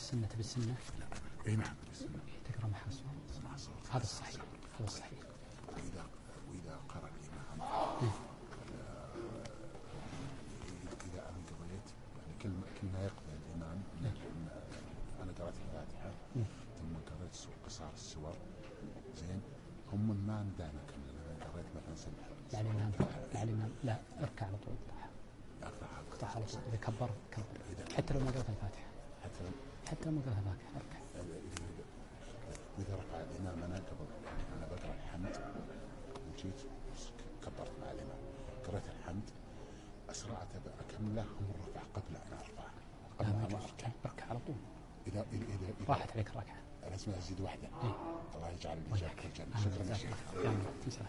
السنة بالسنة؟ اي نعم تقرأ معها صوت. هذا الصحيح. هذا الصحيح. وإذا قرأ الإمام إذا أنا قريت يعني كل ما يقرأ الإمام أنا قرأت الفاتحة ثم قرأت قصار السور زين هم ما ندانا كمل أنا قرأت مثلا سبع مع الإمام لا اركع على طول اقطع على طول إذا كبر حتى لو ما قرأت الفاتحة حتى لو ما قرأت الفاتحة اركع. وإذا رفع الإمام أنا قبل يعني أنا بقرأ الحمد وجيت كبرت مع الإمام قرأت الحمد أسرعت أكمله هم رفع قبل أن أرفع اركع على طول. إذا راحت عليك الركعة لازم أزيد واحدة. الله يجعل الإجابة الجنة. شكرا يا شيخ.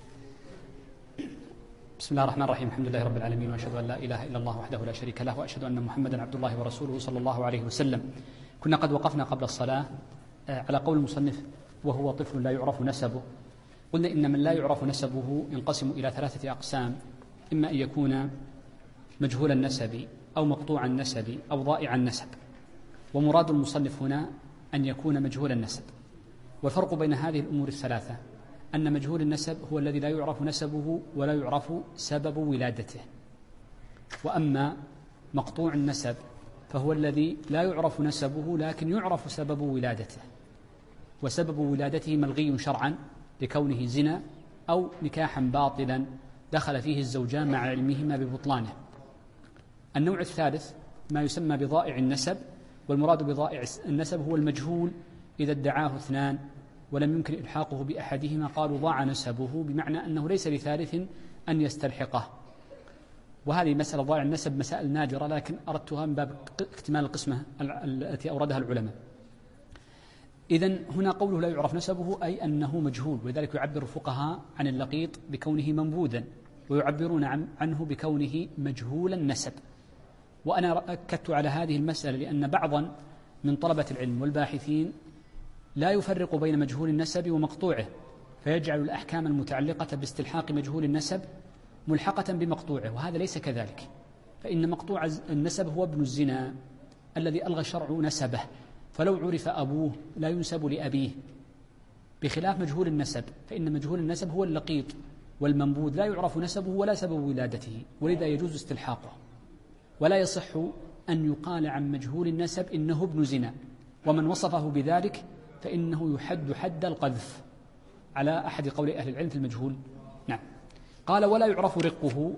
بسم الله الرحمن الرحيم. الحمد لله رب العالمين وأشهد أن لا إله إلا الله وحده لا شريك له وأشهد أن محمدا عبد الله ورسوله صلى الله عليه وسلم. كنا قد وقفنا قبل الصلاة على قول المصنف وهو طفل لا يعرف نسبه. قلنا إن من لا يعرف نسبه ينقسم إلى 3 أقسام، إما أن يكون مجهول النسب أو مقطوع النسب أو ضائع النسب، ومراد المصنف هنا أن يكون مجهول النسب. والفرق بين هذه الأمور الثلاثة أن مجهول النسب هو الذي لا يعرف نسبه ولا يعرف سبب ولادته، وأما مقطوع النسب فهو الذي لا يعرف نسبه لكن يعرف سبب ولادته، وسبب ولادته ملغي شرعا لكونه زنا أو نكاحا باطلا دخل فيه الزوجان مع علمهما ببطلانه. النوع الثالث ما يسمى بضائع النسب، والمراد بضائع النسب هو المجهول إذا ادعاه 2 ولم يمكن إلحاقه بأحدهما قالوا ضاع نسبه، بمعنى أنه ليس لثالث أن يستلحقه. وهذه مسألة ضائع النسب مسائل نادرة، لكن أردتها من باب اكتمال القسمة التي أوردها العلماء. إذن هنا قوله لا يعرف نسبه أي أنه مجهول، ولذلك يعبر الفقهاء عن اللقيط بكونه منبوذا، ويعبرون عنه بكونه مجهول النسب. وأنا أكدت على هذه المسألة لأن بعضا من طلبة العلم والباحثين لا يفرق بين مجهول النسب ومقطوعه، فيجعل الأحكام المتعلقة باستلحاق مجهول النسب ملحقة بمقطوعه، وهذا ليس كذلك. فإن مقطوع النسب هو ابن الزنا الذي ألغى الشرع نسبه، فلو عرف أبوه لا ينسب لأبيه، بخلاف مجهول النسب فإن مجهول النسب هو اللقيط والمنبوذ لا يعرف نسبه ولا سبب ولادته، ولذا يجوز استلحاقه. ولا يصح أن يقال عن مجهول النسب إنه ابن زنا، ومن وصفه بذلك فإنه يحد حد القذف على أحد قول أهل العلم في المجهول. نعم. قال ولا يعرف رقه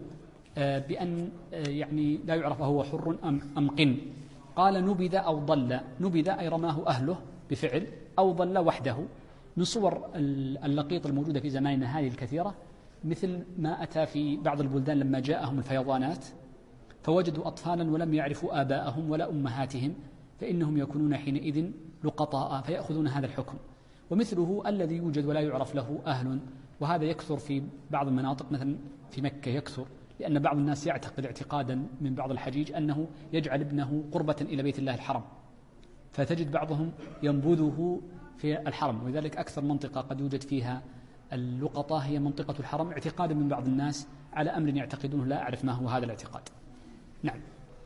بأن يعني لا يعرف هو حر أم قن. قال نبذ أو ضل. نبذ أي رماه أهله بفعل، أو ضل وحده. من صور اللقيط الموجودة في زماننا هذه الكثيرة مثل ما أتى في بعض البلدان لما جاءهم الفيضانات فوجدوا أطفالا ولم يعرفوا آباءهم ولا أمهاتهم، فإنهم يكونون حينئذ لقطاء فيأخذون هذا الحكم. ومثله الذي يوجد ولا يعرف له أهل، وهذا يكثر في بعض المناطق مثلا في مكة يكثر، لأن بعض الناس يعتقد اعتقادا من بعض الحجيج أنه يجعل ابنه قربة إلى بيت الله الحرم، فتجد بعضهم ينبذه في الحرم. ولذلك أكثر منطقة قد يوجد فيها اللقطة هي منطقة الحرم، اعتقادا من بعض الناس على أمر يعتقدونه لا أعرف ما هو هذا الاعتقاد. نعم.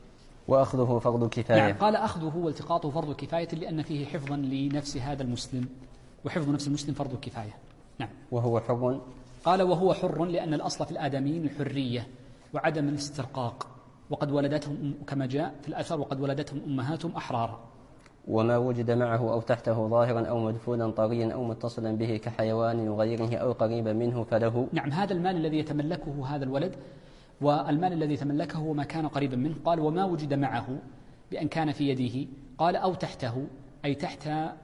وأخذه فرض كفاية. نعم. قال أخذه والتقاطه فرض كفاية لأن فيه حفظا لنفس هذا المسلم، وحفظ نفس المسلم فرض كفاية. نعم. وهو حر. قال وهو حر لأن الأصل في الآدميين الحرية وعدم الاسترقاق، وقد ولدتهم كما جاء في الأثر وقد ولدتهم أمهاتهم أحرارا. وما وجد معه أو تحته ظاهرا أو مدفونا طريا أو متصلا به كحيوان وغيره أو قريبا منه فله. نعم. هذا المال الذي يتملكه هذا الولد، والمال الذي تملكه هو ما كان قريبا منه. قال وما وجد معه بأن كان في يده. قال أو تحته أي تحت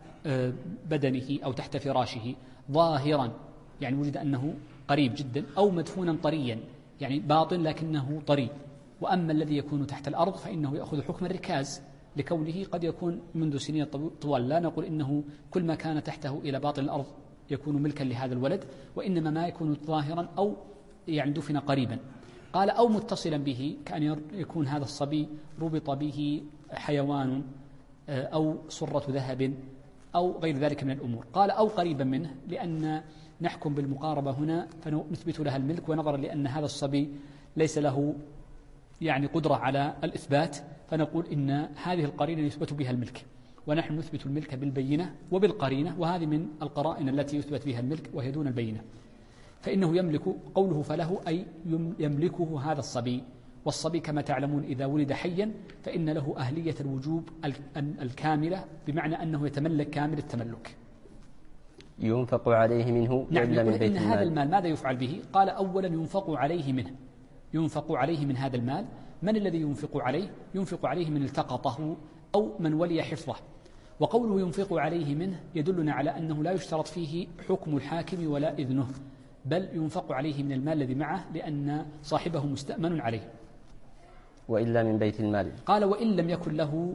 بدنه أو تحت فراشه ظاهرا، يعني وجد أنه قريب جدا، أو مدفونا طريا يعني باطن لكنه طري. وأما الذي يكون تحت الأرض فإنه يأخذ حكم الركاز لكونه قد يكون منذ سنين طوال. لا نقول إنه كل ما كان تحته إلى باطن الأرض يكون ملكا لهذا الولد، وإنما ما يكون ظاهرا أو يعني دفن قريبا. قال أو متصلا به كأن يكون هذا الصبي ربط به حيوان أو صرة ذهب أو غير ذلك من الأمور. قال أو قريبا منه لأن نحكم بالمقاربة هنا فنثبت لها الملك، ونظرا لأن هذا الصبي ليس له يعني قدرة على الإثبات فنقول إن هذه القرينة يثبت بها الملك. ونحن نثبت الملك بالبينة وبالقرينة، وهذه من القرائن التي يثبت بها الملك وهي دون البينة. فإنه يملك، قوله فله أي يملكه هذا الصبي، والصبي كما تعلمون إذا ولد حيا فإن له أهلية الوجوب الكاملة، بمعنى أنه يتملك كامل التملك. ينفق عليه منه. نعم، يقول إن هذا المال ماذا يفعل به؟ قال أولا ينفق عليه منه، ينفق عليه من هذا المال. من الذي ينفق عليه؟ ينفق عليه من التقطه أو من ولي حفظه. وقوله ينفق عليه منه يدلنا على أنه لا يشترط فيه حكم الحاكم ولا إذنه، بل ينفق عليه من المال الذي معه لأن صاحبه مستأمن عليه. وإلا من بيت المال. قال وإن لم يكن له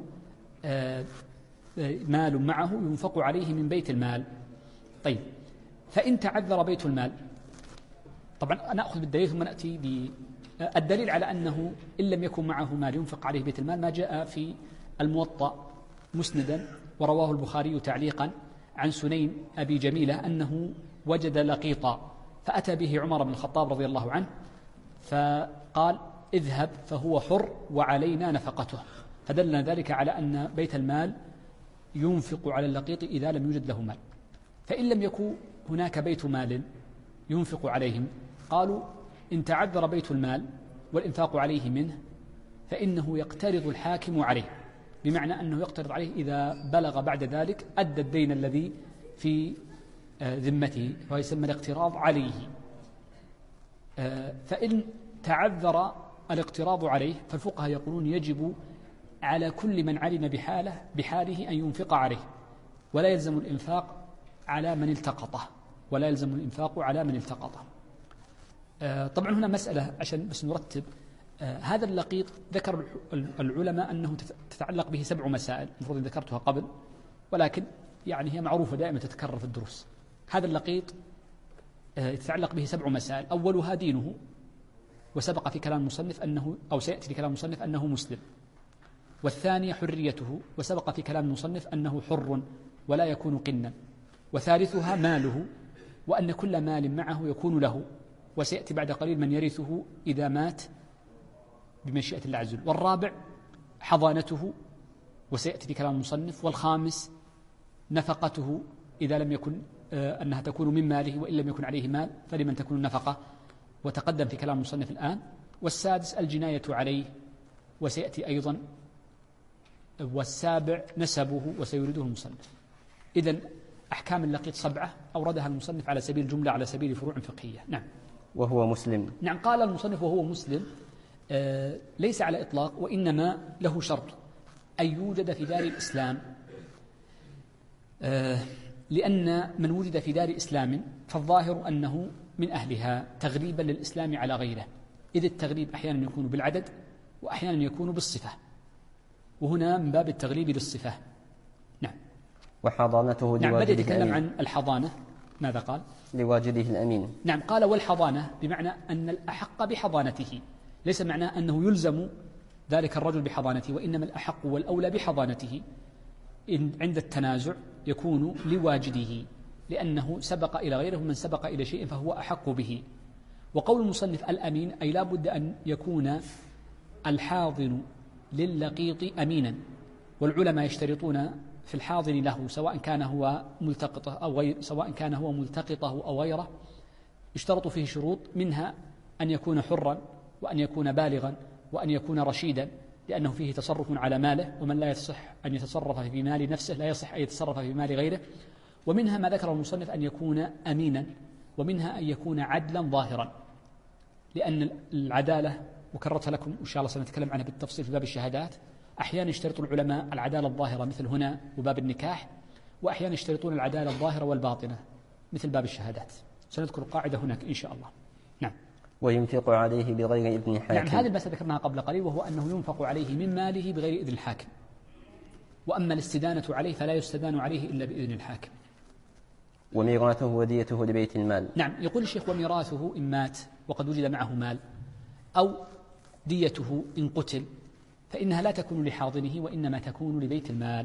مال معه ينفق عليه من بيت المال. طيب، فإن تعذر بيت المال، طبعا نأخذ بالدليل ثم نأتي بالدليل على أنه إن لم يكن معه مال ينفق عليه بيت المال ما جاء في الموطأ مسندا ورواه البخاري تعليقا عن سنين أبي جميلة أنه وجد لقيطا فأتى به عمر بن الخطاب رضي الله عنه فقال اذهب فهو حر وعلينا نفقته، فدلنا ذلك على أن بيت المال ينفق على اللقيط إذا لم يوجد له مال. فإن لم يكن هناك بيت مال ينفق عليهم، قالوا إن تعذر بيت المال والإنفاق عليه منه فإنه يقترض الحاكم عليه، بمعنى أنه يقترض عليه إذا بلغ بعد ذلك أدى الدين الذي في ذمته، وهو يسمى الاقتراض عليه. فإن تعذر الاقتراض عليه فالفقهاء يقولون يجب على كل من علم بحاله أن ينفق عليه، ولا يلزم الإنفاق على من التقطه، ولا يلزم الإنفاق على من التقطه. طبعا هنا مسألة عشان بس نرتب. هذا اللقيط ذكر العلماء أنه تتعلق به 7 مسائل، المفروض أن ذكرتها قبل ولكن يعني هي معروفة دائما تتكرر في الدروس. هذا اللقيط يتعلق به 7 مسائل، أولها دينه، وسبق في كلام المصنف أنه أو سيأتي في كلام المصنف أنه مسلم. والثانية حريته، وسبق في كلام المصنف أنه حر ولا يكون قنا. وثالثها ماله، وأن كل مال معه يكون له، وسيأتي بعد قليل من يرثه إذا مات بمشيئة الله عز وجل. والرابع حضانته، وسيأتي في كلام المصنف. والخامس نفقته إذا لم يكن أنها تكون من ماله، وإن لم يكن عليه مال فلمن تكون النفقة، وتقدم في كلام المصنف الآن. والسادس الجناية عليه، وسيأتي أيضا. والسابع نسبه، وسيريده المصنف. إذن أحكام اللقيط 7 أوردها المصنف على سبيل جملة، على سبيل فروع فقهية. نعم. وهو مسلم. نعم، قال المصنف وهو مسلم ليس على إطلاق، وإنما له شرط أن يوجد في دار الإسلام، لأن من وجد في دار إسلام فالظاهر أنه من أهلها تغريبا للإسلام على غيره، إذ التغريب أحيانا يكون بالعدد وأحيانا يكون بالصفة، وهنا من باب التغريب للصفة. نعم. وحضانته لواجده. نعم، بدأ يتكلم عن الحضانة. ماذا قال؟ لواجده الأمين. نعم، قال والحضانة بمعنى أن الأحق بحضانته، ليس معناه أنه يلزم ذلك الرجل بحضانته، وإنما الأحق والأولى بحضانته إن عند التنازع يكون لواجده، لأنه سبق إلى غيره، من سبق إلى شيء فهو أحق به. وقول المصنف الأمين أي لا بد أن يكون الحاضن لللقيط أمينا، والعلماء يشترطون في الحاضن له سواء كان هو ملتقطه أو غير، سواء كان هو ملتقطه أو غيره، يشترط فيه شروط، منها أن يكون حرا، وأن يكون بالغا، وأن يكون رشيدا، لأنه فيه تصرف على ماله، ومن لا يصح أن يتصرف في مال نفسه لا يصح أن يتصرف في مال غيره. ومنها ما ذكر المصنف أن يكون أمينا، ومنها أن يكون عدلا ظاهرا، لأن العدالة وكررتها لكم إن شاء الله سنتكلم عنها بالتفصيل في باب الشهادات. أحيانا يشترط العلماء العدالة الظاهرة مثل هنا وباب النكاح، وأحيانا يشترطون العدالة الظاهرة والباطنة مثل باب الشهادات. سنذكر القاعدة هناك إن شاء الله. نعم. وينفق عليه بغير إذن الحاكم. نعم، هذه المسألة ذكرناها قبل قليل، وهو أنه ينفق عليه من ماله بغير إذن الحاكم. وأما الاستدانة عليه فلا يستدان عليه إلا بإذن الحاكم. وميراثه وديته لبيت المال. نعم، يقول الشيخ وميراثه إن مات وقد وجد معه مال، أو ديته إن قتل، فإنها لا تكون لحاضنه وإنما تكون لبيت المال،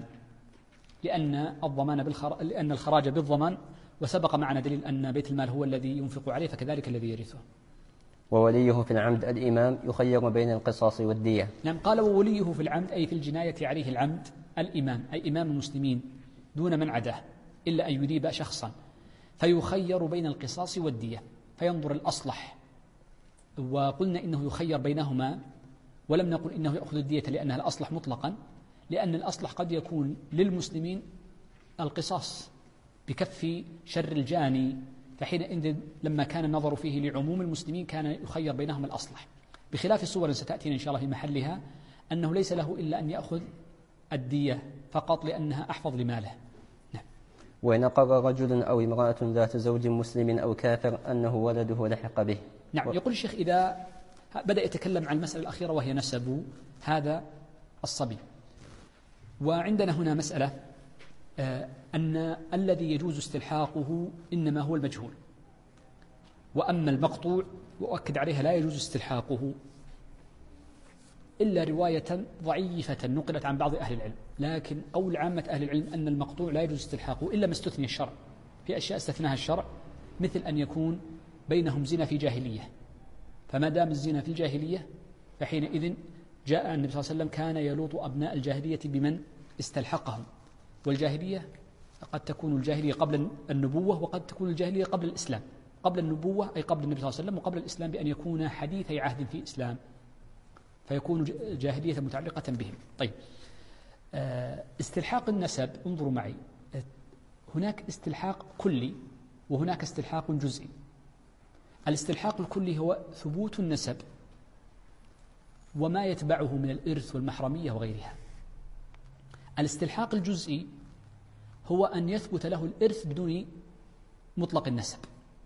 لأن الخراج بالضمان، وسبق معنا دليل أن بيت المال هو الذي ينفق عليه، فكذلك الذي يرثه. ووليه في العمد الإمام يخير بين القصاص والدية. نعم، قال ووليه في العمد أي في الجناية عليه العمد الإمام، أي إمام المسلمين دون من عداه إلا أن يذيب شخصا، فيخير بين القصاص والدية، فينظر الأصلح. وقلنا إنه يخير بينهما، ولم نقل إنه يأخذ الدية لأنها الأصلح مطلقا، لأن الأصلح قد يكون للمسلمين القصاص بكف شر الجاني، فحينئذ لما كان النظر فيه لعموم المسلمين كان يخير بينهم الأصلح، بخلاف الصور ستأتينا إن شاء الله في محلها أنه ليس له إلا أن يأخذ الدية فقط لأنها أحفظ لماله. نعم. وإن أقر رجل أو امرأة ذات زوج مسلم أو كافر أنه ولده لحق به. نعم. يقول الشيخ إذا بدأ يتكلم عن المسألة الأخيرة وهي نسب هذا الصبي، وعندنا هنا مسألة أن الذي يجوز استلحاقه إنما هو المجهول، وأما المقطوع وأؤكد عليها لا يجوز استلحاقه إلا رواية ضعيفة نقلت عن بعض أهل العلم، لكن قول عامة أهل العلم أن المقطوع لا يجوز استلحاقه إلا ما استثني الشرع، في أشياء استثناها الشرع مثل أن يكون بينهم زنا في جاهلية، فما دام الزنا في الجاهلية فحينئذ جاء النبي صلى الله عليه وسلم كان يلوط أبناء الجاهلية بمن استلحقهم، والجاهلية قد تكون الجاهلية قبل النبوة وقد تكون الجاهلية قبل الإسلام. قبل النبوة أي قبل النبي صلى الله عليه وسلم، وقبل الإسلام بأن يكون حديثي عهد في الإسلام، فيكون جاهلية متعلقة بهم. طيب، استلحاق النسب، انظروا معي، هناك استلحاق كلي وهناك استلحاق جزئي. الاستلحاق الكلي هو ثبوت النسب وما يتبعه من الإرث والمحرمية وغيرها. الاستلحاق الجزئي هو أن يثبت له الإرث بدون مطلق النسب.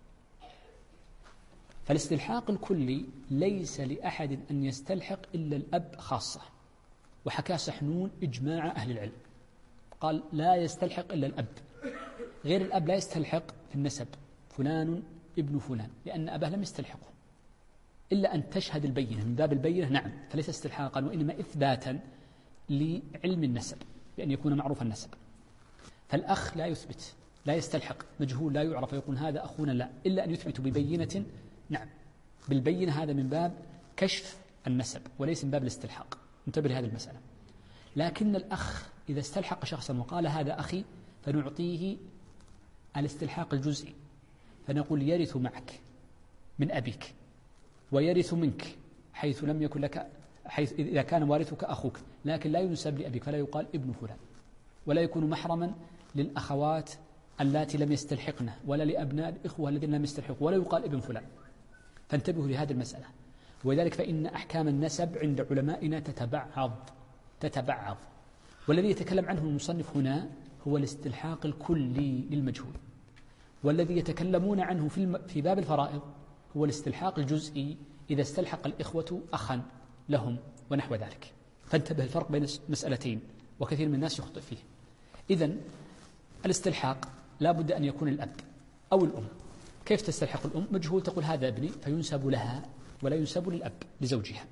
فالاستلحاق الكلي ليس لأحد أن يستلحق إلا الأب خاصة، وحكى سحنون إجماع أهل العلم، قال لا يستلحق إلا الأب، غير الأب لا يستلحق في النسب فلان ابن فلان، لأن أباه لم يستلحقه إلا أن تشهد البينة، من باب البينة نعم، فليس استلحاقا وإنما إثباتا لعلم النسب بأن يكون معروف النسب. فالأخ لا يثبت، لا يستلحق، مجهول لا يعرف يقول هذا أخونا، لا، إلا أن يثبت ببينة. نعم، بالبينة، هذا من باب كشف النسب وليس من باب الاستلحاق، انتبه لهذه المسألة. لكن الأخ إذا استلحق شخصا وقال هذا أخي فنعطيه الاستلحاق الجزئي، فنقول يرث معك من أبيك ويرث منك حيث لم يكن لك، حيث إذا كان وارثك أخوك، لكن لا ينسب لأبيك، فلا يقال ابن فلان، ولا يكون محرما للأخوات اللاتي لم يستلحقن، ولا لأبناء الإخوة الذين لم يستلحقوا، ولا يقال ابن فلان. فانتبهوا لهذه المسألة. ولذلك فإن أحكام النسب عند علمائنا تتبعض، والذي يتكلم عنه المصنف هنا هو الاستلحاق الكلي للمجهول، والذي يتكلمون عنه في باب الفرائض هو الاستلحاق الجزئي إذا استلحق الإخوة أخا لهم ونحو ذلك. فانتبه الفرق بين مسألتين وكثير من الناس يخطئ فيه. إذن الاستلحاق لا بد أن يكون الأب أو الأم. كيف تستلحق الأم؟ مجهول، تقول هذا ابني فينسب لها ولا ينسب للأب لزوجها،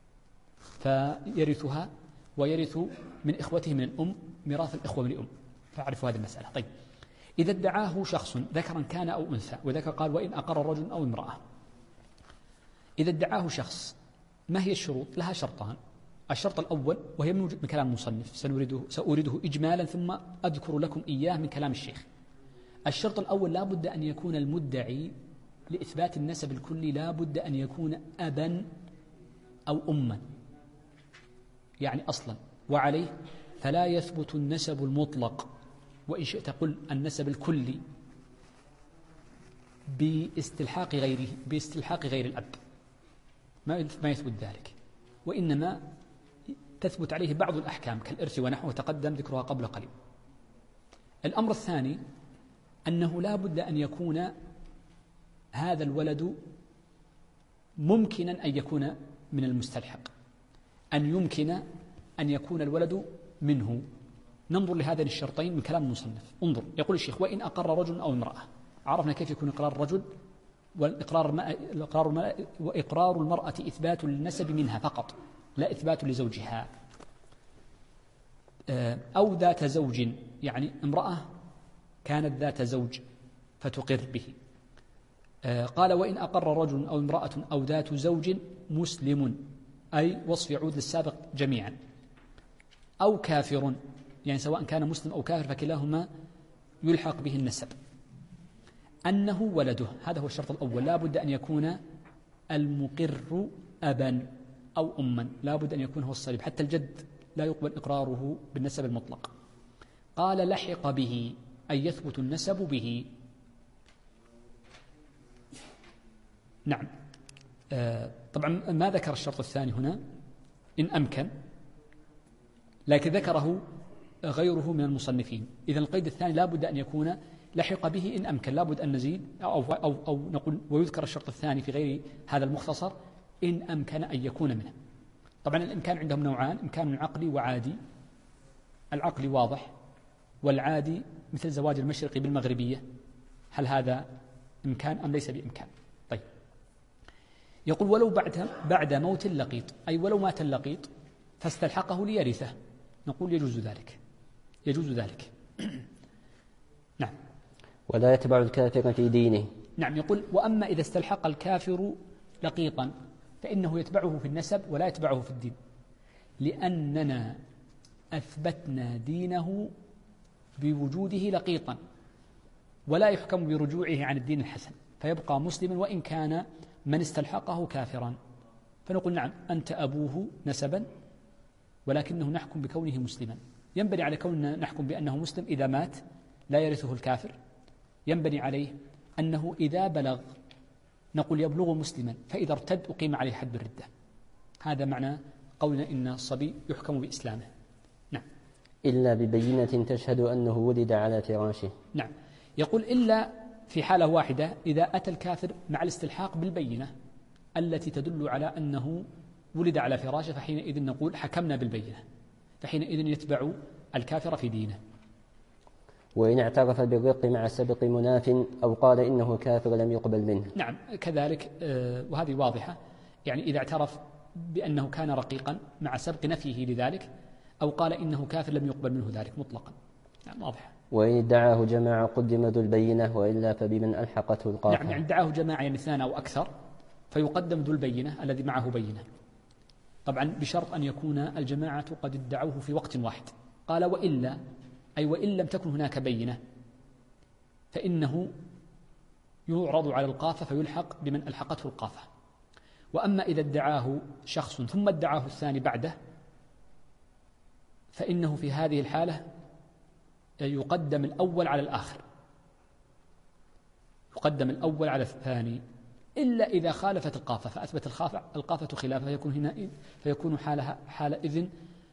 فيرثها ويرث من إخوته من الأم ميراث الإخوة من الأم، فاعرفوا هذه المسألة. طيب، إذا ادعاه شخص ذكرا كان أو أنثى، وذكر قال وإن أقر رجل أو امرأة، إذا ادعاه شخص ما هي الشروط؟ لها شرطان. الشرط الأول وهي من كلام المصنف، سأورده إجمالا ثم أذكر لكم إياه من كلام الشيخ. الشرط الأول لا بد أن يكون المدعي لإثبات النسب الكلي لا بد أن يكون أبا أو أما، يعني أصلا، وعليه فلا يثبت النسب المطلق، وإن شئت قل النسب الكلي، باستلحاق غير الأب، ما يثبت ذلك، وإنما تثبت عليه بعض الأحكام كالإرث ونحوه تقدم ذكرها قبل قليل. الأمر الثاني أنه لا بد أن يكون هذا الولد ممكنا أن يكون من المستلحق، أن يمكن أن يكون الولد منه. ننظر لهذين الشرطين من كلام المصنف. انظر، يقول الشيخ وإن أقر رجل أو امرأة، عرفنا كيف يكون إقرار الرجل، وإقرار المرأة إثبات للنسب منها فقط لا إثبات لزوجها، أو ذات زوج، يعني امرأة كانت ذات زوج فتقر به، قال وإن أقر رجل أو امرأة أو ذات زوج مسلم، أي وصف يعود للسابق جميعا، أو كافر، يعني سواء كان مسلم أو كافر فكلاهما يلحق به النسب، أنه ولده. هذا هو الشرط الأول، لا بد أن يكون المقر أبا أو أما، لا بد أن يكون هو الصليب، حتى الجد لا يقبل إقراره بالنسب المطلق. قال لحق به، أي يثبت النسب به. نعم. طبعا ما ذكر الشرط الثاني هنا إن أمكن، لكن ذكره غيره من المصنفين. إذا القيد الثاني لا بد أن يكون لحق به إن أمكن، لا بد أن نزيد أو نقول ويذكر الشرط الثاني في غير هذا المختصر إن أمكن أن يكون منه. طبعا الإمكان عندهم نوعان، إمكان عقلي وعادي. العقلي واضح، والعادي مثل زواج المشرقي بالمغربية، هل هذا إمكان أم ليس بإمكان؟ طيب، يقول ولو بعد موت اللقيط، أي ولو مات اللقيط فاستلحقه ليرثه، نقول يجوز ذلك، يجوز ذلك. نعم. ولا يتبع الكافر في دينه. نعم. يقول وأما إذا استلحق الكافر لقيطا فإنه يتبعه في النسب ولا يتبعه في الدين، لأننا أثبتنا دينه بوجوده لقيطا، ولا يحكم برجوعه عن الدين الحسن، فيبقى مسلما وإن كان من استلحقه كافرا. فنقول نعم أنت أبوه نسبا، ولكنه نحكم بكونه مسلما. ينبني على كوننا نحكم بأنه مسلم إذا مات لا يرثه الكافر، ينبني عليه أنه إذا بلغ نقول يبلغ مسلما، فإذا ارتد أقيم عليه حد الردة. هذا معنى قولنا إن الصبي يحكم بإسلامه. نعم. إلا ببينة تشهد أنه ولد على فراشه. نعم. يقول إلا في حالة واحدة، إذا أتى الكافر مع الاستلحاق بالبينة التي تدل على أنه ولد على فراشه، فحينئذ نقول حكمنا بالبينة، فحينئذ يتبع الكافر في دينه. وإن اعترف بالرق مع سبق مناف أو قال إنه كافر لم يقبل منه. نعم كذلك، وهذه واضحة، يعني إذا اعترف بأنه كان رقيقا مع سبق نفيه لذلك، أو قال إنه كافر لم يقبل منه ذلك مطلقا. نعم واضح. وإن ادعاه جماعة قدم ذو البينة، وإلا فبمن ألحقته القافة. نعم، يعني ادعاه جماعة يعني اثنان أو أكثر، فيقدم ذو البينة الذي معه بينة، طبعا بشرط أن يكون الجماعة قد ادعوه في وقت واحد. قال وإلا، أي وإن لم تكن هناك بينة فإنه يعرض على القافة فيلحق بمن ألحقته القافة. وأما إذا ادعاه شخص ثم ادعاه الثاني بعده، فإنه في هذه الحالة يقدم الأول على الآخر، يقدم الأول على الثاني، إلا إذا خالفت القافة فأثبت القافة خلافه، فيكون حالئذ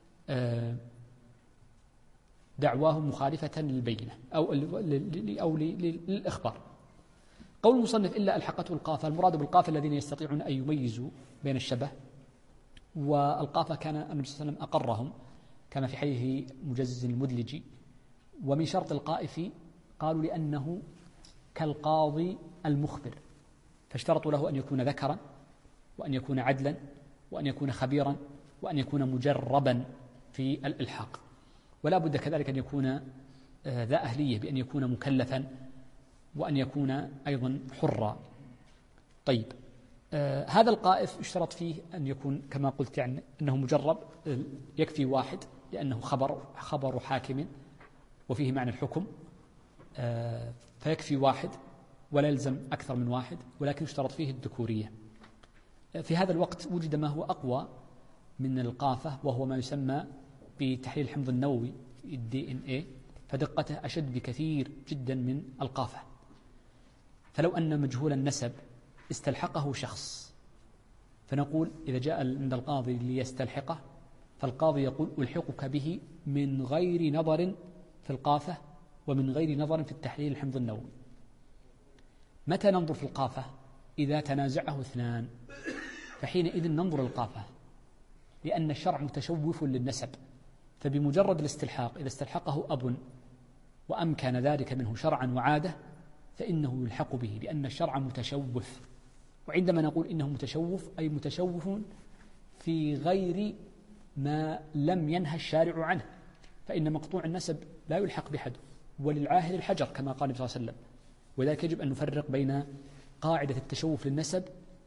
دعواه مخالفة للبينة أو للإخبار. قول المصنف إلا ألحقته القافة، المراد بالقافة الذين يستطيعون أن يميزوا بين الشبه، والقافة كان النبي صلى الله عليه وسلم أقرهم كما في حديث مجزز المدلجي. ومن شرط القائف قالوا لأنه كالقاضي المخبر، فاشترطوا له أن يكون ذكرا، وأن يكون عدلا، وأن يكون خبيرا، وأن يكون مجربا في الإلحاق، ولا بد كذلك أن يكون ذا أهلية بأن يكون مكلفا، وأن يكون أيضا حرا. طيب، هذا القائف اشترط فيه أن يكون كما قلت يعني أنه مجرب، يكفي واحد لأنه خبر حاكم وفيه معنى الحكم، فيكفي واحد ولا يلزم أكثر من واحد، ولكن اشترط فيه الذكورية. في هذا الوقت وجد ما هو أقوى من القافة، وهو ما يسمى بتحليل الحمض النووي DNA، فدقته أشد بكثير جدا من القافة. فلو أن مجهول النسب استلحقه شخص، فنقول إذا جاء عند القاضي ليستلحقه، فالقاضي يقول ألحقك به من غير نظر في القافة ومن غير نظر في التحليل الحمض النووي. متى ننظر في القافة؟ إذا تنازعه اثنان، فحينئذ ننظر القافة، لأن الشرع متشوف للنسب، فبمجرد الاستلحاق إذا استلحقه أب وأمكن ذلك منه شرعا وعادة فإنه يلحق به، لأن الشرع متشوف. وعندما نقول إنه متشوف أي متشوف في غير ما لم ينهى الشارع عنه، فإن مقطوع النسب لا يلحق بحد، وللعاهر الحجر كما قال النبي صلى الله عليه وسلم. وذلك يجب أن نفرق بين قاعدة التشوف للنسب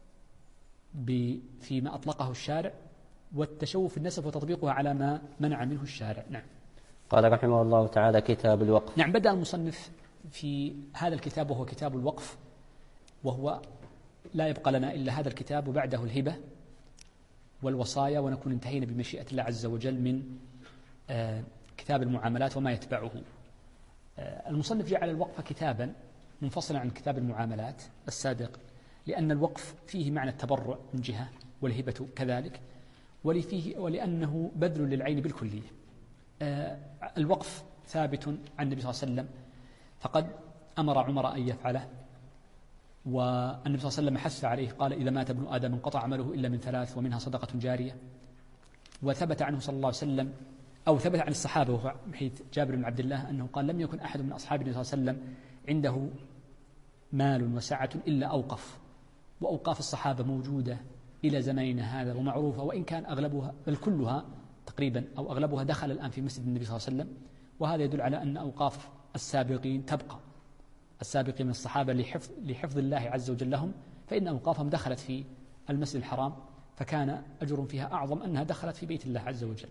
فيما أطلقه الشارع، والتشوف النسب وتطبيقها على ما منع منه الشارع. نعم. قال رحمه الله تعالى: كتاب الوقف. نعم، بدأ المصنف في هذا الكتاب وهو كتاب الوقف، وهو لا يبقى لنا إلا هذا الكتاب وبعده الهبة والوصايا، ونكون انتهينا بمشيئة الله عز وجل من كتاب المعاملات وما يتبعه. المصنف جعل الوقف كتابا منفصلا عن كتاب المعاملات السابق، لأن الوقف فيه معنى التبرع من جهة، والهبة كذلك، ولأنه بذل للعين بالكلية. الوقف ثابت عن النبي صلى الله عليه وسلم، فقد أمر عمر أن يفعله، والنبي صلى الله عليه وسلم حث عليه، قال: إذا مات ابن آدم انقطع عمله إلا من ثلاث ومنها صدقة جارية. وثبت عنه صلى الله عليه وسلم، أو ثبت عن الصحابة وهو حيث جابر بن عبد الله أنه قال: لم يكن أحد من أصحاب النبي صلى الله عليه وسلم عنده مال وسعة إلا أوقف، وأوقاف الصحابة موجودة إلى زماننا هذا ومعروفة، وإن كان أغلبها بل كلها تقريبا أو أغلبها دخل الآن في مسجد النبي صلى الله عليه وسلم، وهذا يدل على أن أوقاف السابقين تبقى، السابقين من الصحابة لحفظ الله عز وجل لهم، فإن أوقافهم دخلت في المسجد الحرام، فكان أجر فيها أعظم أنها دخلت في بيت الله عز وجل.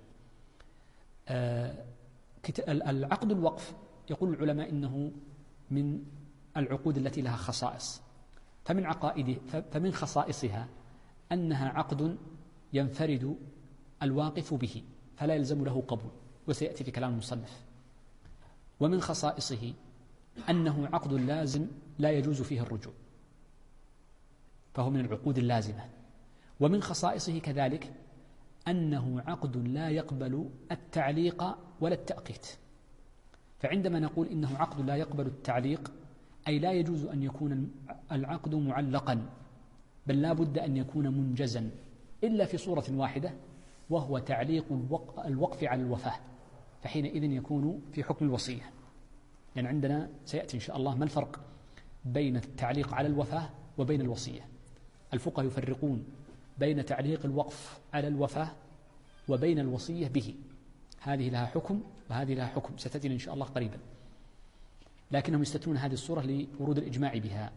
العقد الوقف يقول العلماء إنه من العقود التي لها خصائص، فمن خصائصها أنها عقد ينفرد الواقف به فلا يلزم له قبول، وسيأتي في كلام المصنف. ومن خصائصه أنه عقد لازم لا يجوز فيه الرجوع، فهو من العقود اللازمة. ومن خصائصه كذلك أنه عقد لا يقبل التعليق ولا التأقيت. فعندما نقول إنه عقد لا يقبل التعليق، أي لا يجوز أن يكون العقد معلقا، بل لا بد أن يكون منجزا، إلا في صورة واحدة، وهو تعليق الوقف على الوفاة، فحينئذ يكون في حكم الوصية. يعني عندنا سيأتي إن شاء الله ما الفرق بين التعليق على الوفاة وبين الوصية. الفقهاء يفرقون بين تعليق الوقف على الوفاة وبين الوصية به، هذه لها حكم وهذه لها حكم، ستأتينا إن شاء الله قريبا، لكنهم يستثنون هذه الصورة لورود الإجماع بها.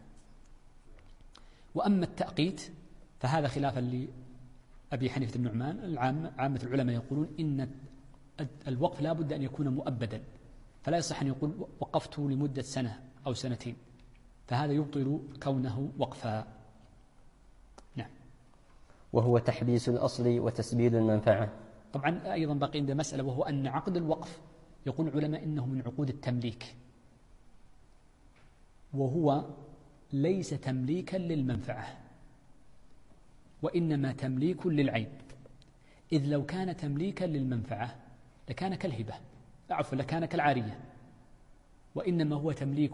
وأما التأقيت فهذا خلافا لأبي حنيفة بن نعمان، عامة العلماء يقولون إن الوقف لا بد أن يكون مؤبدا، فلا يصح أن يقول وقفت لمدة سنة أو سنتين، فهذا يبطل كونه وقفا. نعم. وهو تحبيس الأصل وتسبيل المنفعة. طبعا أيضا باقي عند مسألة، وهو أن عقد الوقف يقول العلماء إنه من عقود التمليك، وهو ليس تمليكا للمنفعة وإنما تمليك للعين، إذ لو كان تمليكا للمنفعة لكان كالهبة، عفوا لكان كالعارية، وإنما هو تمليك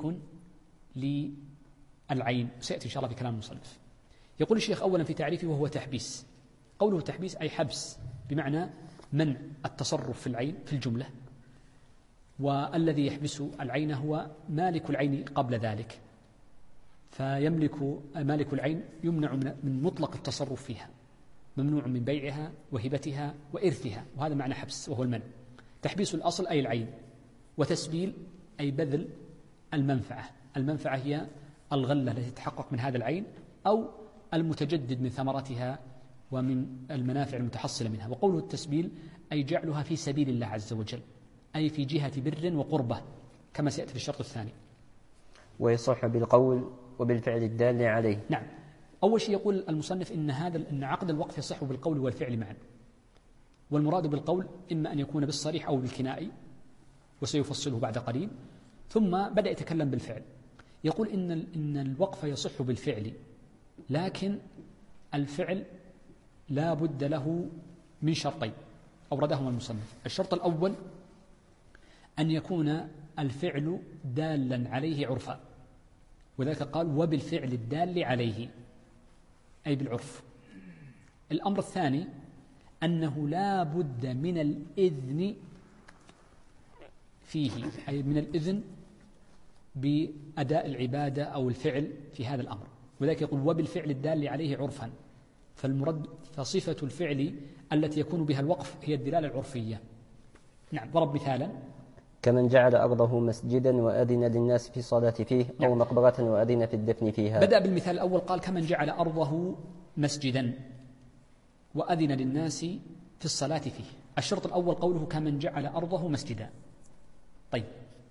للعين، سيأتي إن شاء الله في كلام المصنف. يقول الشيخ أولا في تعريفه: وهو تحبيس. قوله تحبيس أي حبس، بمعنى منع التصرف في العين في الجملة، والذي يحبس العين هو مالك العين قبل ذلك، فيملك مالك العين يمنع من مطلق التصرف فيها، ممنوع من بيعها وهبتها وإرثها، وهذا معنى حبس وهو المنع. تحبيس الأصل أي العين، وتسبيل أي بذل المنفعة. المنفعة هي الغلة التي تتحقق من هذا العين أو المتجدد من ثمرتها ومن المنافع المتحصلة منها. وقوله التسبيل أي جعلها في سبيل الله عز وجل، أي في جهة بر وقربة، كما سيأتي في الشرط الثاني. ويصح بالقول وبالفعل الدال عليه. نعم. أول شيء يقول المصنف إن عقد الوقف يصح بالقول والفعل معا، والمراد بالقول إما أن يكون بالصريح أو بالكنائي، وسيفصله بعد قليل. ثم بدأ يتكلم بالفعل، يقول إن الوقف يصح بالفعل، لكن الفعل لا بد له من شرطين أوردهما المصنف. الشرط الأول أن يكون الفعل دالا عليه عرفا، وذلك قال: وبالفعل الدال عليه، أي بالعرف. الأمر الثاني أنه لا بد من الإذن فيه، أي من الإذن بأداء العبادة أو الفعل في هذا الأمر، وذلك يقول: وبالفعل الدال عليه عرفا. فصفة الفعل التي يكون بها الوقف هي الدلالة العرفية. نعم. ضرب مثالا: كمن جعل أرضه مسجدا وأذن للناس في الصلاة فيه أو مقبرة وأذن في الدفن فيها. بدأ بالمثال الأول قال كمن جعل أرضه مسجدا وأذن للناس في الصلاة فيه. الشرط الأول قوله كمن جعل أرضه مسجدا. طيب،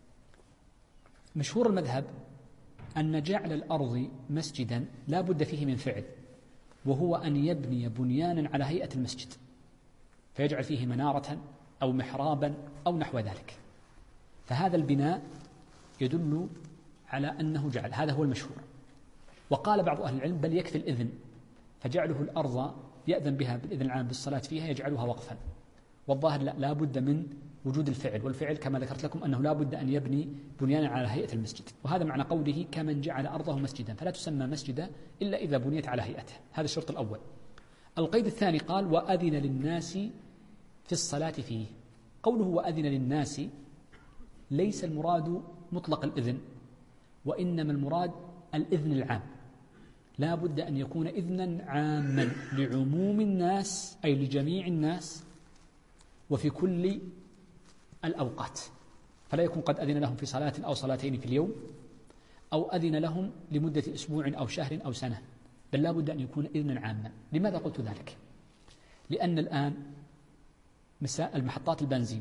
مشهور المذهب أن جعل الأرض مسجدا لا بد فيه من فعل، وهو أن يبني بنيانا على هيئة المسجد، فيجعل فيه منارة أو محرابا أو نحو ذلك، فهذا البناء يدل على أنه جعل، هذا هو المشهور. وقال بعض أهل العلم بل يكفي الإذن، فجعله الأرض يأذن بها بالإذن العام بالصلاة فيها يجعلها وقفا. والظاهر لا بد من وجود الفعل، والفعل كما ذكرت لكم أنه لا بد أن يبني بنيانا على هيئة المسجد، وهذا معنى قوله كمن جعل أرضه مسجدا، فلا تسمى مسجدا إلا إذا بنيت على هيئته. هذا الشرط الأول. القيد الثاني قال وأذن للناس في الصلاة فيه. قوله وأذن للناس ليس المراد مطلق الإذن، وإنما المراد الإذن العام، لا بد أن يكون إذنا عاما لعموم الناس أي لجميع الناس وفي كل الأوقات، فلا يكون قد أذن لهم في صلاة أو صلاتين في اليوم، أو أذن لهم لمدة أسبوع أو شهر أو سنة، بل لا بد أن يكون إذنا عاما. لماذا قلت ذلك؟ لأن الآن المحطات البنزين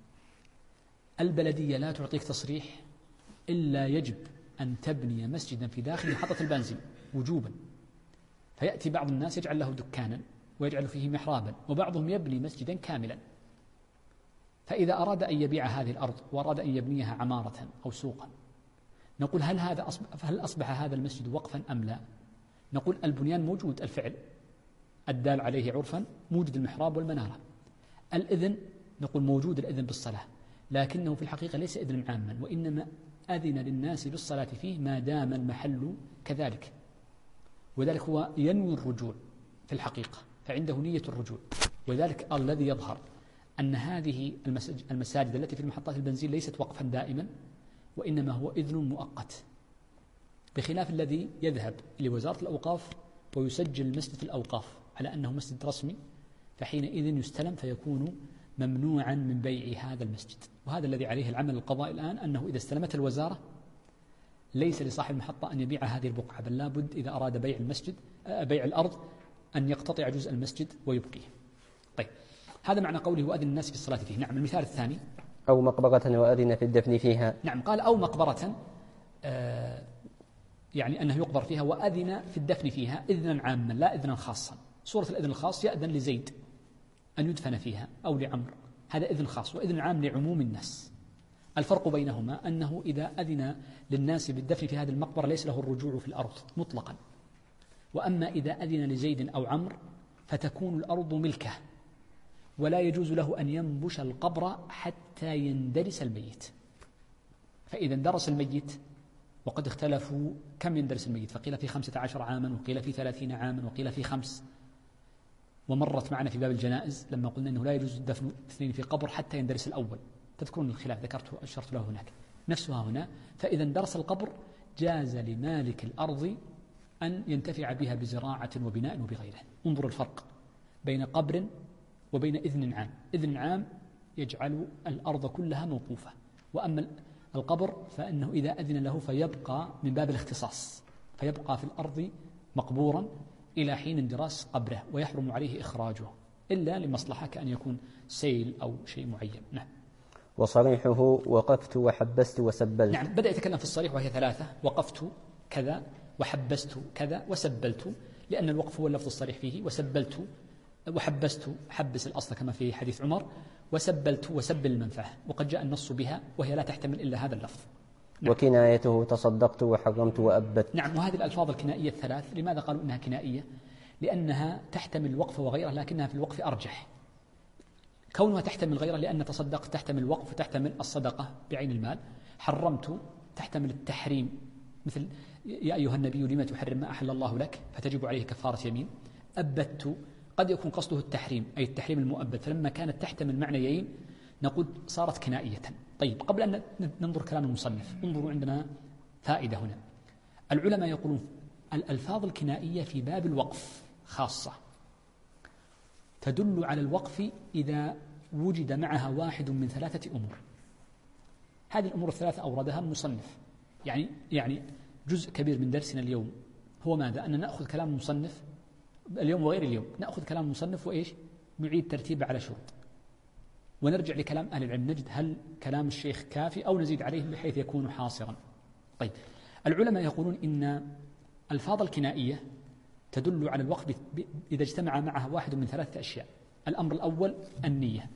البلدية لا تعطيك تصريح إلا يجب أن تبني مسجدا في داخل محطة البنزين وجوبا، فيأتي بعض الناس يجعل له دكانا ويجعل فيه محرابا، وبعضهم يبني مسجدا كاملا. فإذا أراد أن يبيع هذه الأرض وأراد أن يبنيها عمارة أو سوقا، نقول هل أصبح هذا المسجد وقفا أم لا؟ نقول البنيان موجود، الفعل الدال عليه عرفا موجود، المحراب والمنارة. الإذن نقول موجود الإذن بالصلاة، لكنه في الحقيقة ليس إذنا عاما، وإنما أذن للناس بالصلاة فيه ما دام المحل كذلك، وذلك هو ينوي الرجوع في الحقيقة، فعنده نية الرجوع. وذلك الذي يظهر أن هذه المساجد التي في محطات البنزين ليست وقفا دائما، وإنما هو إذن مؤقت، بخلاف الذي يذهب لوزارة الأوقاف ويسجل مسجد الأوقاف على أنه مسجد رسمي، فحينئذ يستلم فيكون ممنوعا من بيع هذا المسجد. وهذا الذي عليه العمل القضائي الآن، أنه إذا استلمت الوزارة ليس لصاحب المحطة أن يبيع هذه البقعة، بل لابد إذا أراد بيع المسجد بيع الأرض أن يقتطع جزء المسجد ويبقيه. طيب، هذا معنى قوله وأذن الناس في الصلاة فيه. نعم، المثال الثاني أو مقبرة وأذن في الدفن فيها. نعم، قال أو مقبرة، يعني أنه يقبر فيها، وأذن في الدفن فيها إذنا عاما لا إذنا خاصا. صورة الإذن الخاص يأذن لزيد أن يدفن فيها أو لعمر، هذا إذن خاص، وإذن عام لعموم الناس. الفرق بينهما أنه إذا أذن للناس بالدفن في هذه المقبرة ليس له الرجوع في الأرض مطلقا، وأما إذا أذن لزيد أو عمر فتكون الأرض ملكه، ولا يجوز له أن ينبش القبر حتى يندرس الميت. فإذا اندرس الميت، وقد اختلفوا كم يندرس الميت، فقيل في 15 عاما، وقيل في 30 عاما، وقيل في 5، ومرت معنا في باب الجنائز لما قلنا أنه لا يجوز الدفن اثنين في قبر حتى يندرس الأول، تذكرون الخلاف ذكرته أشرت له هناك، نفسها هنا. فإذا اندرس القبر جاز لمالك الأرض أن ينتفع بها بزراعة وبناء وبغيره. انظر الفرق بين قبر وبين إذن عام. إذن عام يجعل الأرض كلها موقوفة، وأما القبر فإنه إذا أذن له فيبقى من باب الاختصاص، فيبقى في الأرض مقبورا إلى حين اندراس قبره، ويحرم عليه إخراجه إلا لمصلحة كأن يكون سيل أو شيء معين. نعم. وصريحه وقفت وحبست وسبلت. نعم، بدأ يتكلم في الصريح وهي 3: وقفت كذا، وحبست كذا، وسبلت، لأن الوقف هو اللفظ الصريح فيه. وسبلت وحبست، حبس الأصل كما في حديث عمر، وسبلت وسبل المنفعة، وقد جاء النص بها وهي لا تحتمل إلا هذا اللفظ. نعم. وكنايته تصدقت وحرمت وأبت. نعم، وهذه الألفاظ الكنائية الثلاث لماذا قالوا إنها كنائية؟ لأنها تحتمل الوقف وغيره، لكنها في الوقف أرجح. كونها تحتمل غيره لأن تصدقت تحتمل الوقف وتحتمل الصدقة بعين المال. حرمت تحتمل التحريم، مثل يا أيها النبي لما تحرم ما أحل الله لك، فتجب عليه كفارة يمين. أبت قد يكون قصده التحريم أي التحريم المؤبد، فلما كانت تحتمل معنيين نقول صارت كنائية. طيب، قبل أن ننظر كلام المصنف، انظروا عندنا فائدة هنا. العلماء يقولون الألفاظ الكنائية في باب الوقف خاصة، تدل على الوقف إذا وجد معها واحد من 3 أمور. هذه الأمور الثلاثة أوردها المصنف. يعني جزء كبير من درسنا اليوم هو ماذا؟ أن نأخذ كلام المصنف اليوم وغير اليوم، نأخذ كلام المصنف وإيش؟ نعيد ترتيبه على شروط، ونرجع لكلام أهل العلم نجد هل كلام الشيخ كافي أو نزيد عليه بحيث يكون حاصرا. طيب، العلماء يقولون إن الفاظ الكنائية تدل على الوقف إذا اجتمع معها واحد من ثلاثة أشياء. الأمر الأول النية،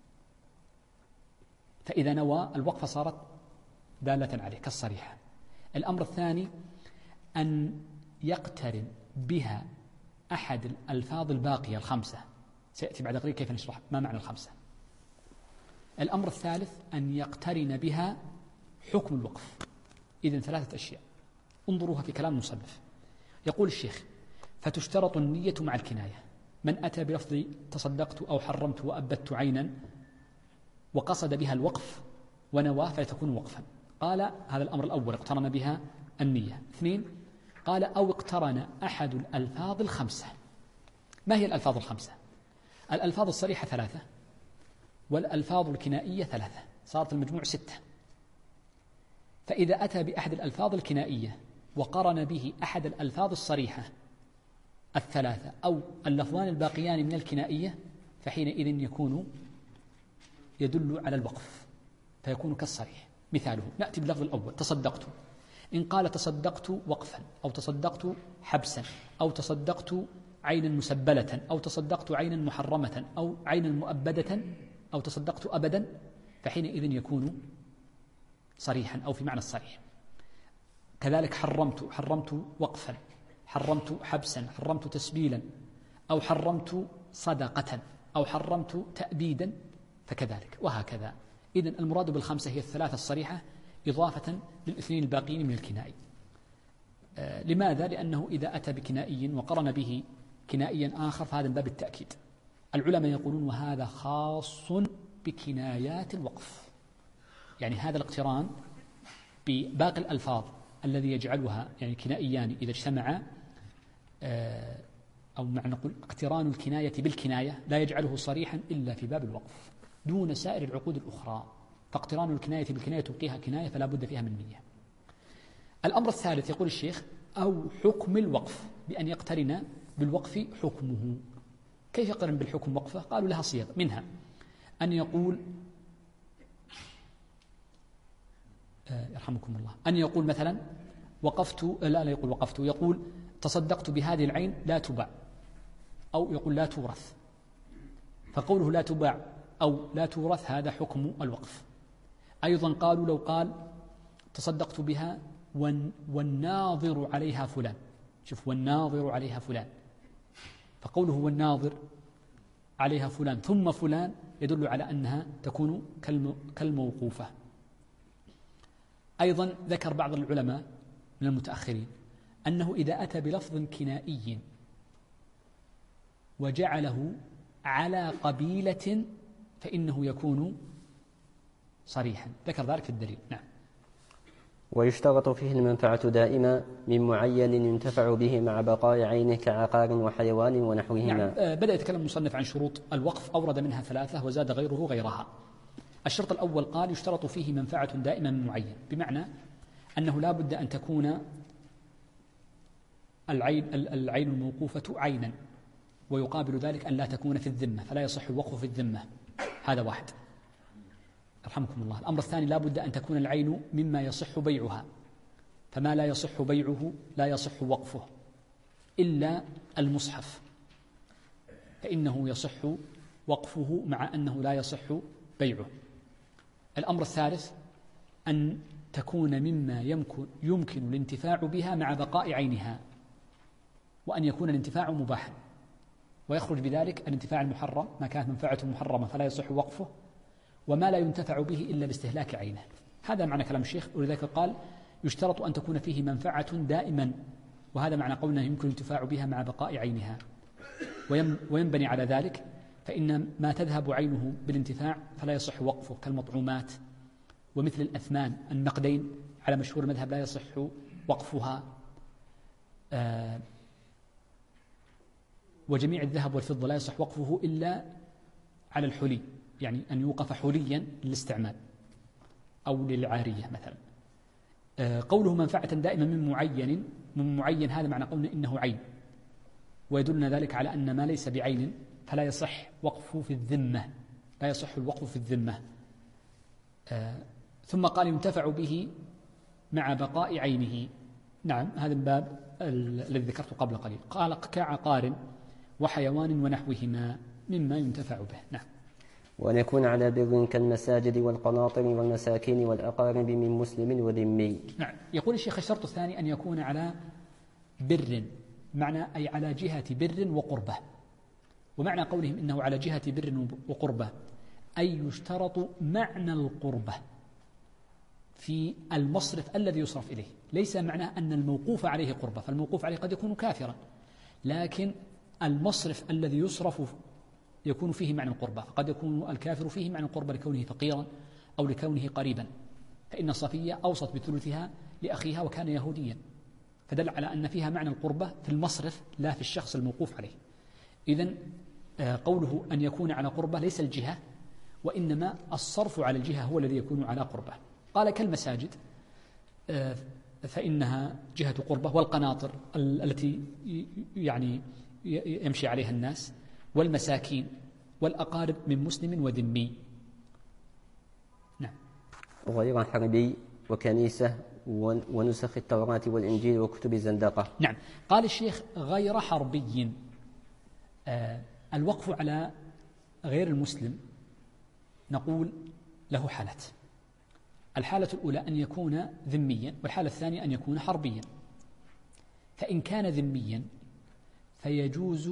فإذا نوى الوقف صارت دالة عليه كالصريحة. الأمر الثاني أن يقترن بها أحد الألفاظ الباقية الخمسة، سيأتي بعد قليل كيف نشرح ما معنى الخمسة. الأمر الثالث أن يقترن بها حكم الوقف. إذن ثلاثة أشياء انظروها في كلام المصنف. يقول الشيخ: فتشترط النية مع الكناية. من أتى بلفظ تصدقت أو حرمت وأبدت عينا وقصد بها الوقف ونوى فتكون وقفا. قال هذا الأمر الأول اقترن بها النية. اثنين، قال أو اقترن أحد الألفاظ الخمسة. ما هي الألفاظ الخمسة؟ الألفاظ الصريحة 3، والألفاظ الكنائية 3، صارت المجموع 6. فإذا أتى بأحد الألفاظ الكنائية وقرن به أحد الألفاظ الصريحة 3 أو اللفظان الباقيان من الكنائية فحينئذ يدل على الوقف فيكون كالصريح. مثاله نأتي باللفظ الأول تصدقت. إن قال تصدقت وقفا أو تصدقت حبسا أو تصدقت عينا مسبلة أو تصدقت عينا محرمة أو عينا مؤبدة أو تصدقت أبدا فحينئذ يكون صريحا أو في معنى الصريح. كذلك حرمت وقفا، حرمت حبسا، حرمت تسبيلا، أو حرمت صدقة، أو حرمت تأبيدا، فكذلك وهكذا. إذن المراد بالخمسة هي الثلاثة الصريحة إضافة للاثنين الباقيين من الكنائي. لماذا؟ لأنه إذا أتى بكنائي وقرن به كنائيا آخر فهذا من باب التأكيد. العلماء يقولون وهذا خاص بكنايات الوقف، يعني هذا الاقتران بباقي الألفاظ الذي يجعلها يعني كنائيان إذا اجتمعا، أو معنى نقول اقتران الكناية بالكناية لا يجعله صريحا إلا في باب الوقف دون سائر العقود الأخرى. فاقتران الكناية بالكناية تبقيها كناية فلا بد فيها من نية. الأمر الثالث يقول الشيخ أو حكم الوقف، بأن يقترن بالوقف حكمه. كيف يقترن بالحكم وقفه؟ قالوا لها صيغ، منها أن يقول يرحمكم الله، أن يقول مثلا وقفت، لا يقول وقفت، يقول تصدقت بهذه العين لا تباع، أو يقول لا تورث. فقوله لا تباع أو لا تورث هذا حكم الوقف. أيضا قالوا لو قال تصدقت بها والناظر عليها فلان، شوف والناظر عليها فلان، فقوله والناظر عليها فلان ثم فلان يدل على أنها تكون كالموقوفة. أيضا ذكر بعض العلماء من المتأخرين أنه إذا أتى بلفظ كنائي وجعله على قبيلة فإنه يكون صريحا، ذكر ذلك في الدليل. نعم. ويشترط فيه المنفعة دائما من معين ينتفع به مع بقاء عينه كعقار وحيوان ونحوهما. نعم. بدأ يتكلم المصنف عن شروط الوقف، أورد منها 3 وزاد غيرها. الشرط الأول قال يشترط فيه منفعة دائما من معين، بمعنى أنه لا بد أن تكون العين الموقوفة عينا، ويقابل ذلك أن لا تكون في الذمة، فلا يصح الوقف في الذمة. هذا واحد، رحمكم الله. الأمر الثاني لا بد أن تكون العين مما يصح بيعها، فما لا يصح بيعه لا يصح وقفه إلا المصحف، فإنه يصح وقفه مع أنه لا يصح بيعه. الأمر الثالث أن تكون مما يمكن الانتفاع بها مع بقاء عينها، وأن يكون الانتفاع مباحا، ويخرج بذلك الانتفاع المحرم ما كانت منفعته محرمة فلا يصح وقفه، وما لا ينتفع به إلا باستهلاك عينه. هذا معنى كلام الشيخ، ولذلك قال يشترط أن تكون فيه منفعة دائما، وهذا معنى قولنا يمكن الانتفاع بها مع بقاء عينها. وينبني على ذلك فإن ما تذهب عينه بالانتفاع فلا يصح وقفه كالمطعومات، ومثل الأثمان النقدين على مشهور المذهب لا يصح وقفها، وجميع الذهب والفضة لا يصح وقفه إلا على الحلي، يعني أن يوقف حليا للاستعمال. أو للعارية مثلا. قوله منفعة دائما من معين هذا معنى قولنا إنه عين، ويدلنا ذلك على أن ما ليس بعين فلا يصح وقفه في الذمة، لا يصح الوقف في الذمة. ثم قال ينتفع به مع بقاء عينه. نعم، هذا الباب الذي ذكرته قبل قليل. قال كعقار وحيوان ونحوهما مما ينتفع به. نعم. وأن يكون على بر كالمساجد والقناطر والمساكين والأقارب من مسلم وذمي. نعم. يقول الشيخ الشرط الثاني أن يكون على بر، معنى أي على جهة بر وقربة. ومعنى قولهم إنه على جهة بر وقربة أي يشترط معنى القربة في المصرف الذي يصرف إليه، ليس معناه أن الموقوف عليه قربة، فالموقوف عليه قد يكون كافرا، لكن المصرف الذي يصرف يكون فيه معنى القربة، فقد يكون الكافر فيه معنى القربة لكونه فقيرا أو لكونه قريبا، فإن صفية أوصت بثلثها لأخيها وكان يهوديا، فدل على أن فيها معنى القربة في المصرف لا في الشخص الموقوف عليه. إذن قوله أن يكون على قربة ليس الجهة، وإنما الصرف على الجهة هو الذي يكون على قربة. قال كالمساجد فإنها جهة قربة، والقناطر التي يعني يمشي عليها الناس، والمساكين والأقارب من مسلم وذمي. نعم. وغير حربي وكنيسة ونسخ التوراة والإنجيل وكتب الزندقة. نعم. قال الشيخ غير حربي. الوقف على غير المسلم نقول له حالات. الحالة الأولى أن يكون ذميا، والحالة الثانية أن يكون حربيا. فإن كان ذميا فيجوز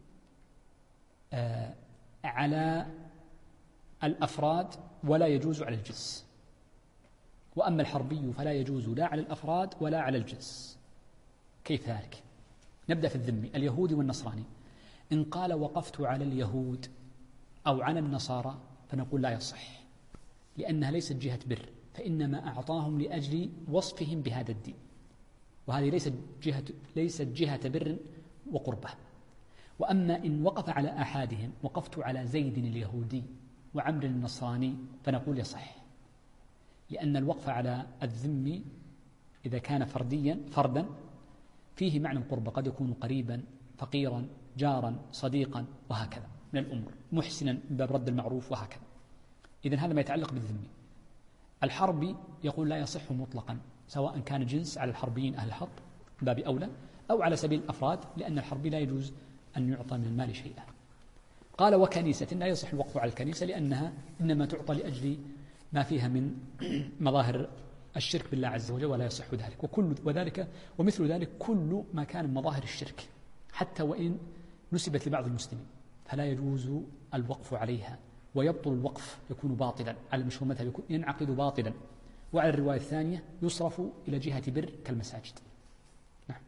على الأفراد ولا يجوز على الجنس، وأما الحربي فلا يجوز لا على الأفراد ولا على الجنس. كيف ذلك؟ نبدأ في الذمي اليهودي والنصراني. إن قال وقفت على اليهود أو على النصارى فنقول لا يصح، لأنها ليست جهة بر، فإنما أعطاهم لأجل وصفهم بهذا الدين، وهذه ليست جهة بر وقربة. وأما إن وقف على أحدهم، وقفت على زيد اليهودي وعمر النصراني، فنقول يصح، لأن الوقف على الذمي إذا كان فردا فيه معنى القربة، قد يكون قريبا فقيرا جارا صديقا وهكذا من الأمور، محسنا من باب رد المعروف وهكذا. إذن هذا ما يتعلق بالذمي. الحربي يقول لا يصح مطلقا، سواء كان جنس على الحربيين أهل الحرب باب أولى، أو على سبيل الأفراد، لأن الحربي لا يجوز أن يعطى من المال شيئا. قال وكنيسة لا يصح الوقف على الكنيسة، لأنها إنما تعطى لأجل ما فيها من مظاهر الشرك بالله عز وجل، ولا يصح ذلك. ومثل ذلك كل ما كان من مظاهر الشرك، حتى وإن نسبت لبعض المسلمين فلا يجوز الوقف عليها، ويبطل الوقف، يكون باطلا على المشهور مذهب، ينعقد باطلا. وعلى الرواية الثانية يصرف إلى جهة بر كالمساجد. نعم.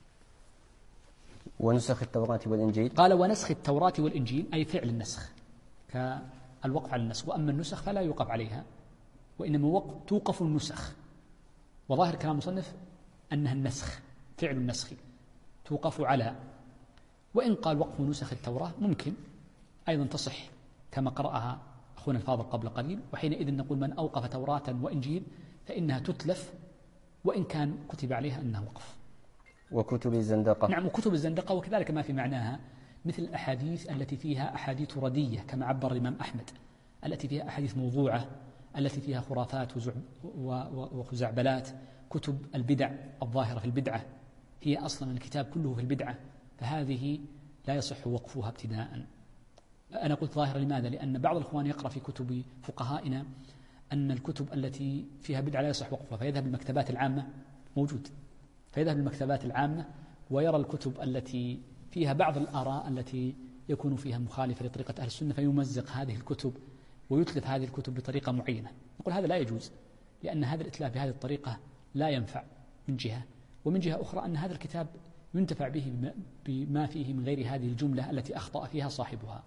ونسخ التوراة والإنجيل. قال ونسخ التوراة والإنجيل أي فعل النسخ كالوقف على النسخ، وأما النسخ فلا يوقف عليها، وإنما توقف النسخ. وظاهر كلام المصنف أنها النسخ، فعل النسخ توقف على. وإن قال وقف نسخ التوراة ممكن أيضا تصح كما قرأها أخونا الفاضل قبل قليل، وحينئذ نقول من أوقف توراة وإنجيل فإنها تتلف، وإن كان كتب عليها أنها وقف. وكتب الزندقة. نعم، وكتب الزندقة، وكذلك ما في معناها مثل الأحاديث التي فيها أحاديث ردية كما عبر الإمام أحمد، التي فيها أحاديث موضوعة، التي فيها خرافات وخزعبلات، كتب البدع الظاهرة في البدعة، هي أصلا الكتاب كله في البدعة، فهذه لا يصح وقفها ابتداء. أنا قلت ظاهرة لماذا؟ لأن بعض الإخوان يقرأ في كتب فقهائنا أن الكتب التي فيها بدعة لا يصح وقفها، فيذهب للمكتبات العامة، موجود، فيذهب للمكتبات العامة ويرى الكتب التي فيها بعض الآراء التي يكون فيها مخالفة لطريقة أهل السنة، فيمزق هذه الكتب ويتلف هذه الكتب بطريقة معينة. نقول هذا لا يجوز، لأن هذا الإتلاف بهذه الطريقة لا ينفع من جهة، ومن جهة أخرى أن هذا الكتاب ينتفع به بما فيه من غير هذه الجملة التي أخطأ فيها صاحبها.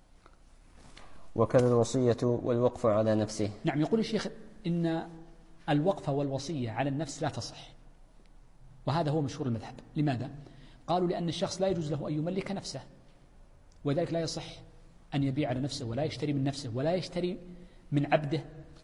وكذا الوصية والوقف على نفسه. نعم. يقول الشيخ إن الوقف والوصية على النفس لا تصح، وهذا هو مشهور المذهب. لماذا؟ قالوا لأن الشخص لا يجوز له أن يملك نفسه، وذلك لا يصح أن يبيع على نفسه، ولا يشتري من نفسه، ولا يشتري من عبده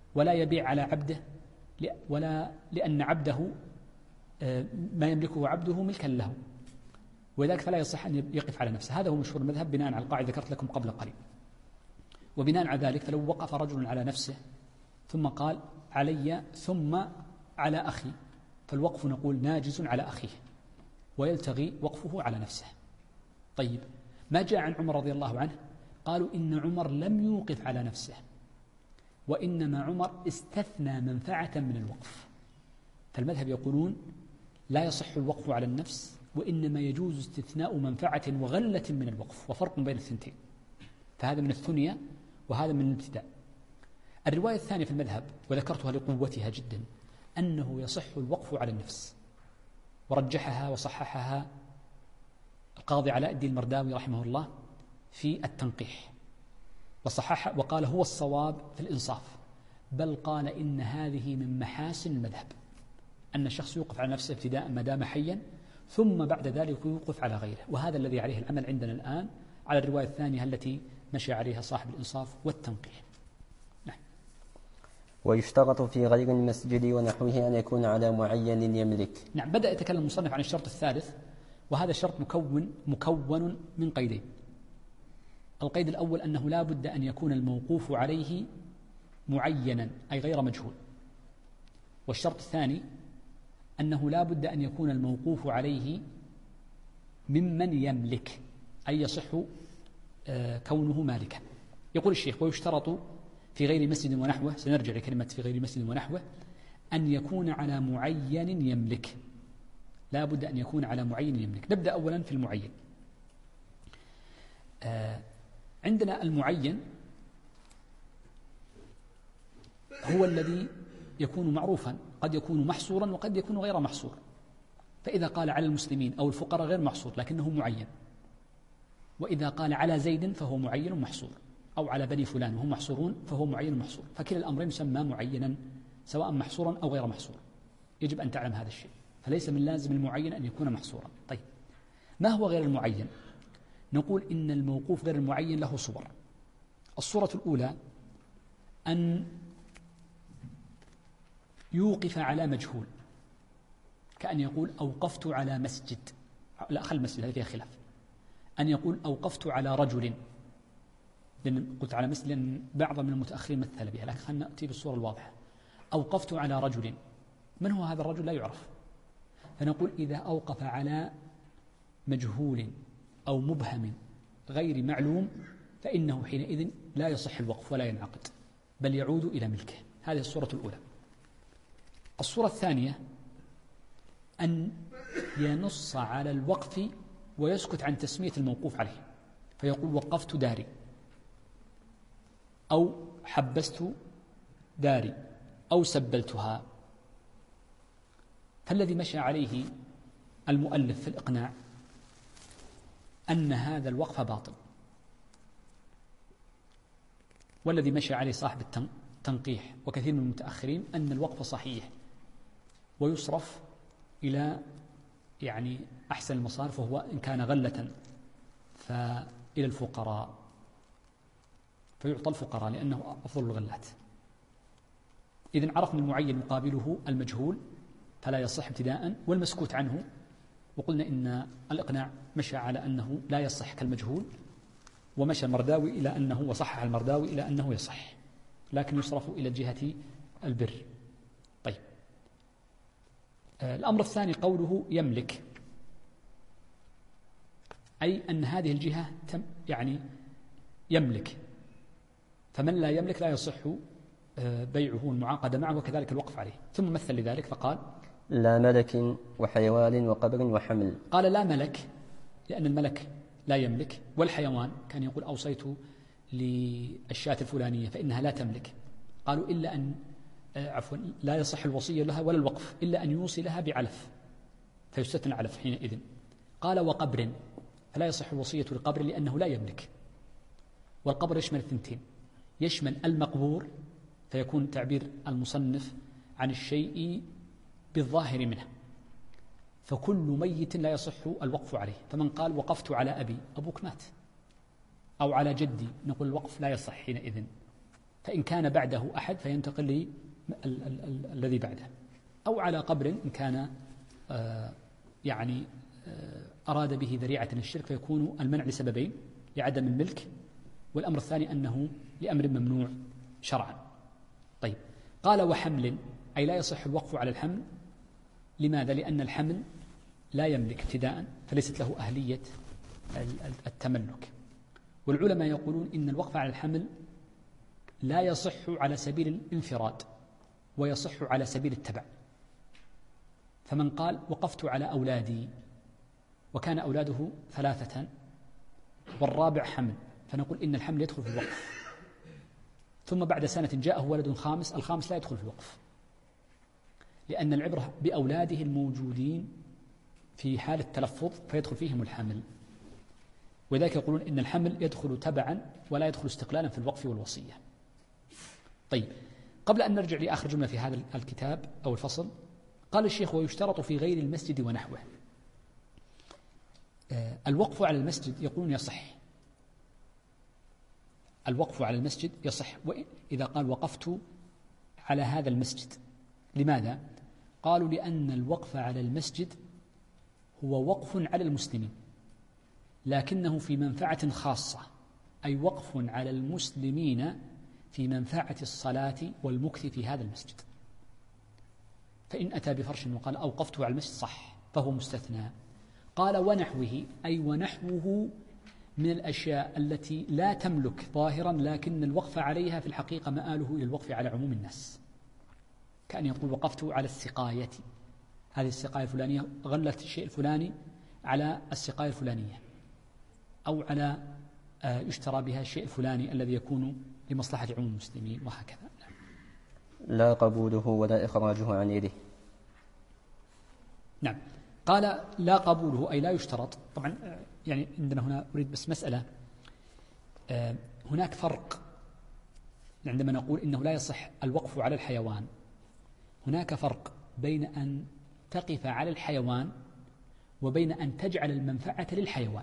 ولا يبيع على عبده ولا لأن عبده ما يملكه عبده ملكا له، ولذلك فلا يصح أن يقف على نفسه. هذا هو مشهور المذهب بناء على القاعدة ذكرت لكم قبل قليل. وبناء على ذلك فلو وقف رجل على نفسه ثم قال علي ثم على أخي، فالوقف نقول ناجز على أخيه ويلتغي وقفه على نفسه. طيب، ما جاء عن عمر رضي الله عنه قالوا إن عمر لم يوقف على نفسه، وإنما عمر استثنى منفعة من الوقف. فالمذهب يقولون لا يصح الوقف على النفس، وإنما يجوز استثناء منفعة وغلة من الوقف، وفرق بين الثنتين. فهذا من الثنية وهذا من الابتداء. الرواية الثانية في المذهب وذكرتها لقوتها جدا أنه يصح الوقف على النفس، ورجحها وصححها القاضي علاء الدين المرداوي رحمه الله في التنقيح، وصحح وقال هو الصواب في الإنصاف، بل قال إن هذه من محاسن المذهب، أن الشخص يوقف على نفسه ابتداء ما دام حيا، ثم بعد ذلك يوقف على غيره. وهذا الذي عليه العمل عندنا الآن على الرواية الثانية التي مشى عليها صاحب الإنصاف والتنقيح. نعم. ويشترط في غير المسجد ونحوه أن يكون على معين يملك. نعم، بدأ يتكلم المصنف عن الشرط الثالث، وهذا الشرط مكون من قيدين. القيد الأول أنه لا بد أن يكون الموقوف عليه معينا أي غير مجهول. والشرط الثاني أنه لا بد أن يكون الموقوف عليه ممن يملك أي يصح كونه مالكا. يقول الشيخ ويشترط في غير مسجد ونحوه، سنرجع لكلمة في غير مسجد ونحوه، أن يكون على معين يملك. لا بد أن يكون على معين يملك. نبدأ أولا في المعين. عندنا المعين هو الذي يكون معروفا، قد يكون محصورا وقد يكون غير محصور. فإذا قال على المسلمين أو الفقراء غير محصور لكنه معين، وإذا قال على زيد فهو معين محصور، أو على بني فلان وهم محصورون فهو معين محصور. فكلا الأمرين يسمى معينا سواء محصورا أو غير محصور. يجب أن تعلم هذا الشيء، فليس من لازم المعين أن يكون محصورا. طيب، ما هو غير المعين؟ نقول إن الموقوف غير المعين له صور. الصورة الأولى أن يوقف على مجهول، كأن يقول أوقفت على مسجد، لا خل مسجد هذا فيها خلاف. أن يقول أوقفت على رجل، لأن قلت على مسجد لأن بعض من المتأخرين مثل بها، لكن خلنا نأتي بالصورة الواضحة. أوقفت على رجل، من هو هذا الرجل؟ لا يعرف. فنقول إذا أوقف على مجهول أو مبهم غير معلوم فإنه حينئذ لا يصح الوقف ولا ينعقد، بل يعود إلى ملكه. هذه الصورة الأولى. الصورة الثانية أن ينص على الوقف ويسكت عن تسمية الموقوف عليه، فيقول وقفت داري أو حبست داري أو سبلتها. فالذي مشى عليه المؤلف في الإقناع أن هذا الوقف باطل، والذي مشى عليه صاحب التنقيح وكثير من المتأخرين أن الوقف صحيح ويصرف إلى يعني أحسن المصارف، وهو إن كان غلة فإلى الفقراء، فيعطى الفقراء لأنه أفضل الغلات. إذن عرفنا المعين مقابله المجهول فلا يصح ابتداء، والمسكوت عنه وقلنا إن الإقناع مشى على أنه لا يصح كالمجهول، ومشى المرداوي إلى أنه وصحح المرداوي إلى أنه يصح لكن يصرف إلى جهة البر. طيب، الأمر الثاني قوله يملك، أي أن هذه الجهة يعني يملك، فمن لا يملك لا يصح بيعه والمعاقدة معه وكذلك الوقف عليه. ثم مثل لذلك فقال لا ملك وحيوان وقبر وحمل. قال لا ملك لأن الملك لا يملك، والحيوان كان يقول أوصيت للشاة الفلانية فإنها لا تملك، قالوا إلا أن لا يصح الوصية لها ولا الوقف إلا أن يوصي لها بعلف فيستثنى العلف حينئذ. قال وقبر، فلا يصح الوصية للقبر لأنه لا يملك. والقبر يشمل الثنتين، يشمل المقبور فيكون تعبير المصنف عن الشيء بالظاهر منه، فكل ميت لا يصح الوقف عليه. فمن قال وقفت على أبي، أبوك مات، أو على جدي، نقول الوقف لا يصح حينئذ. فإن كان بعده أحد فينتقل الذي بعده، أو على قبر إن كان أراد به ذريعة الشرك فيكون المنع لسببين: لعدم الملك، والأمر الثاني أنه لأمر ممنوع شرعا. طيب، قال وحمل، أي لا يصح الوقف على الحمل. لماذا؟ لأن الحمل لا يملك ابتداء، فليست له أهلية التملك. والعلماء يقولون إن الوقف على الحمل لا يصح على سبيل الانفراد، ويصح على سبيل التبع. فمن قال وقفت على أولادي وكان أولاده 3 والرابع حمل، فنقول إن الحمل يدخل في الوقف، ثم بعد سنة جاءه ولد خامس، الخامس لا يدخل في الوقف، لأن العبرة بأولاده الموجودين في حال التلفظ فيدخل فيهم الحمل. وذلك يقولون إن الحمل يدخل تبعا ولا يدخل استقلالا في الوقف والوصية. طيب، قبل أن نرجع لآخر جملة في هذا الكتاب أو الفصل، قال الشيخ ويشترط في غير المسجد ونحوه. الوقف على المسجد يقولون يصح، الوقف على المسجد يصح إذا قال وقفت على هذا المسجد. لماذا؟ قالوا لأن الوقف على المسجد هو وقف على المسلمين، لكنه في منفعة خاصة، أي وقف على المسلمين في منفعة الصلاة والمكث في هذا المسجد. فإن أتى بفرش وقال أوقفته على المسجد صح، فهو مستثنى. قال ونحوه، أي ونحوه من الأشياء التي لا تملك ظاهرا لكن الوقف عليها في الحقيقة مآله إلى الوقف على عموم الناس، كأن يقول وقفت على السقاية، هذه السقاية الفلانية غلت الشيء الفلاني على السقاية الفلانية، أو على يشترى بها الشيء الفلاني الذي يكون لمصلحة عموم المسلمين، وهكذا. لا قبوله ولا إخراجه عن يده. نعم، قال لا قبوله أي لا يشترط. طبعا عندنا هنا أريد بس مسألة، هناك فرق عندما نقول إنه لا يصح الوقف على الحيوان. هناك فرق بين أن تقف على الحيوان وبين أن تجعل المنفعة للحيوان.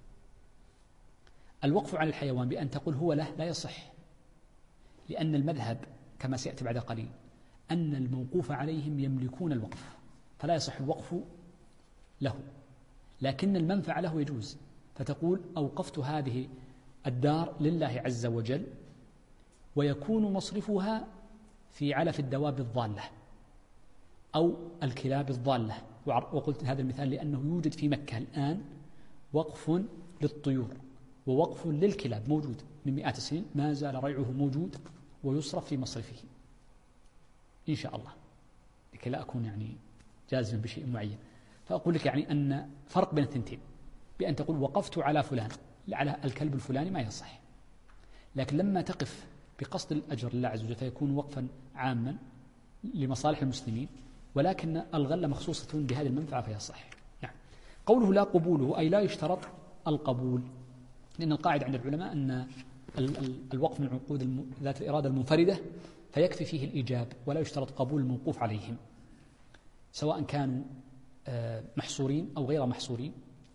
الوقف على الحيوان بأن تقول هو له لا يصح، لأن المذهب كما سيأتي بعد قليل أن الموقوف عليهم يملكون الوقف، فلا يصح الوقف له، لكن المنفعة له يجوز. فتقول أوقفت هذه الدار لله عز وجل، ويكون مصرفها في علف الدواب الضالة أو الكلاب الضالة. وقلت هذا المثال لأنه يوجد في مكة الآن وقف للطيور ووقف للكلاب موجود من مئات السنين، ما زال ريعه موجود ويصرف في مصرفه إن شاء الله، لكي لا أكون جازما بشيء معين. فأقول لك أن فرق بين الثنتين، بأن تقول وقفت على فلان على الكلب الفلاني ما يصح، لكن لما تقف بقصد الأجر لله عز وجل فيكون وقفا عاما لمصالح المسلمين، ولكن الغلة مخصوصة بهذه المنفعة فيصح. يعني قوله لا قبوله أي لا يشترط القبول، لأن القاعدة عند العلماء أن الوقف من عقود ذات الإرادة المنفردة فيكفي فيه الإيجاب، ولا يشترط قبول الموقوف عليهم سواء كانوا محصورين أو غير محصورين،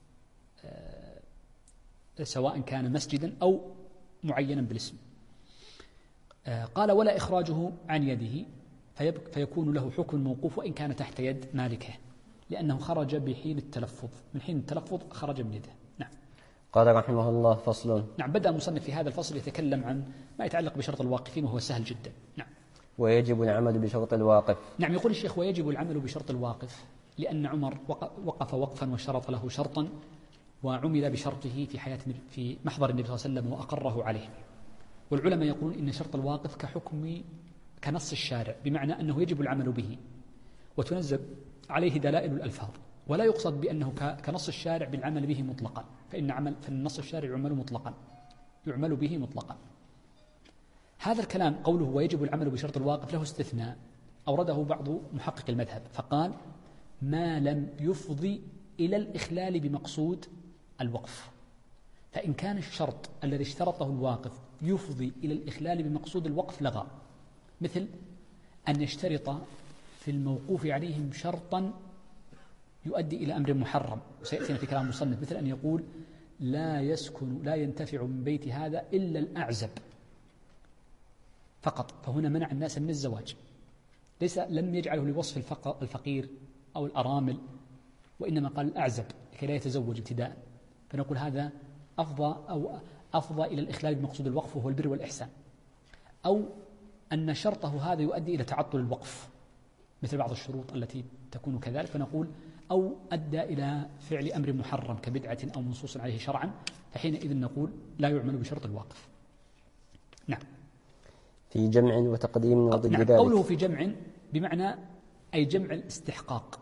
سواء كان مسجدا أو معينا بالاسم. قال ولا إخراجه عن يده، فيكون له حكم الموقوف وإن كان تحت يد مالكه، لأنه خرج بحين التلفظ، من حين التلفظ خرج من يده. نعم. قال رحمه الله فصل. نعم، بدأ المصنف في هذا الفصل يتكلم عن ما يتعلق بشرط الواقفين وهو سهل جدا. نعم. ويجب العمل بشرط الواقف. نعم، يقول الشيخ ويجب العمل بشرط الواقف، لأن عمر وقف وقفا وشرط له شرطا وعمل بشرطه في محضر النبي صلى الله عليه وسلم وأقره عليه. والعلماء يقولون إن شرط الواقف كنص الشارع، بمعنى أنه يجب العمل به وتنزل عليه دلائل الألفاظ، ولا يقصد بأنه كنص الشارع بالعمل به مطلقا، فإن النص الشارع يعمل به مطلقا. هذا الكلام قوله ويجب العمل بشرط الواقف له استثناء أورده بعض محقق المذهب، فقال ما لم يفضي إلى الإخلال بمقصود الوقف. فإن كان الشرط الذي اشترطه الواقف يفضي إلى الإخلال بمقصود الوقف لغى، مثل أن يشترط في الموقوف عليهم شرطا يؤدي إلى أمر محرم، وسيأتينا في كلام المصنف، مثل أن يقول لا ينتفع من بيت هذا إلا الأعزب، فقط، فهنا منع الناس من الزواج، لم يجعله لوصف الفقير أو الأرامل، وإنما قال الأعزب لكي لا يتزوج ابتداء. فنقول هذا أفضى إلى الإخلال بمقصود الوقف وهو البر والإحسان، أو أن شرطه هذا يؤدي إلى تعطل الوقف مثل بعض الشروط التي تكون كذلك، فنقول أو أدى إلى فعل أمر محرم كبدعة أو منصوص عليه شرعا، فحينئذ نقول لا يعمل بشرط الواقف. نعم. في جمع وتقديم وضد نعم. ذلك. قوله في جمع بمعنى أي جمع الاستحقاق،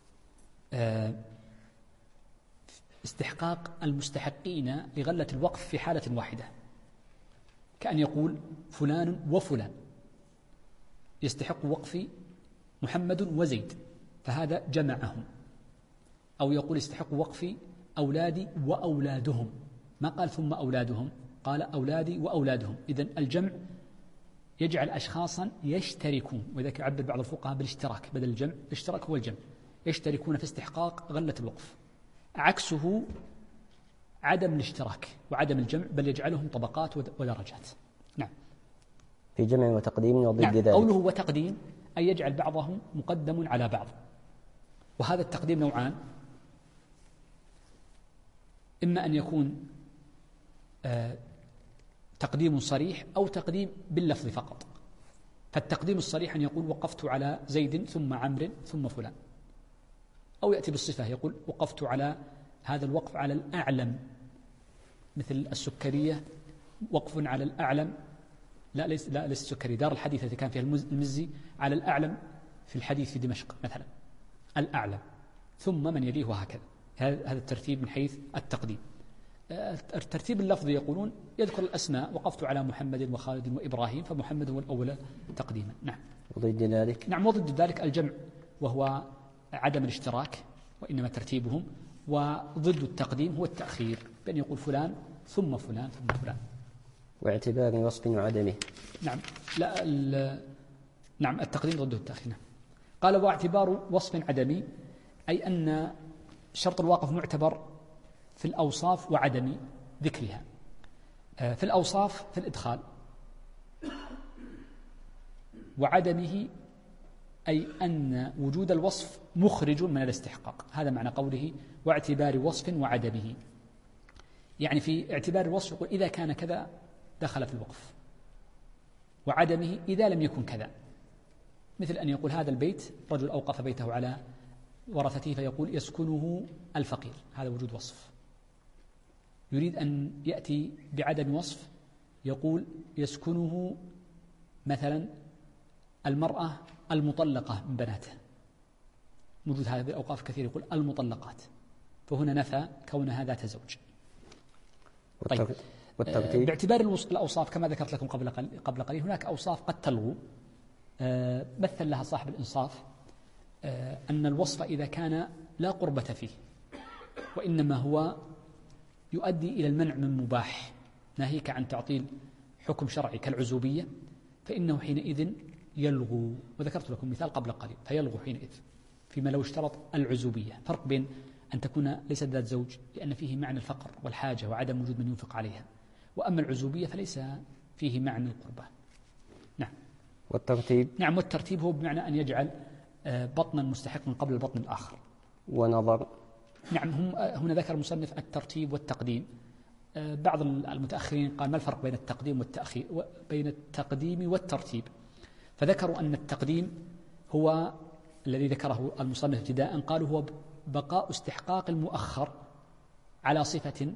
استحقاق المستحقين لغلة الوقف في حالة واحدة، كأن يقول فلان وفلان يستحق وقفي محمد وزيد، فهذا جمعهم. أو يقول يستحق وقفي أولادي وأولادهم، ما قال ثم أولادهم، قال أولادي وأولادهم. إذن الجمع يجعل أشخاصا يشتركون، وذلك يعبر بعض الفقهاء بالاشتراك بدل الجمع، الاشتراك هو الجمع، يشتركون في استحقاق غلة الوقف. عكسه عدم الاشتراك وعدم الجمع، بل يجعلهم طبقات ودرجات. نعم. في جمع وتقديم وضد نعم. ذلك. قوله وتقديم أي يجعل بعضهم مقدم على بعض، وهذا التقديم نوعان، إما أن يكون تقديم صريح أو تقديم باللفظ فقط. فالتقديم الصريح أن يقول وقفت على زيد ثم عمرو ثم فلان، أو يأتي بالصفة يقول وقفت على هذا الوقف على الأعلم، مثل السكرية وقف على الأعلم، لا ليس السكري، دار الحديث التي كان فيها المزي، على الأعلم في الحديث في دمشق مثلا، الأعلم ثم من يليه وهكذا. هذا الترتيب من حيث التقديم. الترتيب اللفظي يقولون يذكر الأسماء، وقفت على محمد وخالد وإبراهيم، فمحمد هو الأول تقديما. نعم. وضد ذلك. نعم. وضد ذلك الجمع وهو عدم الاشتراك وإنما ترتيبهم، وضد التقديم هو التأخير بأن يقول فلان ثم فلان ثم فلان. واعتبار وصف وعدمه. نعم. نعم التقديم ضده التأخير. نعم. قال واعتبار وصف عدمي أي أن شرط الواقف معتبر في الأوصاف وعدم ذكرها. في الأوصاف في الإدخال، وعدمه أي أن وجود الوصف مخرج من الاستحقاق. هذا معنى قوله واعتبار وصف وعدمه، يعني في اعتبار الوصف يقول إذا كان كذا دخل في الوقف، وعدمه إذا لم يكن كذا، مثل أن يقول هذا البيت رجل أوقف بيته على ورثته فيقول يسكنه الفقير، هذا وجود وصف. يريد أن يأتي بعدم وصف يقول يسكنه مثلا المرأة المطلقة من بناته، موجود هذا بالأوقاف كثير، يقول المطلقات، فهنا نفى كونها ذات زوج. طيب. باعتبار الأوصاف كما ذكرت لكم قبل قليل، هناك أوصاف قد تلغو، مثل لها صاحب الإنصاف أن الوصف إذا كان لا قربة فيه وإنما هو يؤدي إلى المنع من مباح، ناهيك عن تعطيل حكم شرعي كالعزوبية، فإنه حينئذ يلغو. وذكرت لكم مثال قبل قليل، فيلغو حينئذ فيما لو اشترط العزوبية. فرق بين أن تكون ليست ذات زوج لأن فيه معنى الفقر والحاجة وعدم وجود من ينفق عليها، وأما العزوبية فليس فيه معنى القربة. نعم. والترتيب. نعم. والترتيب هو بمعنى أن يجعل بطنا مستحقا قبل البطن الآخر. ونظر. نعم. هنا ذكر المصنف الترتيب والتقديم. بعض المتأخرين قال ما الفرق بين التقديم والتأخير، بين التقديم والترتيب، فذكروا أن التقديم هو الذي ذكره المصنف ابتداء، قالوا هو بقاء استحقاق المؤخر على صفة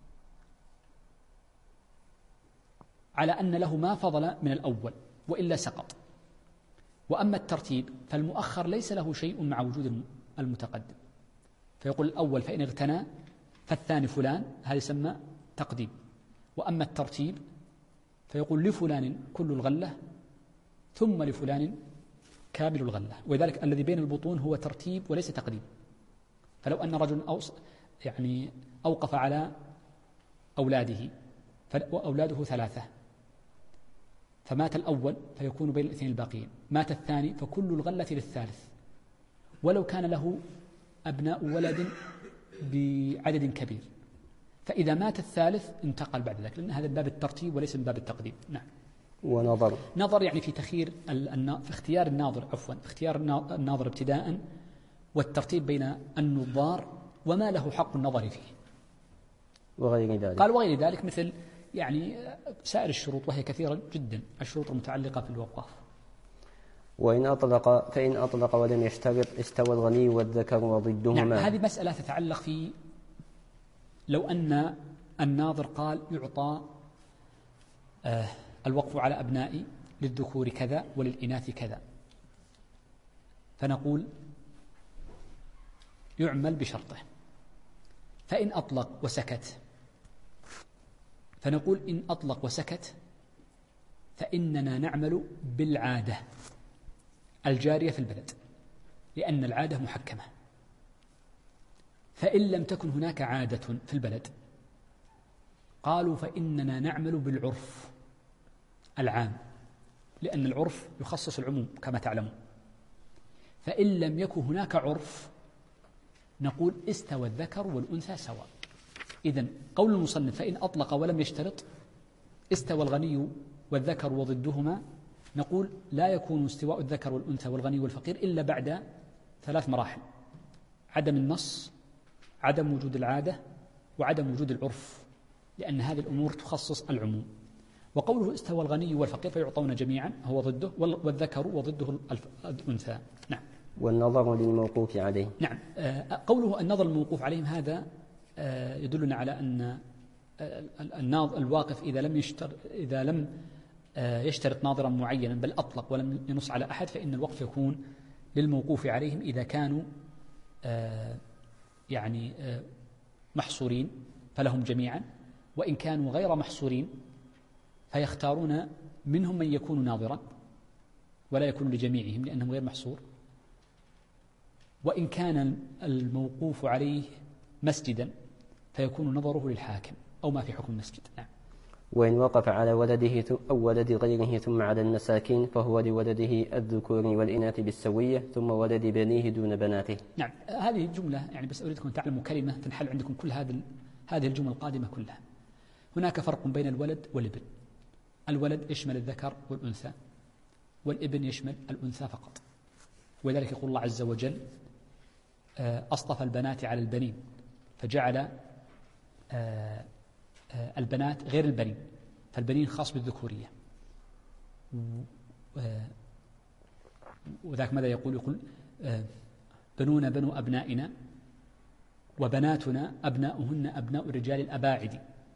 على أن له ما فضل من الأول وإلا سقط. وأما الترتيب فالمؤخر ليس له شيء مع وجود المتقدم، فيقول الأول فإن اغتنى فالثاني فلان، هذا يسمى تقديم. وأما الترتيب فيقول لفلان كل الغلة ثم لفلان كامل الغلة، وذلك الذي بين البطون هو ترتيب وليس تقديم. فلو أن رجل أوقف على أولاده وأولاده 3، فمات الأول فيكون بين الاثنين الباقيين، مات الثاني فكل الغلة للثالث، ولو كان له أبناء ولد بعدد كبير، فإذا مات الثالث انتقل بعد ذلك، لأن هذا من باب الترتيب وليس من باب التقديم. نعم. نظر يعني في تخيير في اختيار الناظر، في اختيار الناظر ابتداء، والترتيب بين النظار وما له حق النظر فيه وغير ذلك. قال وغير ذلك مثل يعني سائر الشروط، وهي كثيرة جدا، الشروط المتعلقة في الوقاف. فإن أطلق ولم يشترط استوى الغني والذكر وضدهما. نعم، هذه مسألة تتعلق في لو أن الناظر قال يعطى الوقف على أبنائي للذكور كذا وللإناث كذا، فنقول يعمل بشرطه. فإن أطلق وسكت فنقول إن أطلق وسكت فإننا نعمل بالعادة الجارية في البلد، لأن العادة محكمة. فإن لم تكن هناك عادة في البلد قالوا فإننا نعمل بالعرف العام، لأن العرف يخصص العموم كما تعلمون. فإن لم يكن هناك عرف نقول استوى الذكر والأنثى سواء. إذن قول المصنف فإن أطلق ولم يشترط استوى الغني والذكر وضدهما، نقول لا يكون استواء الذكر والأنثى والغني والفقير إلا بعد 3 مراحل: عدم النص، عدم وجود العادة، وعدم وجود العرف، لأن هذه الأمور تخصص العموم. وقوله استوى الغني والفقير فيعطون جميعا هو ضده، والذكر وضده الأنثى. نعم. والنظر للموقوف عليه. نعم، قوله النظر الموقوف عليهم هذا يدلنا على أن الواقف إذا لم يشترط ناظرا معينا بل أطلق ولم ينص على أحد، فإن الوقف يكون للموقوف عليهم إذا كانوا يعني محصورين فلهم جميعا، وإن كانوا غير محصورين فيختارون منهم من يكون ناظرا ولا يكون لجميعهم لأنهم غير محصور. وإن كان الموقوف عليه مسجدا فيكون نظره للحاكم أو ما في حكم المسجد. نعم. وإن وقف على ولده أو ولد غيره ثم على المساكين فهو لولده الذكور والإناث بالسوية، ثم ولد بنيه دون بناته. نعم، هذه الجملة يعني بس أريدكم أن تعلموا كلمة تنحل عندكم كل هذه الجمل القادمة كلها. هناك فرق بين الولد والابن. الولد يشمل الذكر والأنثى، والابن يشمل الأنثى فقط. ولذلك يقول الله عز وجل أصطفى البنات على البنين، فجعل البنات غير البنين، فالبنين خاص بالذكورية. وذاك ماذا يقول بنون بنو أبنائنا وبناتنا أبناؤهن أبناء الرجال الأباعد.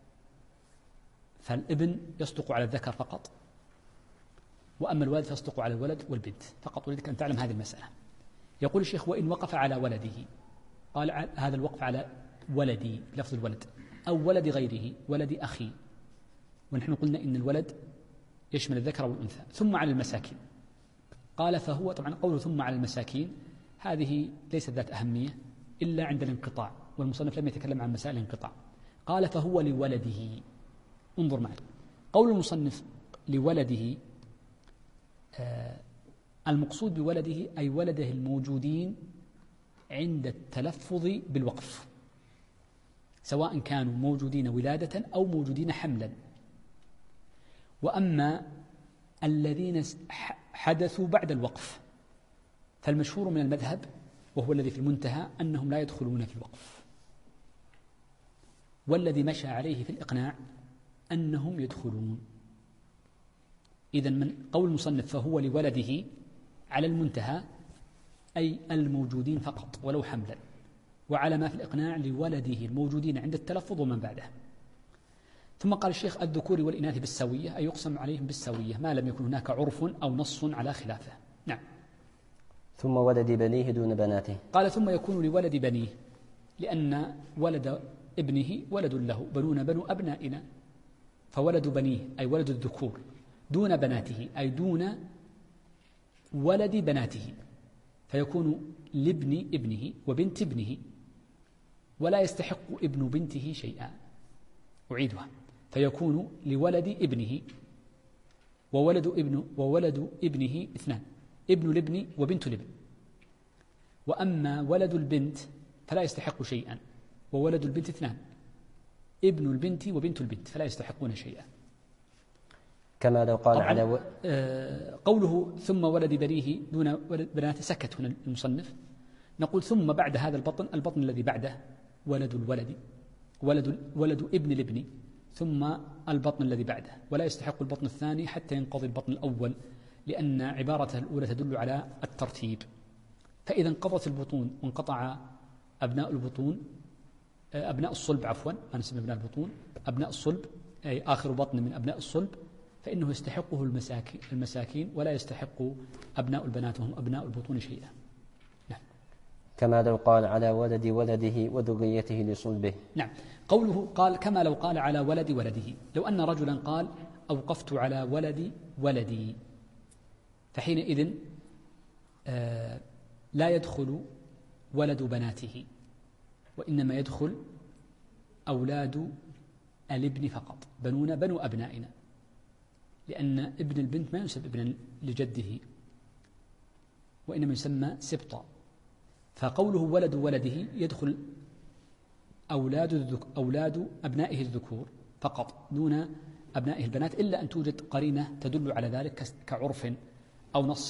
فالابن يصدق على الذكر فقط، وأما الولد فيصدق على الولد والبنت فقط. أريدك أن تعلم هذه المسألة. يقول الشيخ وإن وقف على ولده، قال هذا الوقف على ولدي لفظ الولد أو ولد غيره، ولد أخي، ونحن قلنا إن الولد يشمل الذكر والأنثى. ثم على المساكين، قال فهو طبعا قوله ثم على المساكين هذه ليست ذات أهمية إلا عند الانقطاع، والمصنف لم يتكلم عن مسائل الانقطاع. قال فهو لولده. انظر معي، قول المصنف لولده المقصود بولده أي ولده الموجودين عند التلفظ بالوقف، سواء كانوا موجودين ولادة أو موجودين حملا. وأما الذين حدثوا بعد الوقف فالمشهور من المذهب وهو الذي في المنتهى أنهم لا يدخلون في الوقف، والذي مشى عليه في الإقناع أنهم يدخلون. إذن من قول المصنف فهو لولده على المنتهى أي الموجودين فقط ولو حملا، وعلى ما في الإقناع لولده الموجودين عند التلفظ ومن بعده. ثم قال الشيخ الذكور والإناث بالسوية، أي يقسم عليهم بالسوية ما لم يكن هناك عرف أو نص على خلافه. نعم. ثم ولد بنيه دون بناته، قال ثم يكون لولد بنيه، لأن ولد ابنه ولد له، بنون بنو أبنائنا، فولد بنيه أي ولد الذكور دون بناته أي دون ولد بناته، فيكون لابن ابنه وبنت ابنه، ولا يستحق ابن بنته شيئا. أعيدها، فيكون لولد ابنه وولد ابنه 2، ابن الابن وبنت الابن. وأما ولد البنت فلا يستحق شيئا، وولد البنت 2، ابن البنت وبنت البنت، فلا يستحقون شيئا. كما لو قال على قوله ثم ولد بنيه دون ولد بناته سكت هنا المصنف. نقول ثم بعد هذا البطن الذي بعده ولد الولد ولد ابن الابن ثم البطن الذي بعده، ولا يستحق البطن الثاني حتى ينقضي البطن الأول، لأن عبارته الأولى تدل على الترتيب. فإذا انقضت البطون وانقطع أبناء البطون أبناء الصلب عفوا ما نسمي أبناء البطون أبناء الصلب أي آخر بطن من أبناء الصلب، فإنه يستحقه المساكين ولا يستحق أبناء البنات وهم أبناء البطون شيئا. نعم. كما لو قال على ولد ولده وذريته لصلبه. نعم. قوله قال كما لو قال على ولد ولده، لو أن رجلا قال أوقفت على ولد ولدي، فحينئذ لا يدخل ولد بناته، وإنما يدخل أولاد الابن فقط، بنونا بنو أبنائنا، لأن ابن البنت ما ينسب ابنا لجده وإنما يسمى سبطا. فقوله ولد ولده يدخل أولاد أبنائه الذكور فقط دون أبنائه البنات، إلا أن توجد قرينة تدل على ذلك كعرف أو نص.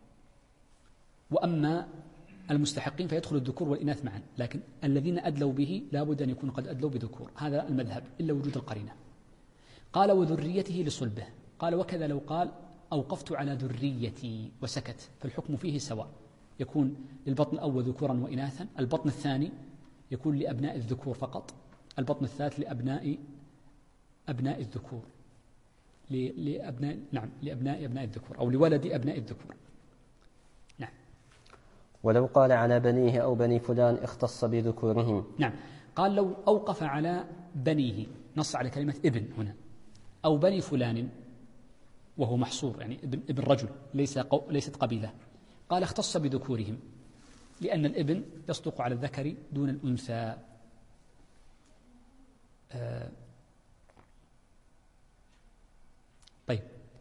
وأما المستحقين فيدخل الذكور والإناث معا، لكن الذين أدلوا به لا بد أن يكونوا قد أدلوا بذكور، هذا المذهب إلا وجود القرينة. قال وذريته لصلبه، قال وكذا لو قال أوقفت على ذريتي وسكت، فالحكم فيه سواء، يكون للبطن الأول ذكورا وإناثا، البطن الثاني يكون لأبناء الذكور فقط، البطن الثالث لأبناء الذكور لأبناء الذكور أو لولد أبناء الذكور. نعم. ولو قال على بنيه أو بني فلان اختص بذكورهم. نعم. قال لو أوقف على بنيه، نص على كلمة ابن هنا، أو بني فلان وهو محصور يعني ابن رجل ليست قبيلة، قال اختص بذكورهم، لأن الابن يصدق على الذكر دون الأنثى. طيب.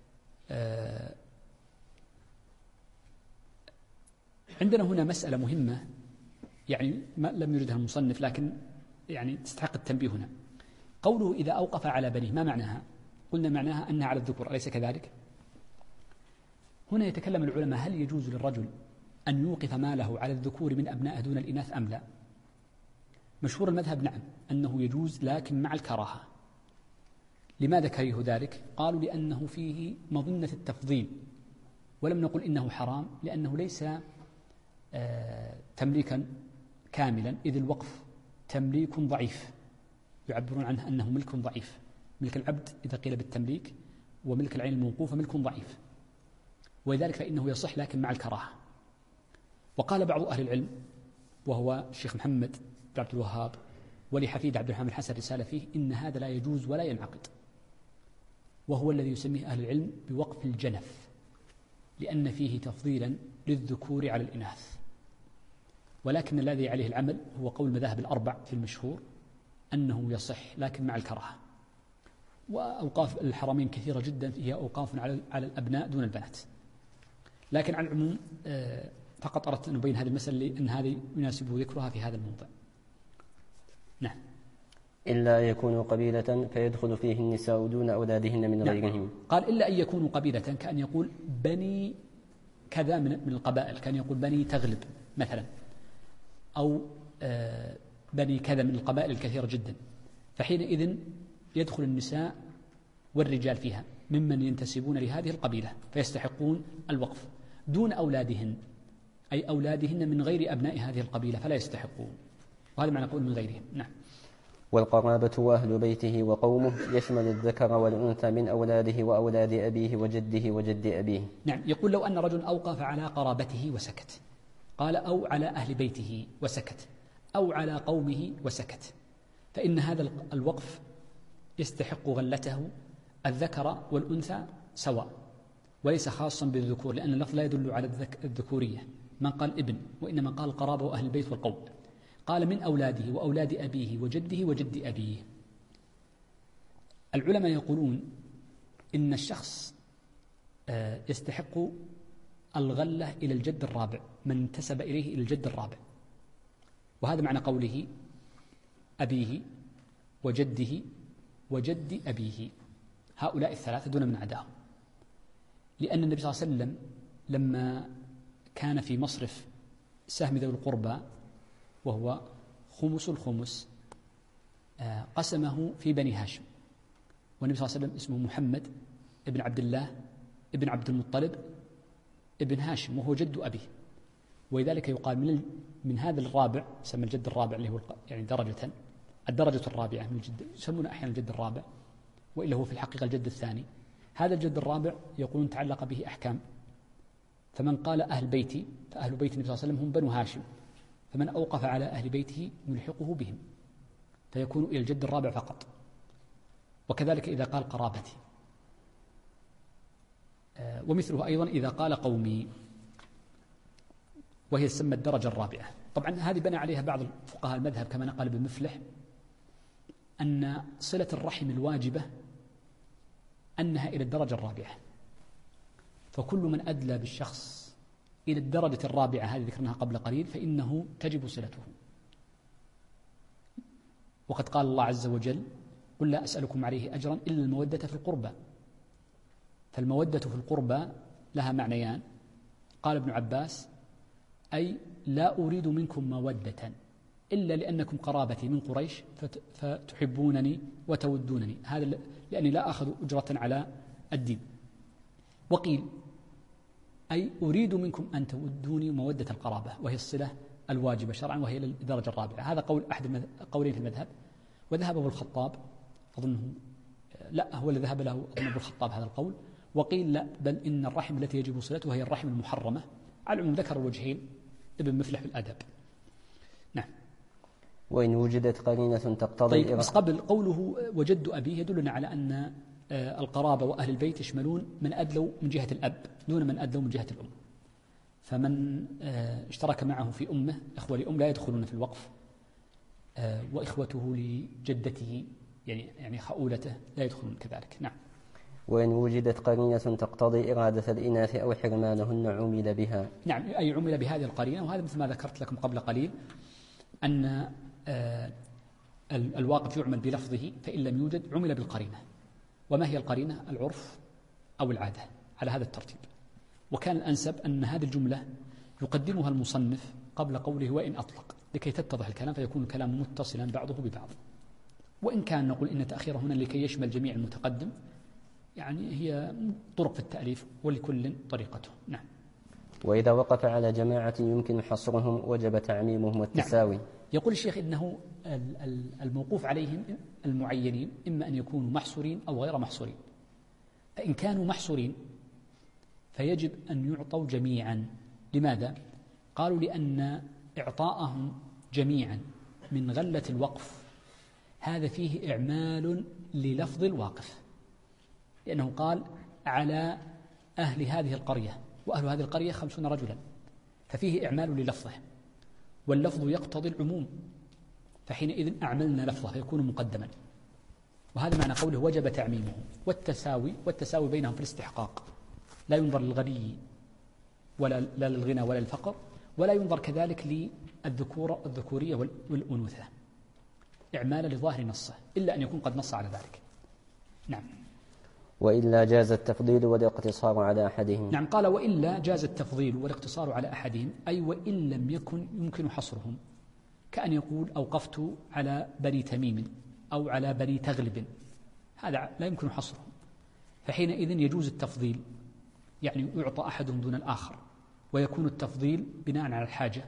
عندنا هنا مسألة مهمة يعني ما لم يردها المصنف، لكن يعني تستحق التنبيه هنا. قوله إذا أوقف على بنيه ما معناها؟ قلنا معناها أنها على الذكور، أليس كذلك؟ هنا يتكلم العلماء هل يجوز للرجل أن يوقف ماله على الذكور من أبنائه دون الإناث أم لا؟ مشهور المذهب نعم أنه يجوز، لكن مع الكراهة. لماذا كرهوا ذلك؟ قالوا لأنه فيه مظنة التفضيل، ولم نقل إنه حرام لأنه ليس تمليكا كاملا، إذ الوقف تمليك ضعيف، يعبرون عنه أنه ملك ضعيف. ملك العبد إذا قيل بالتمليك وملك العين الموقوفة ملك ضعيف، ولذلك فإنه يصح لكن مع الكراهة. وقال بعض أهل العلم وهو الشيخ محمد بن عبد الوهاب ولحفيد عبد الرحمن الحسن رسالة فيه إن هذا لا يجوز ولا ينعقد، وهو الذي يسميه أهل العلم بوقف الجنف، لأن فيه تفضيلا للذكور على الإناث. ولكن الذي عليه العمل هو قول المذاهب الأربع في المشهور أنه يصح لكن مع الكراهة. وأوقاف الحرمين كثيرة جدا، هي أوقاف على الأبناء دون البنات. لكن على العموم فقط أردت أن أبين هذه المسألة لأن هذه يناسب ذكرها في هذا الموضع. نعم. إلا يكونوا قبيلة فيدخل فيه النساء دون أولادهن من غيرهم. قال إلا أن يكونوا قبيلة، كأن يقول بني كذا من القبائل، كان يقول بني تغلب مثلا، أو بني كذا من القبائل الكثيرة جدا، فحينئذ يدخل النساء والرجال فيها ممن ينتسبون لهذه القبيلة فيستحقون الوقف دون أولادهن، أي أولادهن من غير أبناء هذه القبيلة فلا يستحقون، وهذا معنى قول من غيرهم. نعم. والقرابة وأهل بيته وقومه يشمل الذكر والأنثى من أولاده وأولاد أبيه وجده وجد أبيه. نعم. يقول لو أن رجل أوقف على قرابته وسكت، قال أو على أهل بيته وسكت، أو على قومه وسكت، فإن هذا الوقف يستحق غلته الذكر والأنثى سواء، وليس خاصا بالذكور، لأن اللفظ لا يدل على الذكورية، من قال ابن وإنما قال قرابة وأهل البيت والقوم. قال من أولاده وأولاد أبيه وجده وجد أبيه. العلماء يقولون إن الشخص يستحق الغلة إلى الجد الرابع، من انتسب إليه إلى الجد الرابع، وهذا معنى قوله أبيه وجده وجد أبيه، هؤلاء الثلاثة دون من عداهم، لأن النبي صلى الله عليه وسلم لما كان في مصرف سهم ذوي القربى وهو خمس الخمس قسمه في بني هاشم، والنبي صلى الله عليه وسلم اسمه محمد ابن عبد الله ابن عبد المطلب ابن هاشم وهو جد أبيه، ولذلك يقال من هذا الرابع، يسمى الجد الرابع اللي هو يعني الدرجة الرابعة من الجد، يسمونه أحيانا الجد الرابع وإلا هو في الحقيقة الجد الثاني. هذا الجد الرابع يقولون تعلق به أحكام، فمن قال أهل بيتي فأهل بيت النبي صلى الله عليه وسلم هم بنو هاشم، فمن أوقف على أهل بيته نلحقه بهم فيكون إلى الجد الرابع فقط. وكذلك إذا قال قرابتي، ومثله أيضا إذا قال قومي، وهي تسمى الدرجة الرابعة. طبعا هذه بنى عليها بعض فقهاء المذهب كما نقل ابن مفلح أن صلة الرحم الواجبة أنها إلى الدرجة الرابعة، فكل من أدلى بالشخص إلى الدرجة الرابعة هذه ذكرناها قبل قليل فإنه تجب صلته. وقد قال الله عز وجل قل لا أسألكم عليه أجرا إلا المودة في القربى، فالمودة في القربى لها معنيان. قال ابن عباس أي لا أريد منكم مودة إلا لأنكم قرابتي من قريش فتحبونني وتودونني، هذا لأني لا أخذ أجرة على الدين. وقيل أي أريد منكم أن تودوني مودة القرابة وهي الصلة الواجبة شرعا وهي للدرجة الرابعة. هذا قول أحد قولين في المذهب، وذهب ابو الخطاب أظنه لا هو اللي ذهب له أظن ابو الخطاب هذا القول، وقيل لا بل إن الرحم التي يجب صلتها هي الرحم المحرمة. على العموم ذكر الوجهين ابن مفلح في الأدب. نعم. وإن وجدت قرينة تقتضي طيب بس قبل قوله وجد أبيه يدلنا على أن القرابة وأهل البيت يشملون من أدلوا من جهة الأب دون من أدلوا من جهة الأم، فمن اشترك معه في أمه إخوة لأم لا يدخلون في الوقف، وإخوته لجدته يعني خؤولته لا يدخلون كذلك. نعم. وإن وجدت قرينة تقتضي إرادة الإناث أو حرمانهن عمل بها. نعم أي عمل بهذه القرينة، وهذا مثل ما ذكرت لكم قبل قليل أن الواقف يعمل بلفظه فإن لم يوجد عمل بالقرينة. وما هي القرينة؟ العرف أو العادة على هذا الترتيب. وكان الأنسب أن هذه الجملة يقدمها المصنف قبل قوله وإن أطلق لكي تتضح الكلام فيكون الكلام متصلا بعضه ببعض. وإن كان نقول إن تأخيره هنا لكي يشمل جميع المتقدم، يعني هي طرق في التأليف ولكل طريقته. نعم. وإذا وقف على جماعة يمكن حصرهم وجب تعميمهم والتساوي. نعم. يقول الشيخ إنه الموقوف عليهم المعينين إما أن يكونوا محصورين أو غير محصورين، فإن كانوا محصورين فيجب أن يعطوا جميعا. لماذا؟ قالوا لأن إعطاءهم جميعا من غلة الوقف هذا فيه إعمال للفظ الواقف، لأنه قال على أهل هذه القرية، وأهل هذه القرية 50 رجلا، ففيه إعمال للفظه، واللفظ يقتضي العموم، فحينئذ أعملنا لفظه فيكون مقدما. وهذا معنى قوله وجب تعميمه. والتساوي بينهم في الاستحقاق، لا ينظر للغني ولا للغنى ولا للفقر، ولا ينظر كذلك للذكورية والأنوثة، إعمال لظاهر نصه إلا أن يكون قد نص على ذلك. نعم. وإلا جاز التفضيل والاقتصار على أحدهم. نعم. قال وإلا جاز التفضيل والاقتصار على أحدهم، أي وإن لم يكن يمكن حصرهم، كأن يقول أوقفت على بني تميم أو على بني تغلب، هذا لا يمكن حصرهم، فحينئذ يجوز التفضيل، يعني يعطى أحدهم دون الآخر، ويكون التفضيل بناء على الحاجة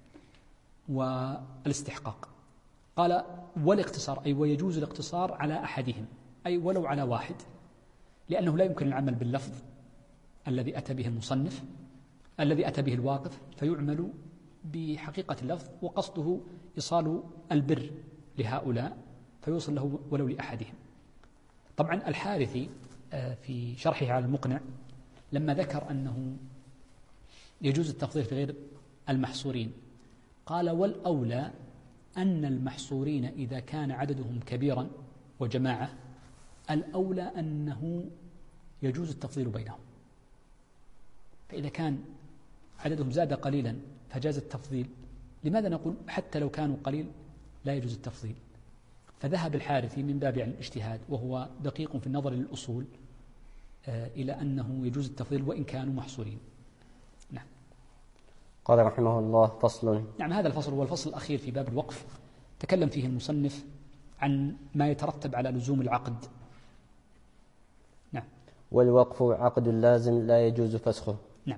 والاستحقاق. قال والاقتصار أي ويجوز الاقتصار على أحدهم، أي ولو على واحد، لأنه لا يمكن العمل باللفظ الذي أتى به المصنف الذي أتى به الواقف، فيعمل بحقيقة اللفظ وقصده إيصال البر لهؤلاء فيوصل له ولو لأحدهم. طبعا الحارثي في شرحه على المقنع لما ذكر أنه يجوز التفضيل في غير المحصورين قال والأولى أن المحصورين إذا كان عددهم كبيرا وجماعة الأولى أنه يجوز التفضيل بينهم، فإذا كان عددهم زاد قليلا فجاز التفضيل. لماذا نقول حتى لو كانوا قليل لا يجوز التفضيل؟ فذهب الحارثي من باب الاجتهاد وهو دقيق في النظر للأصول إلى أنه يجوز التفضيل وإن كانوا محصورين. نعم. قال رحمه الله: فصل. نعم، هذا الفصل هو الفصل الأخير في باب الوقف، تكلم فيه المصنف عن ما يترتب على لزوم العقد. نعم. والوقف عقد لازم لا يجوز فسخه. نعم.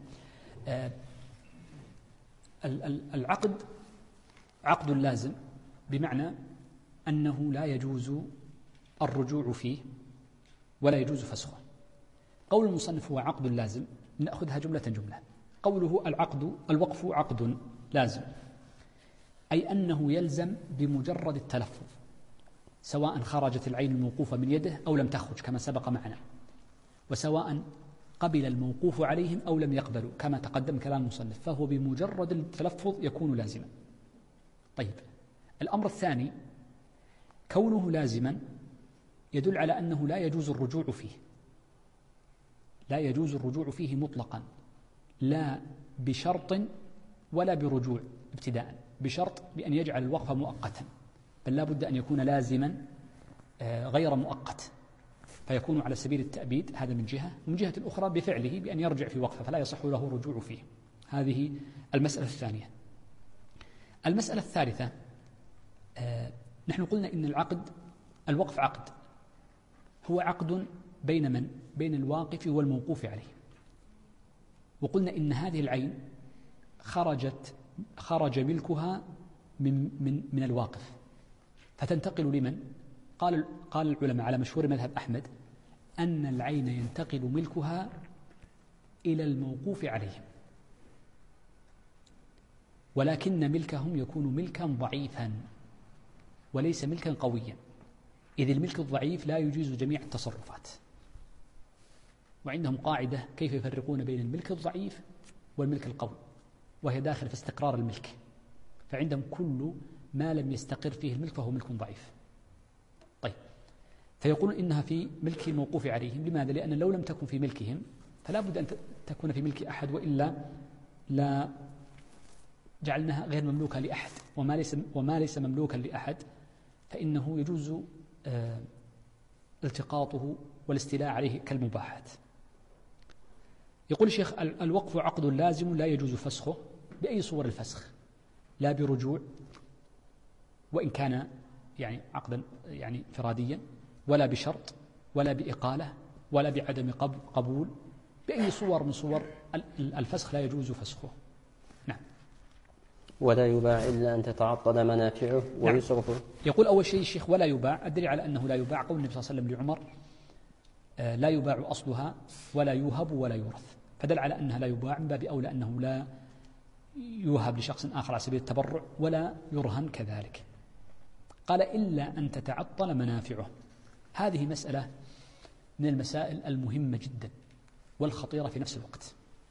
العقد عقد لازم بمعنى أنه لا يجوز الرجوع فيه ولا يجوز فسخه. قول المصنف هو عقد لازم، نأخذها جملة جملة. قوله الوقف عقد لازم، أي أنه يلزم بمجرد التلفظ، سواء خرجت العين الموقوفة من يده أو لم تخرج كما سبق معنا، وسواء قبل الموقوف عليهم أو لم يقبلوا كما تقدم كلام المصنف، فهو بمجرد التلفظ يكون لازما. طيب، الأمر الثاني كونه لازما يدل على أنه لا يجوز الرجوع فيه، لا يجوز الرجوع فيه مطلقا، لا بشرط ولا برجوع ابتداء، بشرط بأن يجعل الوقف مؤقتا، بل لا بد أن يكون لازما غير مؤقت، فيكون على سبيل التأبيد، هذا من جهة، ومن جهة الأخرى بفعله بأن يرجع في وقفه فلا يصح له الرجوع فيه. هذه المسألة الثانية. المسألة الثالثة، نحن قلنا إن الوقف عقد، هو عقد بين من؟ بين الواقف والموقوف عليه. وقلنا إن هذه العين خرج ملكها من الواقف، فتنتقل لمن؟ قال العلماء على مشهور مذهب أحمد أن العين ينتقل ملكها إلى الموقوف عليهم، ولكن ملكهم يكون ملكا ضعيفا وليس ملكا قويا، إذ الملك الضعيف لا يجيز جميع التصرفات. وعندهم قاعدة كيف يفرقون بين الملك الضعيف والملك القوي، وهي داخل في استقرار الملك، فعندهم كل ما لم يستقر فيه الملك فهو ملك ضعيف. طيب، فيقول إنها في ملك الموقوف عليهم. لماذا؟ لأن لو لم تكن في ملكهم فلا بد أن تكون في ملك أحد، وإلا لا جعلناها غير مملوكة لأحد، وما ليس مملوكا لأحد فإنه يجوز التقاطه والاستيلاء عليه كالمباحات. يقول الشيخ: الوقف عقد لازم لا يجوز فسخه بأي صور الفسخ، لا برجوع وإن كان يعني عقدا يعني انفراديا، ولا بشرط، ولا بإقالة، ولا بعدم قبول، بأي صور من صور الفسخ لا يجوز فسخه. نعم. ولا يباع إلا أن تتعطل منافعه ويصرفه. نعم. يقول أول شيء الشيخ: ولا يباع. الدليل على أنه لا يباع قول النبي صلى الله عليه وسلم لعمر: لا يباع أصلها ولا يوهب ولا يورث، فدل على أنها لا يباع، من باب أولى أنه لا يوهب لشخص آخر على سبيل التبرع ولا يرهن كذلك. قال: إلا أن تتعطل منافعه. هذه مسألة من المسائل المهمة جدا والخطيرة في نفس الوقت،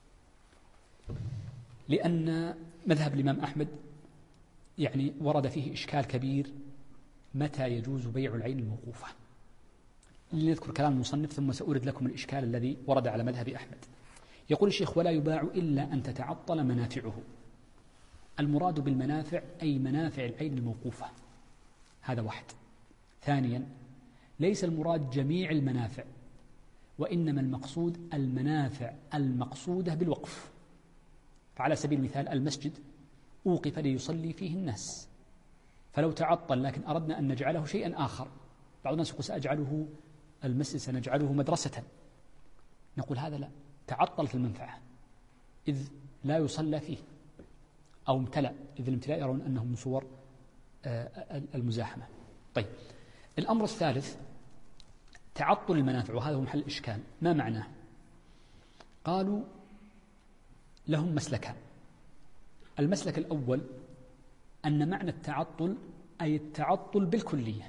لأن مذهب الإمام أحمد يعني ورد فيه إشكال كبير: متى يجوز بيع العين الموقوفة؟ لنذكر كلام المصنف ثم سأورد لكم الإشكال الذي ورد على مذهب أحمد. يقول الشيخ: ولا يباع إلا أن تتعطل منافعه. المراد بالمنافع أي منافع العين الموقوفة، هذا واحد. ثانيا، ليس المراد جميع المنافع، وإنما المقصود المنافع المقصودة بالوقف. فعلى سبيل المثال المسجد أوقف ليصلي فيه الناس، فلو تعطل لكن أردنا أن نجعله شيئا آخر، بعض الناس يقول: سأجعله المسجد سنجعله مدرسة، نقول هذا لا، تعطلت المنفعة إذ لا يصلى فيه، أو امتلأ إذ الامتلاء يرون أنه من صور المزاحمة. طيب، الأمر الثالث تعطل المنافع، وهذا هو محل الإشكال. ما معناه؟ قالوا لهم مسلكان. المسلك الأول أن معنى التعطل أي التعطل بالكلية،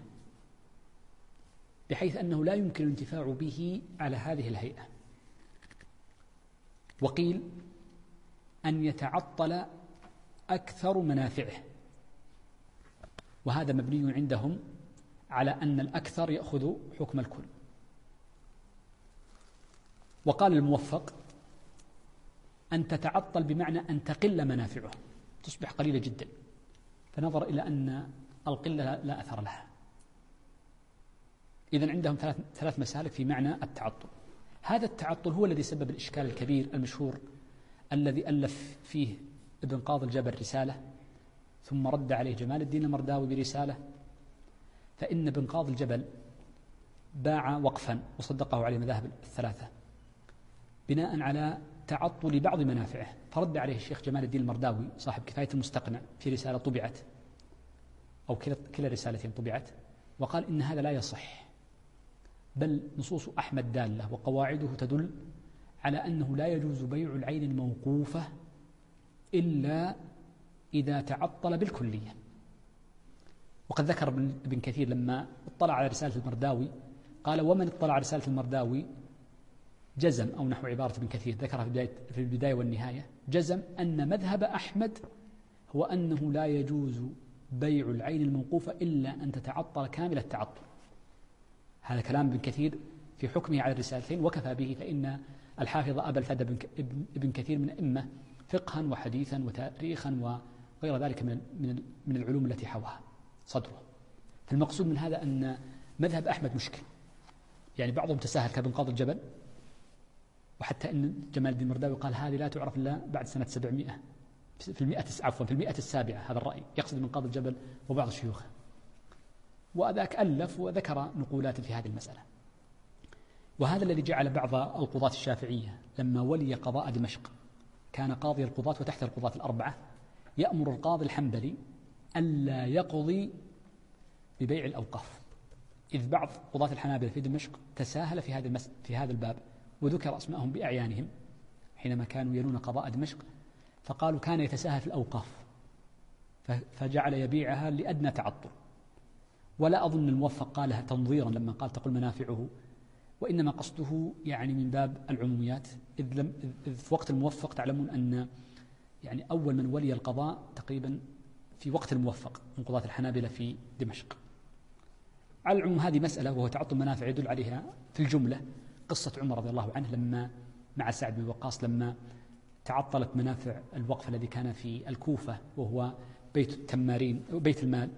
بحيث أنه لا يمكن الانتفاع به على هذه الهيئة. وقيل أن يتعطل أكثر منافعه، وهذا مبني عندهم على أن الأكثر يأخذ حكم الكل. وقال الموفق أن تتعطل بمعنى أن تقل منافعه، تصبح قليلة جدا، فنظر إلى أن القلة لا أثر لها، إذن عندهم ثلاث مسالك في معنى التعطل. هذا التعطل هو الذي سبب الإشكال الكبير المشهور الذي ألف فيه ابن قاضي الجبل رسالة ثم رد عليه جمال الدين المرداوي برسالة. فإن ابن قاضي الجبل باع وقفا وصدقه عليه المذاهب الثلاثة بناء على تعطل بعض منافعه، فرد عليه الشيخ جمال الدين المرداوي صاحب كفاية المستقنع في رسالة طبعت أو كلا رسالتين طبعت، وقال إن هذا لا يصح، بل نصوص أحمد دالة وقواعده تدل على أنه لا يجوز بيع العين الموقوفة إلا إذا تعطل بالكلية. وقد ذكر ابن كثير لما اطلع على رسالة المرداوي قال: ومن اطلع على رسالة المرداوي جزم، أو نحو عبارة ابن كثير ذكرها في البداية والنهاية، جزم أن مذهب أحمد هو أنه لا يجوز بيع العين الموقوفة إلا أن تتعطل كامل التعطل. هذا كلام ابن كثير في حكمه على الرسالتين وكفى به، فإن الحافظ أبا الفدى ابن كثير من أئمة فقها وحديثا وتاريخا وغير ذلك من العلوم التي حواها صدره. فالمقصود من هذا أن مذهب أحمد مشكل، يعني بعضهم تساهل كابن قاضي الجبل، وحتى أن جمال الدين المرداوي قال هذه لا تعرف إلا بعد سنة 700 في المئة السابعة. هذا الرأي يقصد ابن قاضي الجبل وبعض شيوخه، وذاك ألف وذكر نقولات في هذه المسألة. وهذا الذي جعل بعض القضاة الشافعية لما ولي قضاء دمشق، كان قاضي القضاة وتحت القضاة الأربعة، يأمر القاضي الحنبلي ألا يقضي ببيع الأوقاف، إذ بعض قضاة الحنابلة في دمشق تساهل في هذا الباب، وذكر أسماءهم بأعيانهم حينما كانوا يلون قضاء دمشق، فقالوا كان يتساهل في الأوقاف فجعل يبيعها لأدنى تعطل. ولا أظن الموفق قالها تنظيرا لما قال تقول منافعه، وإنما قصده يعني من باب العموميات، إذ في وقت الموفق تعلمون أن يعني أول من ولي القضاء تقريبا في وقت الموفق من قضاة الحنابلة في دمشق. على العموم هذه مسألة، وهو تعطل منافع يدل عليها في الجملة قصة عمر رضي الله عنه لما مع سعد بن وقاص لما تعطلت منافع الوقف الذي كان في الكوفة وهو بيت التمارين بيت المال،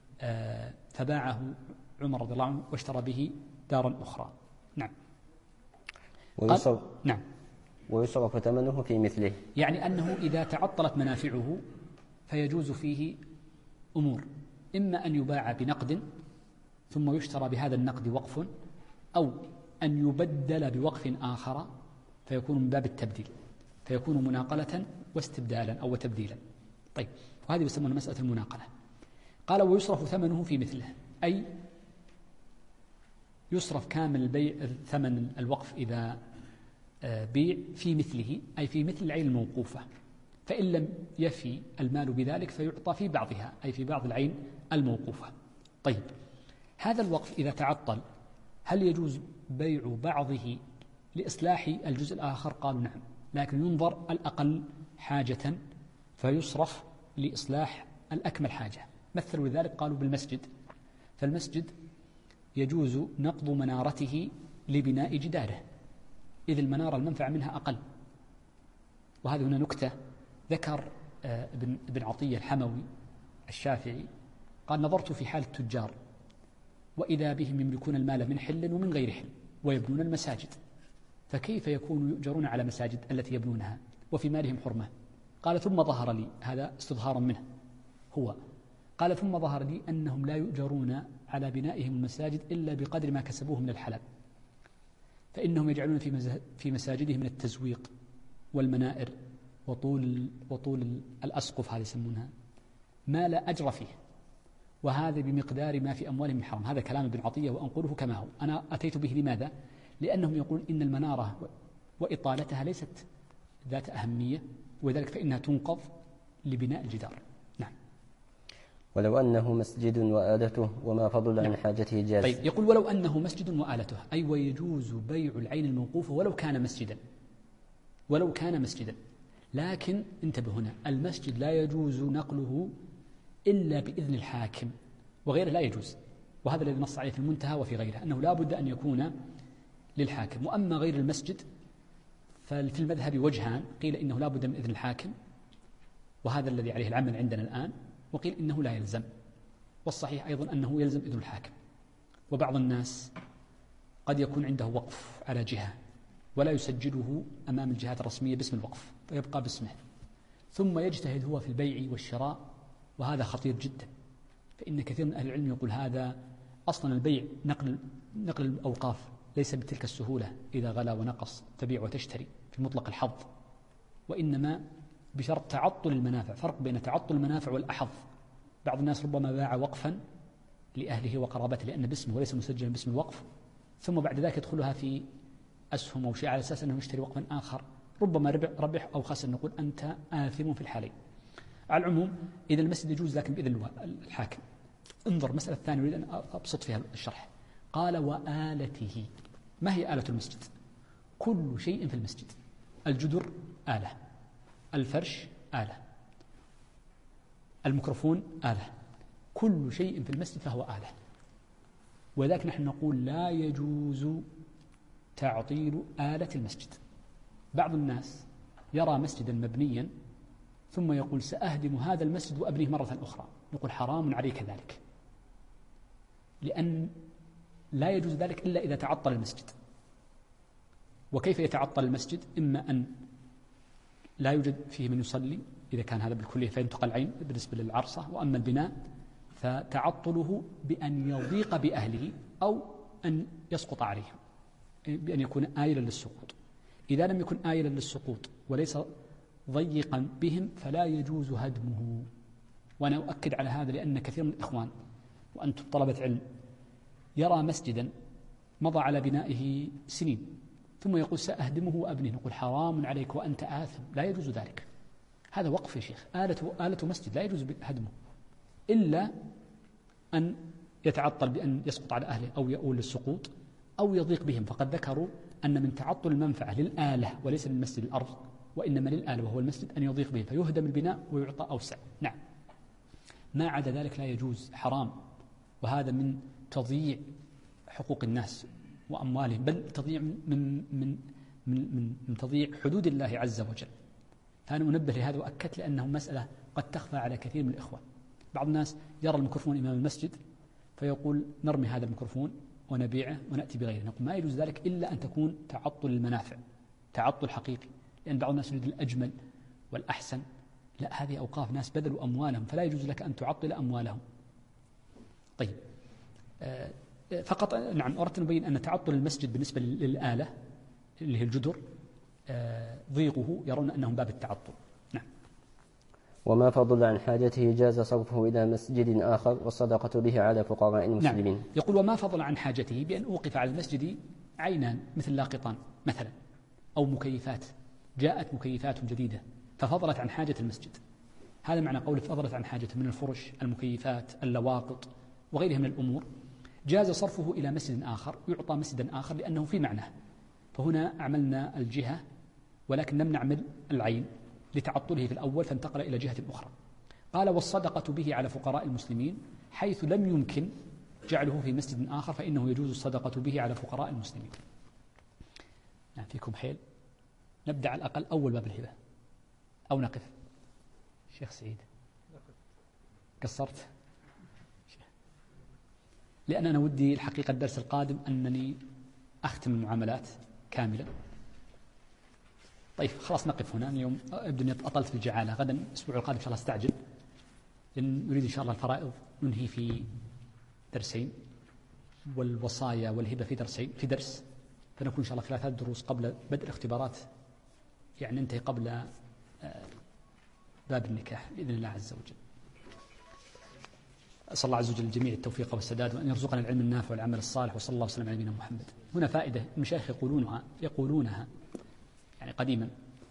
فباعه عمر رضي الله عنه واشترى به دارا أخرى. نعم. نعم. ويصرف ثمنه في مثله، يعني أنه إذا تعطلت منافعه فيجوز فيه أمور، إما أن يباع بنقد ثم يشترى بهذا النقد وقف، أو أن يبدل بوقف آخر فيكون من باب التبديل، فيكون مناقلة واستبدالا أو تبديلا. طيب، وهذه يسمونها مسألة المناقلة. قال: ويصرف ثمنه في مثله، أي يصرف كامل البيع ثمن الوقف إذا بيع في مثله، أي في مثل العين الموقوفة، فإن لم يفي المال بذلك فيعطى في بعضها، أي في بعض العين الموقوفة. طيب، هذا الوقف إذا تعطل هل يجوز بيع بعضه لإصلاح الجزء الآخر؟ قالوا نعم، لكن ينظر الأقل حاجة فيصرف لإصلاح الأكمل حاجة. مثلوا لذلك قالوا بالمسجد، فالمسجد يجوز نقض منارته لبناء جداره، إذ المنارة المنفعة منها أقل. وهذه هنا نكتة ذكر ابن عطية الحموي الشافعي، قال: نظرت في حال التجار وإذا بهم يملكون المال من حل ومن غير حل ويبنون المساجد، فكيف يكونوا يؤجرون على مساجد التي يبنونها وفي مالهم حرمة؟ قال: ثم ظهر لي، هذا استظهارا منه هو، قال: ثم ظهر لي أنهم لا يؤجرون على بنائهم المساجد إلا بقدر ما كسبوه من الحلال، فإنهم يجعلون في مساجدهم من التزويق والمنائر وطول الأسقف، هذه يسمونها، ما لا أجر فيه، وهذا بمقدار ما في أموالهم من حرام. هذا كلام ابن عطية وأنقله كما هو. أنا أتيت به لماذا؟ لأنهم يقولون إن المنارة وإطالتها ليست ذات أهمية، وذلك فإنها تنقض لبناء الجدار. نعم. ولو أنه مسجد وآلته وما فضل عن حاجته جاز. طيب، يقول ولو أنه مسجد وآلته، أي ويجوز بيع العين الموقوفة ولو كان مسجدا، ولو كان مسجدا. لكن انتبه هنا، المسجد لا يجوز نقله إلا بإذن الحاكم، وغيره لا يجوز، وهذا الذي نص عليه في المنتهى وفي غيره، أنه لا بد أن يكون للحاكم. وأما غير المسجد ففي المذهب وجهان، قيل إنه لا بد من إذن الحاكم، وهذا الذي عليه العمل عندنا الآن، وقيل إنه لا يلزم، والصحيح أيضا أنه يلزم إذن الحاكم. وبعض الناس قد يكون عنده وقف على جهة ولا يسجله أمام الجهات الرسمية باسم الوقف ويبقى باسمه، ثم يجتهد هو في البيع والشراء، وهذا خطير جدا. فإن كثير من أهل العلم يقول هذا أصلا البيع نقل الأوقاف ليس بتلك السهولة، إذا غلا ونقص تبيع وتشتري في مطلق الحظ، وإنما بشرط تعطل المنافع. فرق بين تعطل المنافع والأحظ. بعض الناس ربما باع وقفا لأهله وقرابته لأن باسمه وليس مسجلا باسم الوقف، ثم بعد ذلك يدخلها في أسهم أو شيء على أساس أنه يشتري وقفا آخر، ربما ربح أو خسر، نقول أنت آثم في الحالين. على العموم إذا المسجد يجوز لكن بإذن الحاكم. انظر مسألة الثانية أريد أن أبسط فيها الشرح. قال وآلته. ما هي آلة المسجد؟ كل شيء في المسجد. الجدر آلة، الفرش آلة، الميكروفون آلة، كل شيء في المسجد فهو آلة. وذلك نحن نقول لا يجوز تعطيل آلة المسجد. بعض الناس يرى مسجدا مبنيا ثم يقول سأهدم هذا المسجد وأبنيه مرة أخرى، نقول حرام عليك ذلك، لأن لا يجوز ذلك إلا إذا تعطل المسجد. وكيف يتعطل المسجد؟ إما أن لا يوجد فيه من يصلي، إذا كان هذا بالكلية فينتقل العين بالنسبة للعرصة، وأما البناء فتعطله بأن يضيق بأهله أو أن يسقط عليهم، بأن يكون آيلا للسقوط. إذا لم يكن آيلا للسقوط وليس ضيقا بهم فلا يجوز هدمه. وأنا أؤكد على هذا لأن كثير من الإخوان وأنتم طلبة علم يرى مسجدا مضى على بنائه سنين ثم يقول سأهدمه وأبنيه، نقول حرام عليك وأنت آثم، لا يجوز ذلك. هذا وقف يا شيخ، آلة مسجد لا يجوز هدمه إلا أن يتعطل بأن يسقط على أهله أو يؤول للسقوط أو يضيق بهم. فقد ذكروا أن من تعطل المنفعة للآلة وليس للمسجد الأرض، وإنما للآلة وهو المسجد أن يضيق به فيهدم البناء ويعطى أوسع. نعم، ما عدا ذلك لا يجوز، حرام. وهذا من تضييع حقوق الناس وأموالهم، بل تضييع من تضييع حدود الله عز وجل. فأنا أنبه لهذا وأكدت لأنه مسألة قد تخفى على كثير من الإخوة. بعض الناس يرى الميكروفون إمام المسجد فيقول نرمي هذا الميكروفون ونبيعه ونأتي بغيره، نقول ما يجوز ذلك إلا أن تكون تعطل المنافع، تعطل حقيقي، لأن بعض الناس يريد الأجمل والأحسن. لا، هذه أوقاف ناس بذلوا أموالهم فلا يجوز لك أن تعطل أموالهم. طيب، فقط نعم أردت أن أبين أن تعطل المسجد بالنسبة للآلة اللي هي الجدر ضيقه يرون أنه باب التعطل. نعم. وما فضل عن حاجته جاز صرفه إلى مسجد آخر والصدقة به على فقراء المسلمين. نعم. يقول وما فضل عن حاجته بأن أوقف على المسجد عينان مثل لاقطان مثلا أو مكيفات، جاءت مكيفات جديدة ففضلت عن حاجة المسجد، هذا معنى قول فضلت عن حاجته من الفرش، المكيفات، اللواقط وغيرها من الأمور، جاز صرفه إلى مسجد آخر يعطى مسجدا آخر لأنه في معناه. فهنا عملنا الجهة ولكن لم نعمل العين لتعطله في الأول فانتقل إلى جهة أخرى. قال والصدقة به على فقراء المسلمين، حيث لم يمكن جعله في مسجد آخر فإنه يجوز الصدقة به على فقراء المسلمين. يعني فيكم حيل، نبدأ على الأقل أول باب الهبة أو نقف. شيخ سعيد قصرت، لأن أنا ودي الحقيقة الدرس القادم أنني أختم المعاملات كاملة. طيب خلاص نقف هنا اليوم، أبدو أني أطلت في الجعالة. غدا الأسبوع القادم إن شاء الله استعجل، لأن نريد إن شاء الله الفرائض ننهي في درسين، والوصايا والهبة في درس، فنكون إن شاء الله 3 دروس قبل بدء الاختبارات، يعني ننتهي قبل باب النكاح بإذن الله عز وجل. أسأل الله عز وجل الجميع التوفيق والسداد، وأن يرزقنا العلم النافع والعمل الصالح، وصلى الله وسلم على نبينا محمد. هنا فائدة المشايخ يقولونها يعني قديما.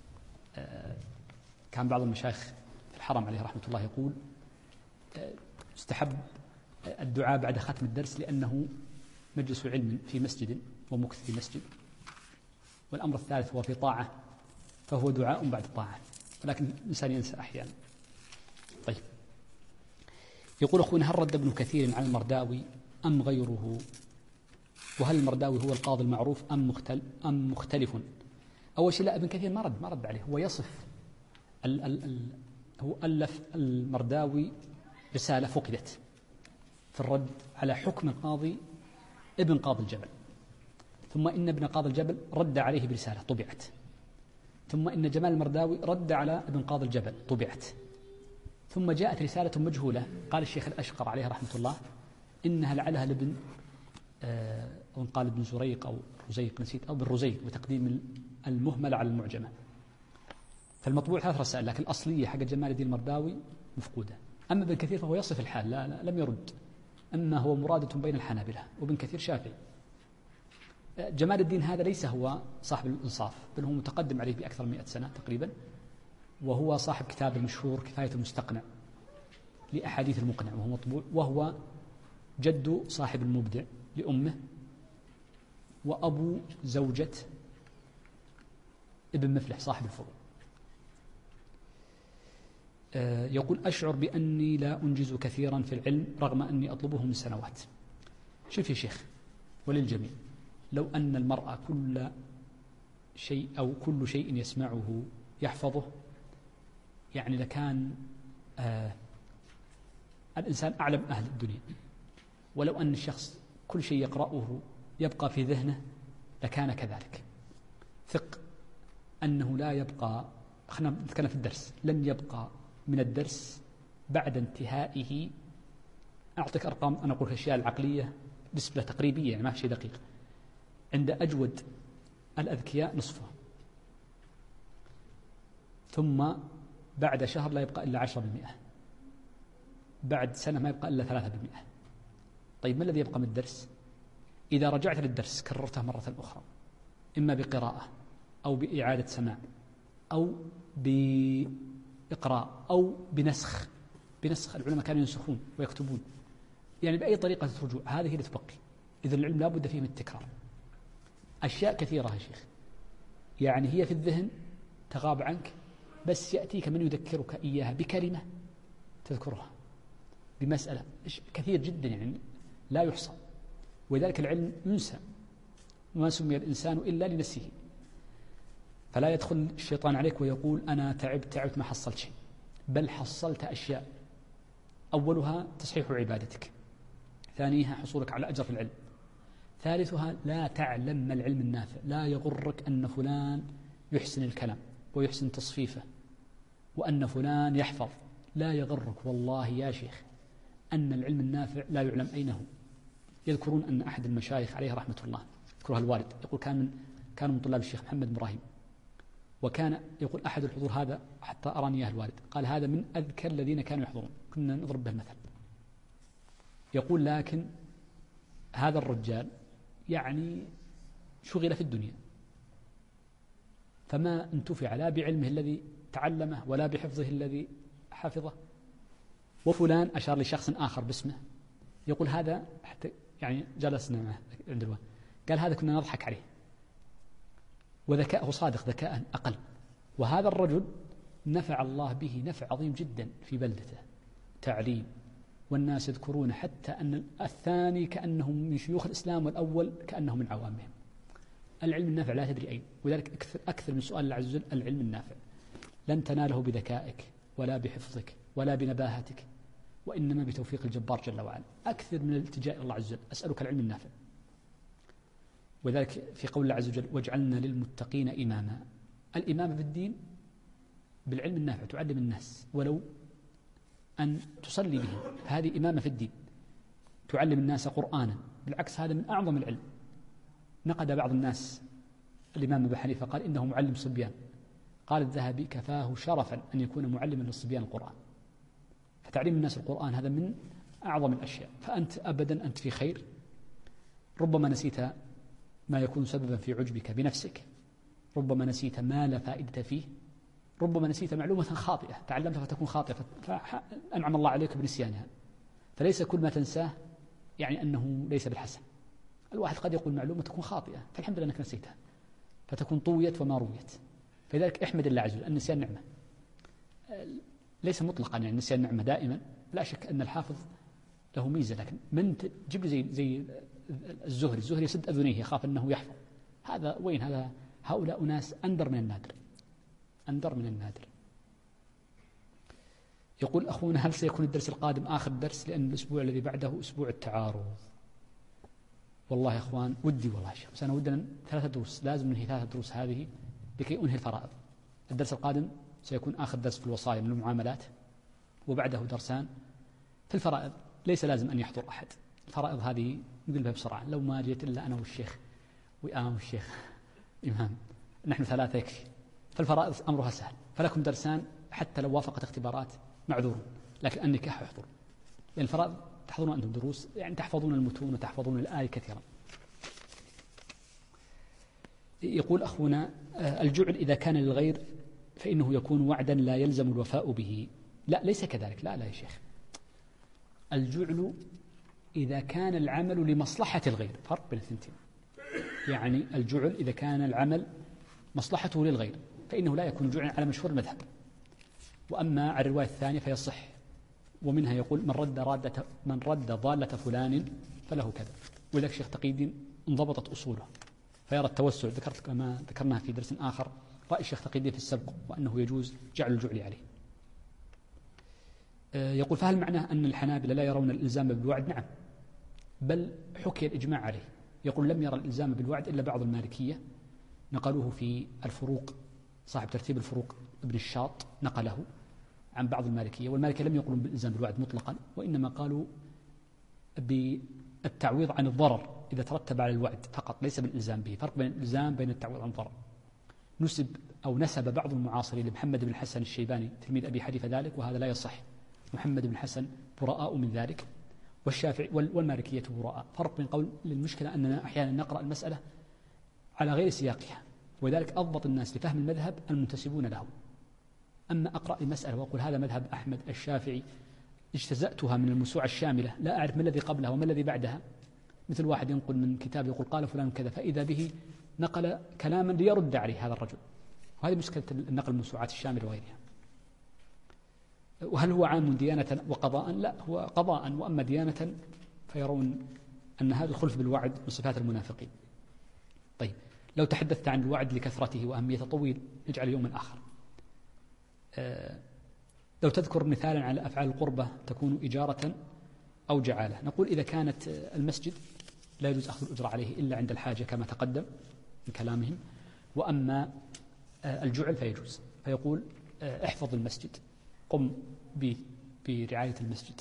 كان بعض المشايخ في الحرم عليه رحمة الله يقول استحب الدعاء بعد ختم الدرس لأنه مجلس علم في مسجد ومكث في مسجد، والأمر الثالث هو في طاعة فهو دعاء بعد طاعة، ولكن الإنسان ينسى أحيانا. طيب، يقول أخونا هل رد ابن كثير على المرداوي أم غيره؟ وهل المرداوي هو القاضي المعروف أم مختلف؟ أول شيء لا، ابن كثير ما رد عليه، هو يصف هو ألف المرداوي رسالة فقدت في الرد على حكم القاضي ابن قاضي الجبل، ثم إن ابن قاضي الجبل رد عليه برسالة طبعت، ثم إن جمال المرداوي رد على ابن قاضي الجبل طبعت، ثم جاءت رسالة مجهولة قال الشيخ الأشقر عليه رحمة الله إنها لعلها لابن قال ابن زريق أو رزيق نسيت، أو بالرزيق بتقديم المهمل على المعجمة. فالمطبوع 3 رسائل، لكن الأصلية حق جمال الدين المرداوي مفقودة. أما ابن كثير فهو يصف الحال، لا لم يرد، أما هو مرادة بين الحنابلة، وابن كثير شافعي. جمال الدين هذا ليس هو صاحب الإنصاف، بل هو متقدم عليه بأكثر من 100 سنة تقريبا، وهو صاحب كتاب المشهور كفاية المستقنع لأحاديث المقنع، وهو مطبوع، وهو جد صاحب المبدع لأمه، وأبو زوجة ابن مفلح صاحب الفروع. يقول أشعر بأني لا أنجز كثيرا في العلم رغم أني أطلبه من سنوات. شوف يا شيخ وللجميع، لو أن المرأة كل شيء أو كل شيء يسمعه يحفظه، يعني لكان الإنسان أعلم أهل الدنيا. ولو أن الشخص كل شيء يقرأه يبقى في ذهنه لكان كذلك. ثق أنه لا يبقى، خلينا نتكلم في الدرس، لن يبقى من الدرس بعد انتهائه، أعطيك أرقام، أنا أقول الأشياء العقلية نسبة تقريبية يعني ما في شيء دقيق، عند أجود الأذكياء نصفه، ثم بعد شهر لا يبقى إلا 10%، بعد سنة ما يبقى إلا 3%. طيب ما الذي يبقى من الدرس؟ إذا رجعت للدرس كررته مرة أخرى، إما بقراءة أو بإعادة سماع أو بإقراء أو بنسخ. العلماء كانوا ينسخون ويكتبون، يعني بأي طريقة رجوع، هذه اللي تبقي. إذن العلم لا بد فيه من التكرار. أشياء كثيرة يا شيخ يعني هي في الذهن تغاب عنك، بس يأتيك من يذكرك إياها بكلمة تذكرها، بمسألة، كثير جدا يعني لا يحصى. ولذلك العلم ينسى، وما سمي الإنسان إلا لنفسه. فلا يدخل الشيطان عليك ويقول أنا تعبت ما حصلت شيء، بل حصلت أشياء. أولها تصحيح عبادتك، ثانيها حصولك على أجر في العلم، ثالثها لا تعلم ما العلم النافع. لا يغرك أن فلان يحسن الكلام ويحسن تصفيفه، وأن فلان يحفظ. لا يغرك والله يا شيخ أن العلم النافع لا يعلم أين هو. يذكرون أن أحد المشايخ عليه رحمة الله، يذكرها الوالد، يقول كان من طلاب الشيخ محمد إبراهيم، وكان يقول أحد الحضور هذا حتى أراني إياه الوالد، قال هذا من أذكى الذين كانوا يحضرون، كنا نضرب به المثل. يقول لكن هذا الرجال يعني شغل في الدنيا، فما انتفع لا بعلمه الذي تعلمه ولا بحفظه الذي حفظه. وفلان أشار لشخص آخر باسمه، يقول هذا حتى يعني جلسنا معه عند الوالد، قال هذا كنا نضحك عليه، وذكاءه صادق ذكاء أقل، وهذا الرجل نفع الله به نفع عظيم جدا في بلدته، تعليم، والناس يذكرون حتى أن الثاني كأنهم من شيوخ الإسلام والأول كأنهم من عوامهم. العلم النافع لا تدري أين، ولذلك أكثر من سؤال الله عز وجل العلم النافع. لن تناله بذكائك ولا بحفظك ولا بنباهتك، وإنما بتوفيق الجبار جل وعلا. أكثر من الالتجاء إلى الله عز وجل، أسألك العلم النافع. وذلك في قول الله عز وجل واجعلنا للمتقين إماما. الإمامة بالدين بالعلم النافع، تعلم الناس ولو أن تصلي بهم، هذه إمامة في الدين. تعلم الناس قرآنا، بالعكس هذا من أعظم العلم. نقد بعض الناس الإمام أبو حنيفة قال إنه معلم صبيان، قال الذهبي كفاه شرفا أن يكون معلما للصبيان القرآن. فتعليم الناس القرآن هذا من أعظم الأشياء. فأنت أبدا أنت في خير. ربما نسيت ما يكون سببا في عجبك بنفسك، ربما نسيت ما لا فائدة فيه، ربما نسيت معلومة خاطئة تعلمتها فتكون خاطئة، فأنعم الله عليك بنسيانها. فليس كل ما تنساه يعني أنه ليس بالحسن. الواحد قد يقول معلومة تكون خاطئة فالحمد لله أنك نسيتها، فتكون طويت وما رويت. فلذلك احمد الله عز وجل. النسيان نعمة، ليس مطلقا يعني النسيان نعمة دائما، لا شك أن الحافظ له ميزة، لكن من تجيب له زي الزهري يسد أذنيه يخاف أنه يحفظ، هذا وين؟ هذا هؤلاء ناس أندر من النادر. يقول أخونا هل سيكون الدرس القادم آخر درس لأن الأسبوع الذي بعده أسبوع التعارض؟ والله يا إخوان ودي والله يا شيخ، بس أنا ودنا 3 دروس، لازم ننهي 3 دروس هذه لكي أنهي الفرائض. الدرس القادم سيكون آخر درس في الوصايا من المعاملات، وبعده درسان في الفرائض. ليس لازم أن يحضر أحد، الفرائض هذه نقلبها بسرعة، لو ما جيت إلا أنا والشيخ والشيخ إمام، نحن 3 يكفي. فالفرائض أمرها سهل، فلكم درسان حتى لو وافقت اختبارات معذور، لكن النكاح يحضر، لأن الفرائض تحضرون أنتم دروس، يعني تحفظون المتون وتحفظون الآية كثيرا. يقول أخونا الجعل إذا كان للغير فإنه يكون وعدا لا يلزم الوفاء به. لا، ليس كذلك، لا يا شيخ. الجعل إذا كان العمل لمصلحة الغير، فرق بين الثنتين. يعني الجعل إذا كان العمل مصلحته للغير فإنه لا يكون جعلا على مشهور المذهب. وأما على الرواية الثانية فيصح، ومنها يقول من رد ضالة فلان فله كذا. ولذلك شيخ تقي الدين انضبطت أصوله فيرى التوسع، ذكرت كما ذكرناها في درس آخر رأي الشيخ تقي الدين في السبق، وأنه يجوز جعل الجعل عليه. يقول فهل معناه أن الحنابلة لا يرون الإلزام بالوعد؟ نعم، بل حكي الإجماع عليه. يقول لم يرى الإلزام بالوعد إلا بعض المالكية، نقلوه في الفروق، صاحب ترتيب الفروق ابن الشاط نقله عن بعض المالكية. والمالكية لم يقولون بالإلزام بالوعد مطلقا، وإنما قالوا بالتعويض عن الضرر إذا ترتب على الوعد فقط، ليس بالإلزام به. فرق بين الإلزام بين التعويض عن الضرر. نسب بعض المعاصرين لمحمد بن الحسن الشيباني تلميذ أبي حنيفة ذلك، وهذا لا يصح. محمد بن الحسن براء من ذلك، والشافعي والمالكية براء. فرق بين قول للمشكلة أننا أحيانا نقرأ المسألة على غير سياقها، وذلك أضبط الناس لفهم المذهب المنتسبون له. أما أقرأ المسألة وأقول هذا مذهب أحمد الشافعي، اجتزأتها من الموسوعة الشاملة، لا أعرف ما الذي قبلها وما الذي بعدها، مثل واحد ينقل من كتاب يقول قال فلان كذا، فإذا به نقل كلاما ليرد عليه هذا الرجل. وهذه مشكلة النقل الموسوعات الشاملة وغيرها. وهل هو عام ديانة وقضاء؟ لا، هو قضاء، وأما ديانة فيرون أن هذا الخلف بالوعد من صفات المنافقين. طيب، لو تحدثت عن الوعد لكثرته وأهميته طويل، نجعل يوما آخر. لو تذكر مثالا على أفعال القربة تكون إجارة أو جعالة، نقول إذا كانت المسجد لا يجوز أخذ الأجرة عليه إلا عند الحاجة كما تقدم من كلامهم، وأما الجعل فيجوز. فيقول احفظ المسجد، قم برعاية المسجد.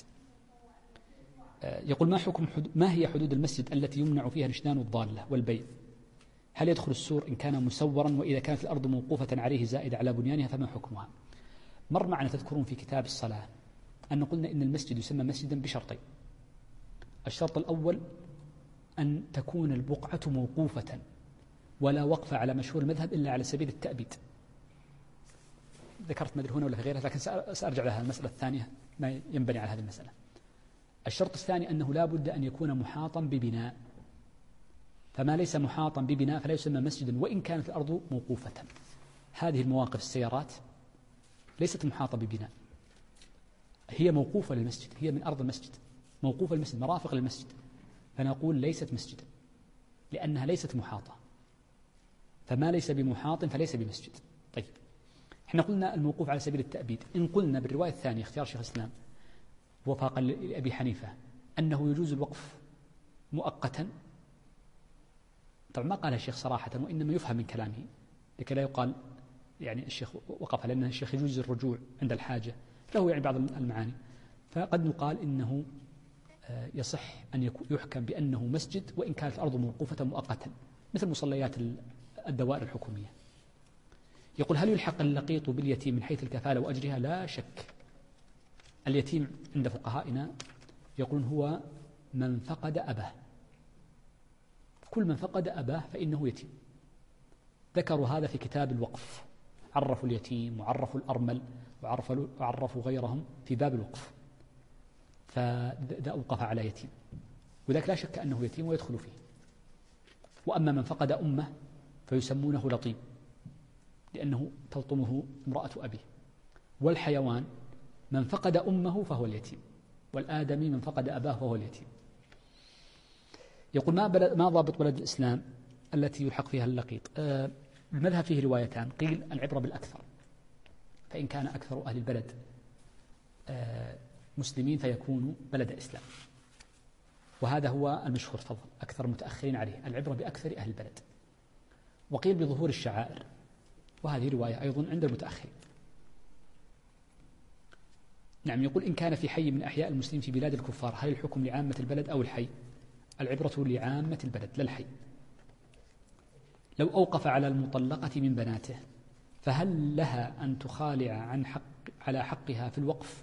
يقول ما هي حدود المسجد التي يمنع فيها الإشنان والضالة والبيع؟ هل يدخل السور إن كان مسورا؟ وإذا كانت الأرض موقوفة عليه زائد على بنيانها فما حكمها؟ مر معنا تذكرون في كتاب الصلاة أن قلنا إن المسجد يسمى مسجدا بشرطين. الشرط الأول أن تكون البقعة موقوفة، ولا وقف على مشهور المذهب إلا على سبيل التأبيد. ذكرت مدري هنا ولا في غيرها، لكن سأرجع لها المسألة الثانية ما ينبني على هذه المسألة. الشرط الثاني أنه لا بد أن يكون محاطا ببناء، فما ليس محاطا ببناء فلا يسمى مسجدا وإن كانت الأرض موقوفة. هذه المواقف السيارات ليست محاطة ببناء، هي موقوفة للمسجد، هي من أرض المسجد، موقوفة المسجد، مرافق للمسجد، فنقول ليست مسجدا لأنها ليست محاطة. فما ليس بمحاط فليس بمسجد. طيب، احنا قلنا الموقوف على سبيل التأبيد. إن قلنا بالرواية الثانية اختيار شيخ الإسلام وفاقا لأبي حنيفة أنه يجوز الوقف مؤقتا، طبعا ما قالها الشيخ صراحة، وإنما يفهم من كلامه لكي لا يقال يعني الشيخ وقف، لأن الشيخ يجوز الرجوع عند الحاجة، له يعني بعض المعاني. فقد نقال إنه يصح أن يحكم بأنه مسجد وإن كانت الأرض موقوفة مؤقتا، مثل مصليات الدوائر الحكومية. يقول هل يلحق اللقيط باليتيم من حيث الكفالة وأجرها؟ لا شك. اليتيم عند فقهائنا يقولون هو من فقد أباه، كل من فقد أباه فإنه يتيم. ذكروا هذا في كتاب الوقف، عرفوا اليتيم وعرفوا الأرمل وعرفوا غيرهم في باب الوقف، فذا أوقف على يتيم، وذلك لا شك أنه يتيم ويدخل فيه. وأما من فقد أمه فيسمونه لطيم لأنه تلطمه امرأة أبيه. والحيوان من فقد أمه فهو اليتيم، والآدمي من فقد أباه فهو اليتيم. يقول ما ضابط بلد الإسلام التي يلحق فيها اللقيط؟ المذهب فيه روايتان، قيل العبرة بالأكثر، فإن كان أكثر أهل البلد مسلمين فيكون بلد إسلام، وهذا هو المشهور فضل أكثر المتأخرين عليه، العبرة بأكثر أهل البلد. وقيل بظهور الشعائر، وهذه رواية أيضا عند المتأخرين. نعم، يقول إن كان في حي من أحياء المسلمين في بلاد الكفار هل الحكم لعامة البلد أو الحي؟ العبرة لعامة البلد لا الحي. لو أوقف على المطلقة من بناته فهل لها أن تخالع على حقها في الوقف؟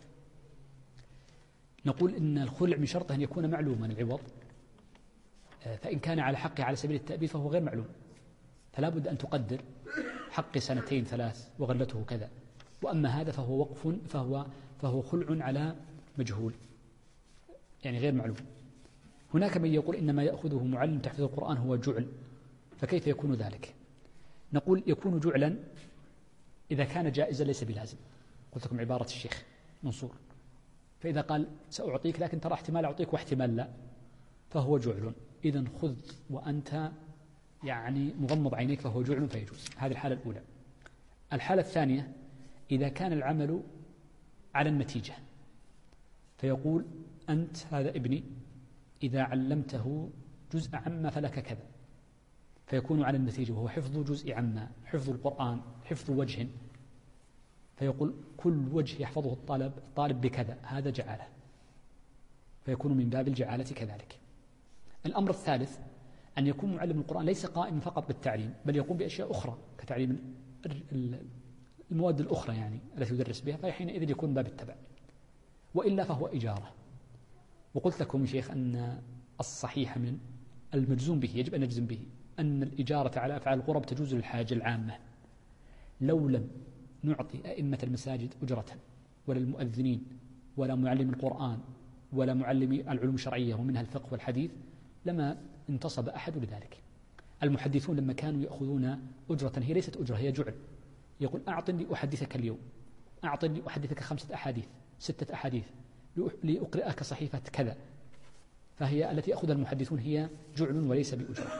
نقول إن الخلع من شرطه أن يكون معلوما العوض، فإن كان على حقه على سبيل التأبيد فهو غير معلوم، فلا بد أن تقدر حق 2 3 وغلته كذا. وأما هذا فهو وقف، فهو خلع على مجهول، يعني غير معلوم. هناك من يقول إنما يأخذه معلم تحفيظ القرآن هو جعل، فكيف يكون ذلك؟ نقول يكون جعلا إذا كان جائزا ليس بلازم. قلت لكم عبارة الشيخ منصور، فإذا قال سأعطيك لكن ترى احتمال أعطيك واحتمال لا فهو جعل، إذن خذ وأنت يعني مغمض عينيك فهو جعل فيجوز. هذه الحالة الأولى. الحالة الثانية إذا كان العمل على النتيجة، فيقول أنت هذا ابني إذا علمته جزء عما فلك كذا، فيكون على النتيجة وهو حفظ جزء عما، حفظ القرآن، حفظ وجه، فيقول كل وجه يحفظه الطالب بكذا، هذا جعالة، فيكون من باب الجعالة كذلك. الأمر الثالث أن يكون معلم القرآن ليس قائما فقط بالتعليم، بل يقوم بأشياء أخرى كتعليم المواد الأخرى يعني التي يدرس بها، فحينئذ يكون باب التبع، وإلا فهو إجارة. وقلت لكم شيخ أن الصحيح من المجزوم به يجب أن نجزم به أن الإجارة على أفعال القرب تجوز للحاجة العامة. لو لم نعطي أئمة المساجد أجرة ولا المؤذنين ولا معلم القرآن ولا معلمي العلوم الشرعية ومنها الفقه والحديث لما انتصب أحد لذلك. المحدثون لما كانوا يأخذون أجرة هي ليست أجرة، هي جعل. يقول أعطني أحدثك اليوم، أعطني أحدثك 5 أحاديث 6 أحاديث لأقرأك صحيفة كذا، فهي التي يأخذها المحدثون هي جعل وليس بأجرة.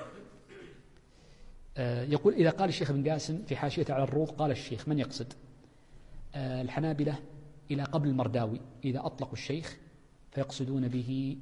يقول إذا قال الشيخ ابن قاسم في حاشية على الروض قال الشيخ من يقصد؟ الحنابلة إلى قبل المرداوي إذا أطلقوا الشيخ فيقصدون به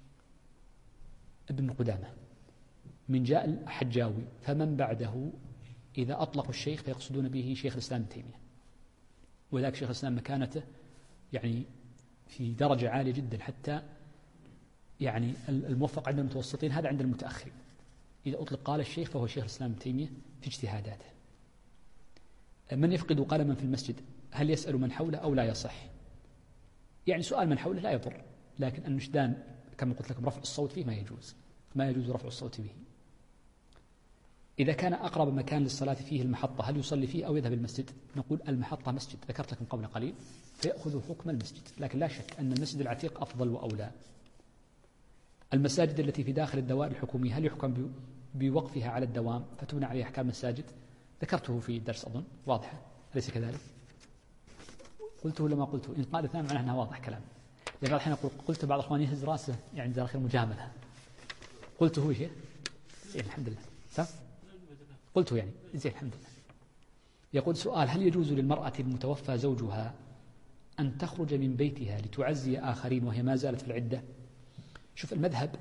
ابن قدامة، من جاء الحجاوي فمن بعده إذا أطلقوا الشيخ فيقصدون به شيخ الإسلام ابن تيمية، وذاك شيخ الإسلام مكانته يعني في درجة عالية جدا، حتى يعني الموفق عند المتوسطين هذا عند المتأخرين. إذا أطلق قال الشيخ فهو شيخ الإسلام ابن تيمية في اجتهاداته. من يفقد قلما في المسجد هل يسأل من حوله أو لا يصح؟ يعني سؤال من حوله لا يضر، لكن النشدان كما قلت لكم رفع الصوت فيه ما يجوز رفع الصوت به. إذا كان أقرب مكان للصلاة فيه المحطة هل يصلي فيه أو يذهب المسجد؟ نقول المحطة مسجد، ذكرت لكم قبل قليل، فيأخذ حكم المسجد، لكن لا شك أن المسجد العتيق أفضل وأولى. المساجد التي في داخل الدوائر الحكومية هل يحكم بوقفها على الدوام فتبنى عليها أحكام المساجد؟ ذكرته في الدرس أظن واضحة، أليس كذلك؟ قلته لما قلته إن قال اثنان معناه أنها واضح كلام، لأن الحين قلت بعض أخواني يهز راسه يعني جزاه خير مجاملة. قلته شيء زين الحمد لله صح؟ قلته يعني زين الحمد لله. يقول سؤال هل يجوز للمرأة المتوفى زوجها أن تخرج من بيتها لتعزي آخرين وهي ما زالت في العدة؟ شوف المذهب